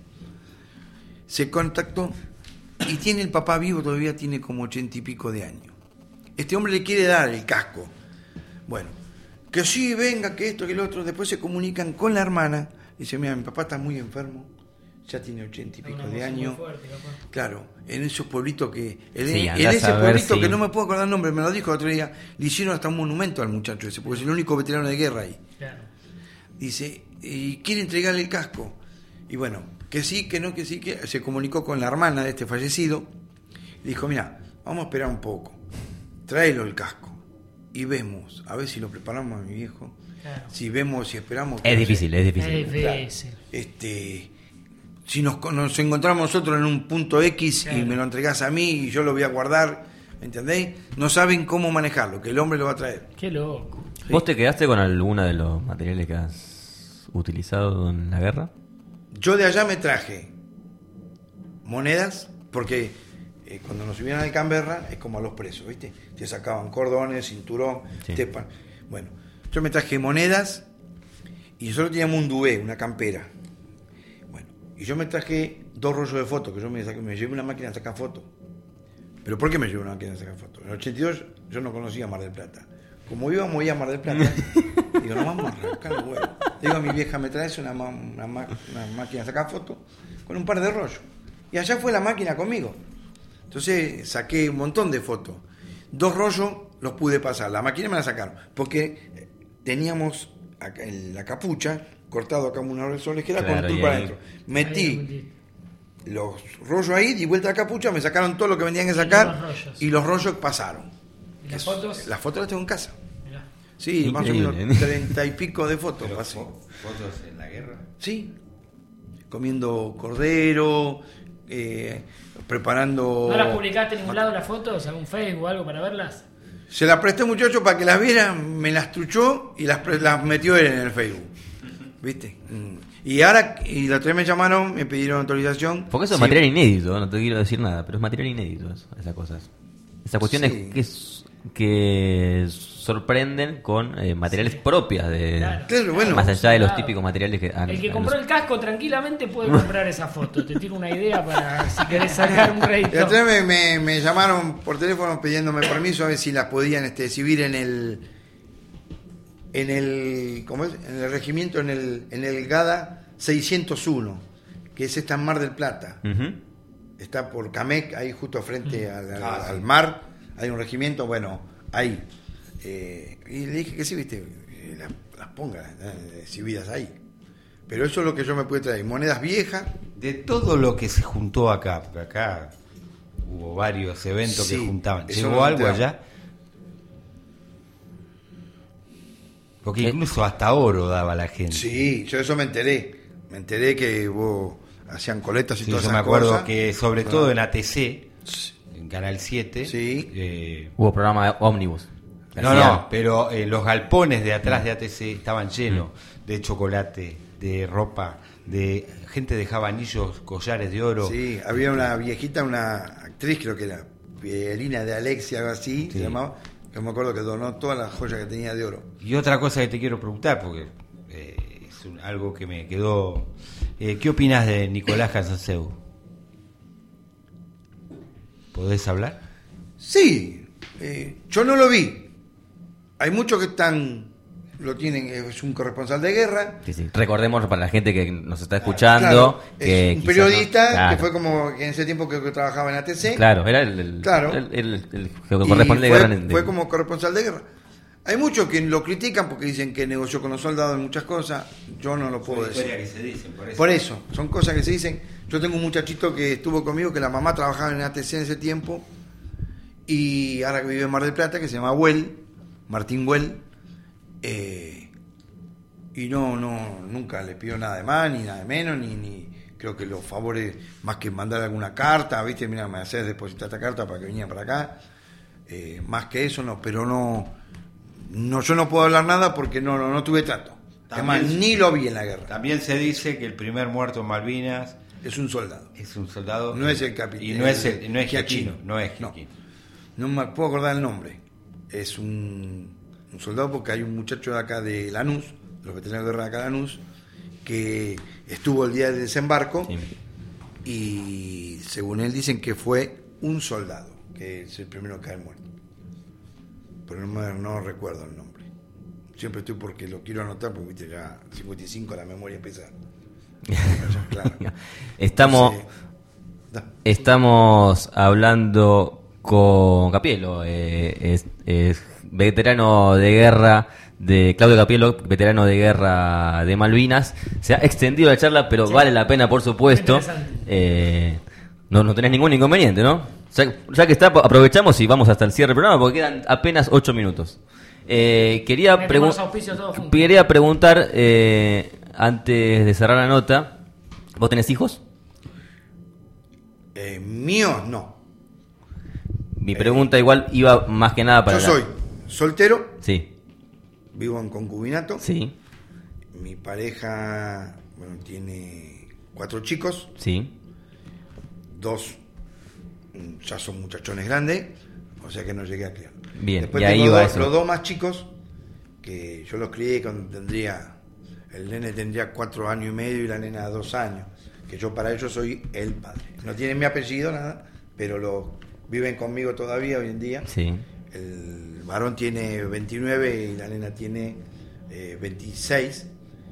Se contactó y tiene el papá vivo, todavía tiene como ochenta y pico de años. este hombre le quiere dar el casco. Bueno, que sí, venga, que esto, que lo otro. Después se comunican con la hermana. Dice, mira, mi papá está muy enfermo. Ya tiene ochenta y pico de años. Fuerte, claro, en esos pueblitos que... En, sí, en ese pueblito si... que no me puedo acordar el nombre, me lo dijo el otro día, le hicieron hasta un monumento al muchacho ese, porque es el único veterano de guerra ahí. Claro. Dice, y quiere entregarle el casco. Y bueno, que sí, que no, que sí, que... Se comunicó con la hermana de este fallecido. Y dijo, mira, vamos a esperar un poco. Tráelo el casco. Y vemos, a ver si lo preparamos a mi viejo. Claro. Si vemos, si esperamos... Es difícil, es difícil. Es difícil. Claro, este... Si nos, nos encontramos nosotros en un punto X, claro, y me lo entregás a mí y yo lo voy a guardar, ¿me entendéis? No saben cómo manejarlo, que el hombre lo va a traer. Qué loco. ¿Sí? ¿Vos te quedaste con alguna de los materiales que has utilizado en la guerra? Yo de allá me traje monedas, porque eh, cuando nos subían al Canberra es como a los presos, ¿viste? Te sacaban cordones, cinturón, sí, te... Bueno, yo me traje monedas y nosotros teníamos un dué, una campera. Y yo me traje dos rollos de fotos, que yo me, me llevé una máquina a sacar fotos. ¿Pero por qué me llevé una máquina a sacar fotos? En el ochenta y dos yo no conocía Mar del Plata. Como íbamos a ir a Mar del Plata, digo, no vamos a arrancar los huevos. Digo a mi vieja, me traes una, una, una, una máquina a sacar fotos con un par de rollos. Y allá fue la máquina conmigo. Entonces saqué un montón de fotos. Dos rollos los pude pasar, la máquina me la sacaron. Porque teníamos acá en la capucha cortado acá unos resortes que era, claro, con un para adentro. Metí los rollos ahí, di vuelta a la capucha, me sacaron todo lo que venían que sacar y los rollos pasaron. ¿Y las fotos? Las fotos las tengo en casa. Mirá. Sí, increíble, más o menos treinta y pico de fotos. ¿Fotos en la guerra? Sí. Comiendo cordero, eh, preparando... ¿No las publicaste en ningún lado las fotos? ¿Algún Facebook o algo para verlas? Se las presté a un muchacho para que las viera, me las truchó y las, las metió él en el Facebook. ¿Viste? Y ahora, y la otra vez me llamaron, me pidieron autorización. Porque eso es sí, material inédito, no te quiero decir nada, pero es material inédito eso, esas cosas. Esas cuestiones sí, que, que sorprenden con eh, materiales sí, propias de, claro, claro, bueno, más allá de los claro, típicos materiales que han, el que han compró los... el casco tranquilamente puede comprar esa foto. Te tiro una idea para si querés sacar un rédito. La otra vez me, me, me llamaron por teléfono pidiéndome permiso a ver si las podían este, exhibir en el en el ¿cómo es? En el regimiento, en el en el GADA seiscientos uno, que es esta en Mar del Plata. Uh-huh. Está por Camec, ahí justo frente uh-huh. al, al, ah, al mar, hay un regimiento, bueno, ahí. Eh, y le dije que sí, viste, las, las ponga eh, exhibidas ahí. Pero eso es lo que yo me pude traer, monedas viejas. De todo lo que se juntó acá, porque acá hubo varios eventos sí, que juntaban. ¿Llegó algo allá? Porque incluso hasta oro daba la gente. Sí, yo eso me enteré. Me enteré que vos hacían coletas y sí, todas yo esas me acuerdo cosas. Que sobre todo ah. en A T C, en Canal siete, sí. eh, hubo programa de ómnibus. No, no, pero eh, los galpones de atrás de A T C estaban llenos mm. de chocolate, de ropa, de gente dejaba anillos, collares de oro. Sí, había una viejita, una actriz, creo que era Elina de Alexia, algo así, sí. se llamaba. Yo me acuerdo que donó todas las joyas que tenía de oro. Y otra cosa que te quiero preguntar, porque eh, es un, algo que me quedó... Eh, ¿Qué opinas de Nicolás Casanseu? ¿Podés hablar? Sí, eh, yo no lo vi. Hay muchos que están... Lo tienen, es un corresponsal de guerra. Sí, sí. Recordemos para la gente que nos está escuchando. Claro, que es un periodista no, claro. que fue como que en ese tiempo que, que trabajaba en A T C. Claro, era el, el, claro. el, el, el, el corresponsal de fue, guerra. En, fue como corresponsal de guerra. Hay muchos que lo critican porque dicen que negoció con los soldados en muchas cosas. Yo no lo puedo decir. Que se dicen, por, eso. por eso, son cosas que se dicen. Yo tengo un muchachito que estuvo conmigo, que la mamá trabajaba en A T C en ese tiempo. Y ahora que vive en Mar del Plata, que se llama Huel, Martín Huel. Eh... Y no, no, nunca le pidió nada de más, ni nada de menos, ni, ni creo que los favores, más que mandar alguna carta, viste, mira, me haces depositar esta carta para que viniera para acá, eh, más que eso no, pero no, no, yo no puedo hablar nada porque no, no, no tuve trato. Además, ni lo vi en la guerra. También se dice que el primer muerto en Malvinas es un soldado. Es un soldado. No es el capitán. Y no es el, no es Giachino, no es Giachino. No, no me puedo acordar el nombre. Es un, un soldado porque hay un muchacho de acá de Lanús, los veteranos de guerra de Lanús, que estuvo el día del desembarco sí. y según él dicen que fue un soldado, que es el primero que cae muerto. pero no, me, no recuerdo el nombre. Siempre estoy porque lo quiero anotar, porque viste, ya cincuenta y cinco la memoria empieza. Claro. Estamos, Entonces, estamos hablando con Capielo, eh, es, es veterano de guerra, de Claudio Capielo, veterano de guerra de Malvinas. Se ha extendido la charla, pero sí, vale la pena, por supuesto. Eh, no, no tenés ningún inconveniente, ¿no? Ya, ya que está, aprovechamos y vamos hasta el cierre del programa, porque quedan apenas ocho minutos. Eh, quería, pregu- quería preguntar, eh, antes de cerrar la nota, ¿vos tenés hijos? Eh, míos, no. Mi pregunta eh, igual iba más que nada para... Yo soy la... soltero. Sí. Vivo en concubinato. Sí. Mi pareja, bueno, tiene cuatro chicos. Sí. Dos ya son muchachones grandes, o sea que no llegué a criar. Bien, después y tengo ahí va dos, eso. los dos más chicos, que yo los crié cuando tendría, el nene tendría cuatro años y medio y la nena dos años, que yo para ellos soy el padre. No tienen mi apellido, nada, pero lo viven conmigo todavía hoy en día. Sí. El varón tiene veintinueve y la nena tiene eh, veintiséis,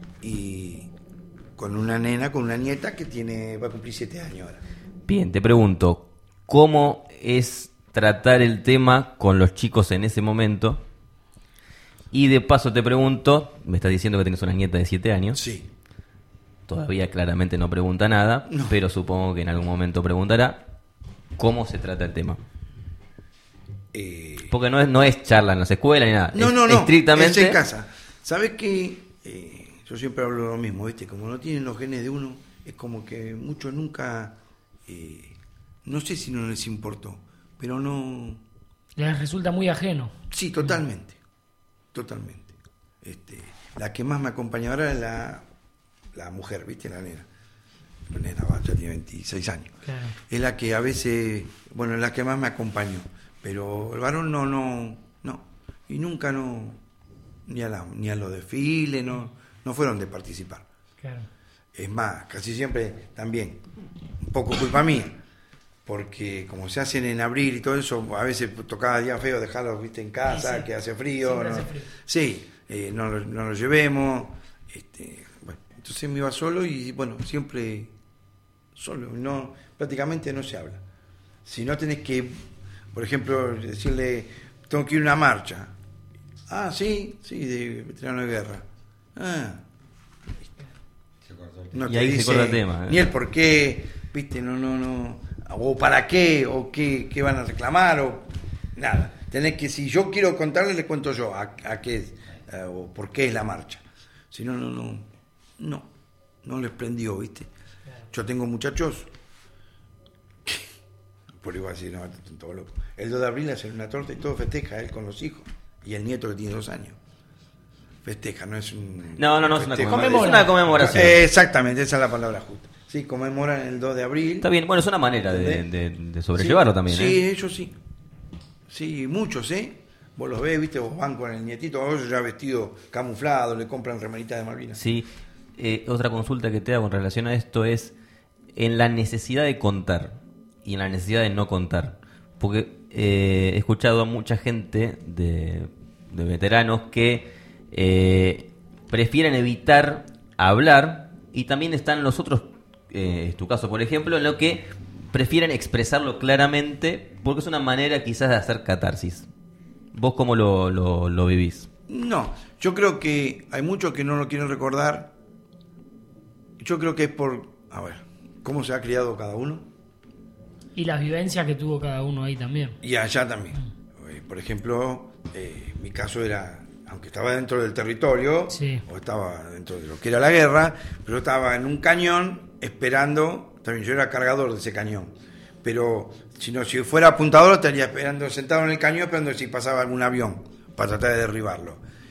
y con una nena, con una nieta que tiene va a cumplir siete años ahora. Bien, te pregunto, ¿cómo es tratar el tema con los chicos en ese momento? Y de paso te pregunto, me estás diciendo que tienes una nieta de siete años. Sí. Todavía claramente no pregunta nada, no, pero supongo que en algún momento preguntará cómo se trata el tema. Eh, Porque no es, no es charla en las escuelas ni nada. No, es no, no. Estrictamente Es en casa. ¿Sabes qué? Eh, yo siempre hablo de lo mismo, ¿viste? Como no tienen los genes de uno, es como que muchos nunca... Eh, no sé si no les importó, pero no... Les resulta muy ajeno. Sí, totalmente. Totalmente. Este, la que más me acompaña ahora es la, la mujer, ¿viste? La nena. La nena va, ya tiene veintiséis años. Claro. Es la que a veces... Bueno, es la que más me acompañó. Pero el varón no, no, no. Y nunca no... Ni a, la, ni a los desfiles, no, no fueron de participar. Claro. Es más, casi siempre también, un poco culpa mía, porque como se hacen en abril y todo eso, a veces tocaba día feo dejarlos, viste, en casa, sí, sí. que hace frío. No, hace frío. Sí, eh, no, no lo llevemos. Este, bueno, entonces me iba solo y bueno, siempre solo, no, prácticamente no se habla. Si no tenés que, por ejemplo, decirle, tengo que ir a una marcha. Ah, sí, sí, de veterano de guerra. Ah. No y te ahí dice se corta el tema. ¿eh? Ni el por qué, viste, no, no, no. O para qué, o qué, qué van a reclamar, o nada. Tenés que, si yo quiero contarle, le cuento yo a, a qué, a, o por qué es la marcha. Si no, no, no, no, no les prendió, viste. Yo tengo muchachos, que, por igual decir, no, están todos locos. El dos de abril hacen una torta y todo festeja él con los hijos. Y el nieto que tiene dos años. Festeja, no es un... No, no, no, es una, conmemora. es una conmemoración. Eh, exactamente, esa es la palabra justa. Sí, conmemoran el dos de abril. Está bien, bueno, es una manera de, de, de sobrellevarlo sí, también. Sí, ¿eh? ellos sí. Sí, muchos, ¿eh? Vos los ves, viste, vos van con el nietito, vos ya vestido camuflado, le compran remeritas de Malvinas. Sí, eh, otra consulta que te hago en relación a esto es en la necesidad de contar y en la necesidad de no contar. Porque eh, he escuchado a mucha gente de, de veteranos que eh, prefieren evitar hablar, y también están los otros, eh, es tu caso por ejemplo, en lo que prefieren expresarlo claramente porque es una manera quizás de hacer catarsis. ¿Vos cómo lo, lo, lo vivís? No, yo creo que hay muchos que no lo quieren recordar. Yo creo que es por, a ver, cómo se ha criado cada uno. Y las vivencias que tuvo cada uno ahí también. Y allá también. Mm. Por ejemplo, eh, mi caso era, aunque estaba dentro del territorio, sí. o estaba dentro de lo que era la guerra, pero estaba en un cañón esperando, también yo era cargador de ese cañón, pero si no, si fuera apuntador estaría esperando, sentado en el cañón esperando si pasaba algún avión para tratar de derribarlo.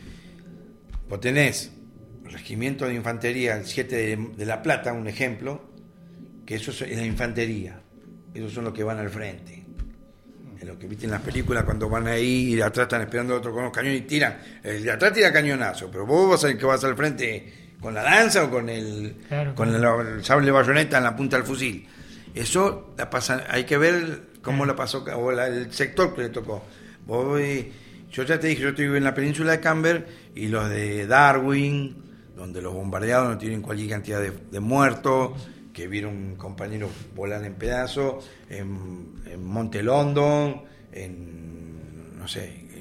Vos tenés el regimiento de infantería, el siete de, de La Plata, un ejemplo, que eso es la infantería, esos son los que van al frente. En lo que viste en las películas cuando van ahí y de atrás están esperando a otro con los cañones y tiran. El de atrás tira cañonazo, pero vos vas a el que vas al frente con la lanza o con el claro, con claro. El, el sable bayoneta en la punta del fusil. Eso la pasa, hay que ver cómo claro. la pasó o la, el sector que le tocó. Vos, eh, yo ya te dije, yo estoy en la península de Camber y los de Darwin, donde los bombardeados no tienen cualquier cantidad de, de muertos, que vieron compañeros volar en pedazos, en, en Monte London, en, no sé,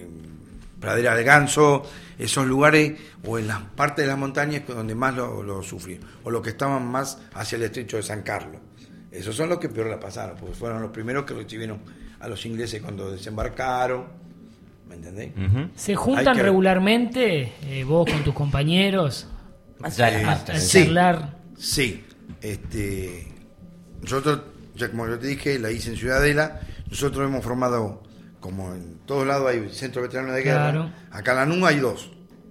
en Pradera del Ganso, esos lugares, o en las partes de las montañas donde más lo, lo sufrieron, o los que estaban más hacia el estrecho de San Carlos. Esos son los que peor la pasaron, porque fueron los primeros que recibieron a los ingleses cuando desembarcaron, ¿me entendés? Uh-huh. ¿Se juntan que... regularmente eh, vos con tus compañeros eh, a, a charlar? Sí, este, nosotros, ya como yo te dije, la hice en Ciudadela, nosotros hemos formado, como en todos lados hay centros veteranos de guerra, claro. Acá en Lanús hay dos.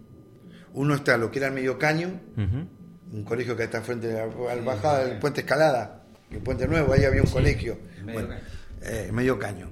Uno está lo que era el Medio Caño, uh-huh. un colegio que está frente a la bajada del Puente Escalada, el Puente Nuevo, ahí había un sí, colegio, medio, bueno, caño. Eh, medio Caño.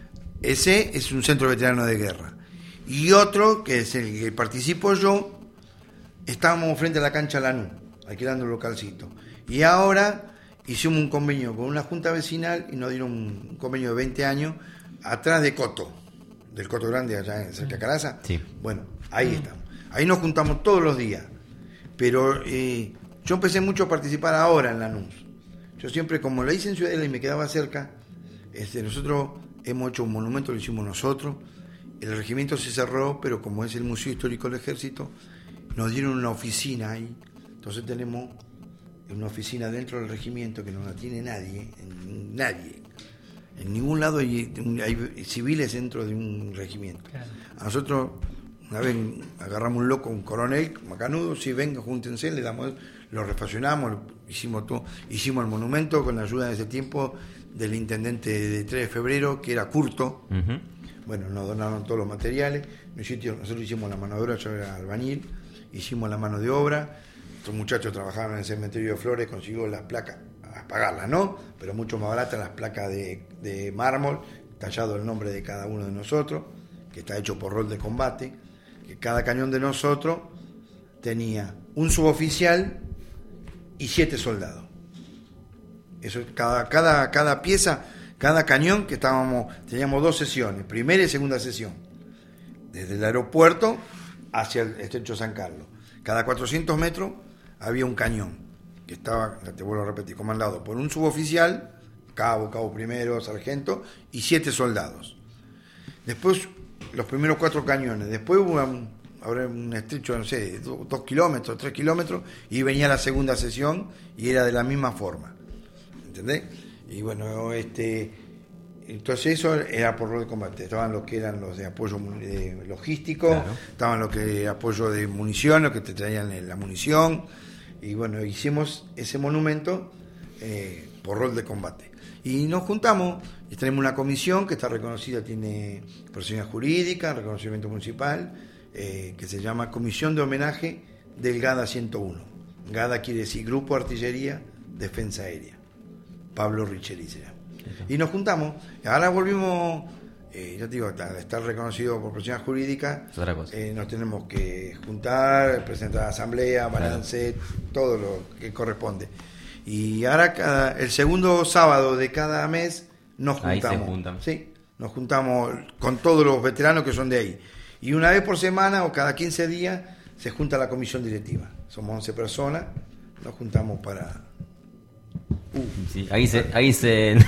Ese es un centro veterano de guerra. Y otro, que es el que participo yo, estábamos frente a la cancha Lanús, alquilando un localcito. Y ahora hicimos un convenio con una junta vecinal y nos dieron un convenio de veinte años atrás de Coto, del Coto Grande, allá en cerca de Caraza. Sí. Bueno, ahí estamos. Ahí nos juntamos todos los días. Pero eh, yo empecé mucho a participar ahora en Lanús. Yo siempre, como lo hice en Ciudadela y me quedaba cerca, este, nosotros hemos hecho un monumento, lo hicimos nosotros. El regimiento se cerró, pero como es el Museo Histórico del Ejército, nos dieron una oficina ahí. Entonces tenemos una oficina dentro del regimiento que no la tiene nadie, nadie. En ningún lado hay, hay civiles dentro de un regimiento. Claro. A nosotros, una vez agarramos un loco, un coronel, macanudo, sí, venga, júntense, le damos, lo refaccionamos, hicimos todo, hicimos el monumento con la ayuda en ese tiempo del intendente de tres de febrero, que era Curto. Uh-huh. Bueno, nos donaron todos los materiales. Nosotros hicimos la mano de obra, yo era albañil, hicimos la mano de obra. Estos muchachos trabajaban en el cementerio de Flores, consiguió las placas, a pagarlas, ¿no? Pero mucho más baratas las placas de, de mármol, tallado el nombre de cada uno de nosotros, que está hecho por rol de combate, que cada cañón de nosotros tenía un suboficial y siete soldados. Eso, cada, cada, cada pieza, cada cañón que estábamos, teníamos dos sesiones, primera y segunda sesión, desde el aeropuerto hacia el estrecho San Carlos. Cada cuatrocientos metros había un cañón, que estaba, te vuelvo a repetir, comandado por un suboficial, cabo, cabo primero, sargento, y siete soldados. Después, los primeros cuatro cañones. Después hubo un, ahora un estrecho, no sé, dos, dos kilómetros, tres kilómetros, y venía la segunda sesión, y era de la misma forma. ¿Entendés? Y bueno, este, entonces eso era por rol de combate. Estaban los que eran los de apoyo eh, logístico, claro. Estaban los que apoyo de munición, los que te traían la munición. Y bueno, hicimos ese monumento eh, por rol de combate. Y nos juntamos y tenemos una comisión que está reconocida, tiene personalidad jurídica, reconocimiento municipal, eh, que se llama Comisión de Homenaje del GADA ciento uno. GADA quiere decir Grupo de Artillería Defensa Aérea. Pablo Richeri será. Y nos juntamos. Ahora volvimos, eh, ya te digo, al estar reconocido por personalidad jurídica, eh, nos tenemos que juntar, presentar a asamblea, balance, claro. Todo lo que corresponde. Y ahora cada, el segundo sábado de cada mes nos juntamos. Ahí se juntan. Sí, nos juntamos con todos los veteranos que son de ahí. Y una vez por semana o cada quince días se junta la comisión directiva. Somos once personas, nos juntamos para... Uh. Sí, ahí se... Ahí se...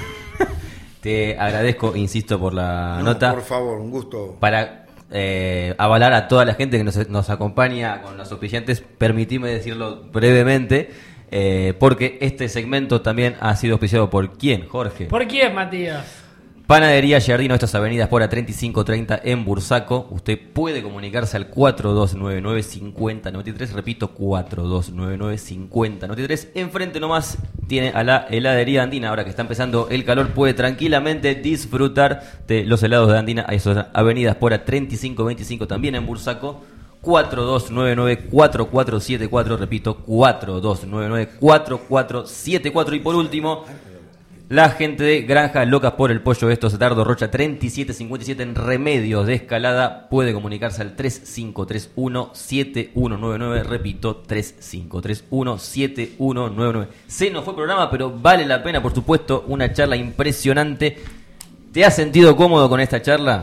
Te agradezco, insisto, por la no, nota. Por favor, un gusto. Para eh, avalar a toda la gente que nos, nos acompaña con los auspiciantes, permitime decirlo brevemente, eh, porque este segmento también ha sido auspiciado por ¿quién, Jorge? ¿Por quién, Matías? Panadería Giardino, estas avenidas por a treinta y cinco treinta en Bursaco. Usted puede comunicarse al cuatro dos nueve nueve, cinco cero nueve tres, repito, cuatro dos nueve nueve, cinco cero nueve tres. Enfrente nomás tiene a la heladería Andina. Ahora que está empezando el calor, puede tranquilamente disfrutar de los helados de Andina. Hay esas avenidas por a treinta y cinco veinticinco también en Bursaco. cuatro dos nueve nueve, cuatro cuatro siete cuatro, repito, cuatro dos nueve nueve, cuatro cuatro siete cuatro. Y por último, la gente de Granjas Locas por el Pollo Esto Tardo Rocha treinta y siete cincuenta y siete en Remedios de Escalada. Puede comunicarse al tres cinco tres uno, siete uno nueve nueve, repito, tres cinco tres uno, siete uno nueve nueve. Se nos fue el programa, pero vale la pena, por supuesto, una charla impresionante. ¿Te has sentido cómodo con esta charla?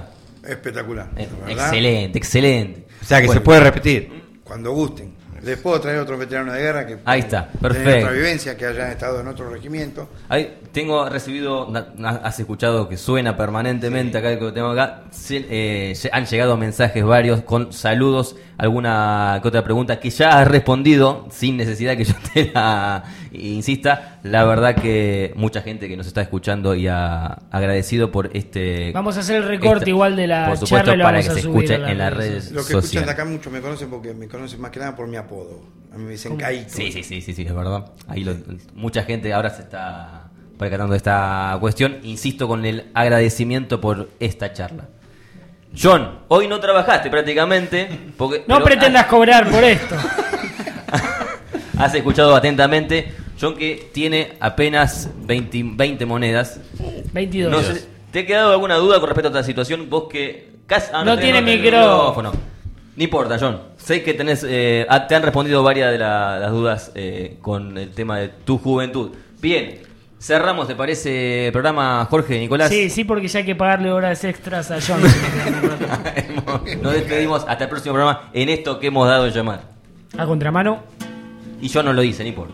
Espectacular. Eh, ¿verdad? excelente, excelente. O sea que Bueno, se puede repetir. Cuando gusten. Les puedo traer otros veteranos de guerra que Ahí está, tienen perfecto. otra vivencia, que hayan estado en otro regimiento. Ahí tengo recibido, na- na- has escuchado que suena permanentemente acá, que lo tengo acá. Se- eh, se- han llegado mensajes varios con saludos, alguna que otra pregunta que ya has respondido sin necesidad que yo te la insista. La verdad que mucha gente que nos está escuchando y ha agradecido por este. Vamos a hacer el recorte esta- igual de la por supuesto, charla y lo para vamos que a se subir escuche a las en las redes redes Los que escuchan de sociales. acá mucho me conocen porque me conocen más que nada por mi apodo. A mí me dicen Caíto. Sí, sí, sí, sí, sí, es verdad. Ahí lo- mucha gente ahora se está percatando de esta cuestión. Insisto con el agradecimiento por esta charla. John, hoy no trabajaste prácticamente. Porque, No pero pretendas cobrar por esto. has escuchado atentamente. John, que tiene apenas veinte, veinte monedas. veintidós. No sé, ¿te ha quedado alguna duda con respecto a esta situación? Vos que casi, ah, No tenés- tiene tenés micrófono. No importa, John. Sé que tenés, eh, ah, te han respondido varias de la- las dudas eh, con el tema de tu juventud. Bien, cerramos, ¿te parece el programa, Jorge, Nicolás? Sí, sí, porque ya hay que pagarle horas extras a John. Nos despedimos hasta el próximo programa en esto que hemos dado en llamar. A contramano. Y yo no lo hice, no importa.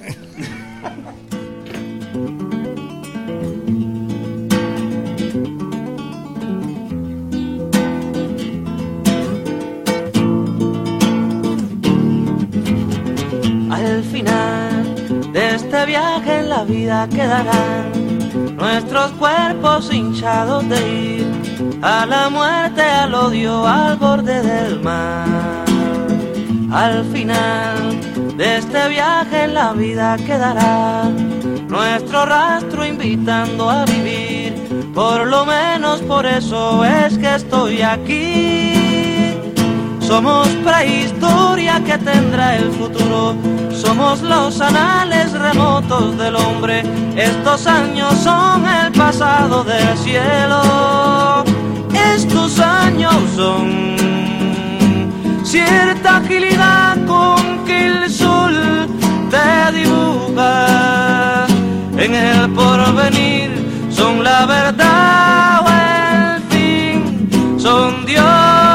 Al final de este viaje en la vida quedarán nuestros cuerpos hinchados de ir a la muerte, al odio, al borde del mar. Al final de este viaje en la vida quedará nuestro rastro invitando a vivir. Por lo menos por eso es que estoy aquí. Somos prehistoria que tendrá el futuro. Somos los anales remotos del hombre. Estos años son el pasado del cielo. Estos años son cierta agilidad con que el sol te dibuja. En el porvenir son la verdad o el fin, son Dios.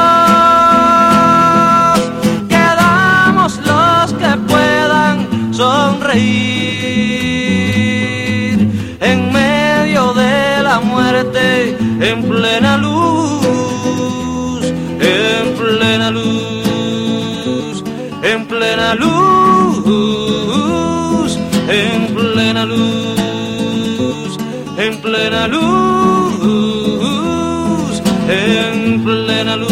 Quedamos los que puedan sonreír en medio de la muerte, en plena luz, en plena luz, en plena luz, en plena luz, en plena luz, en plena luz.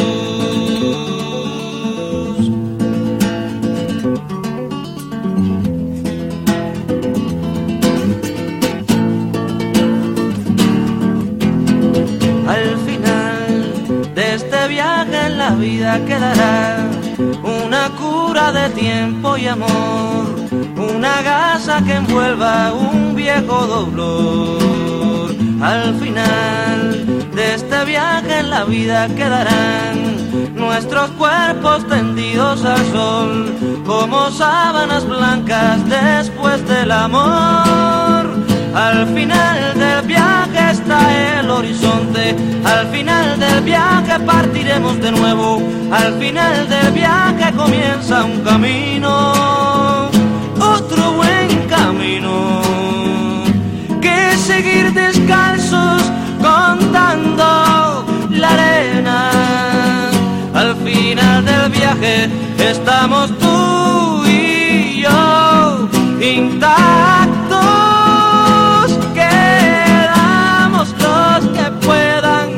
Al final de este viaje en la vida quedará una cura de tiempo y amor, una gasa que envuelva un viejo dolor. Al final de este viaje en la vida quedarán nuestros cuerpos tendidos al sol, como sábanas blancas después del amor. Al final del viaje está el horizonte, al final del viaje partiremos de nuevo, al final del viaje comienza un camino, otro buen camino, que seguir descalzos contando la arena. Al final del viaje estamos tú y yo intactos. Quedamos los que puedan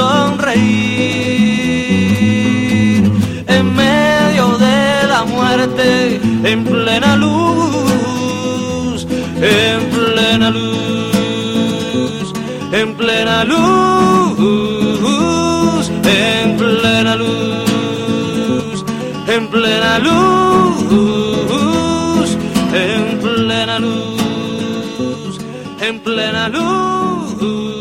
sonreír en medio de la muerte, en plena luz, en plena luz, en plena luz, en plena luz, en plena luz, en plena luz, en plena luz.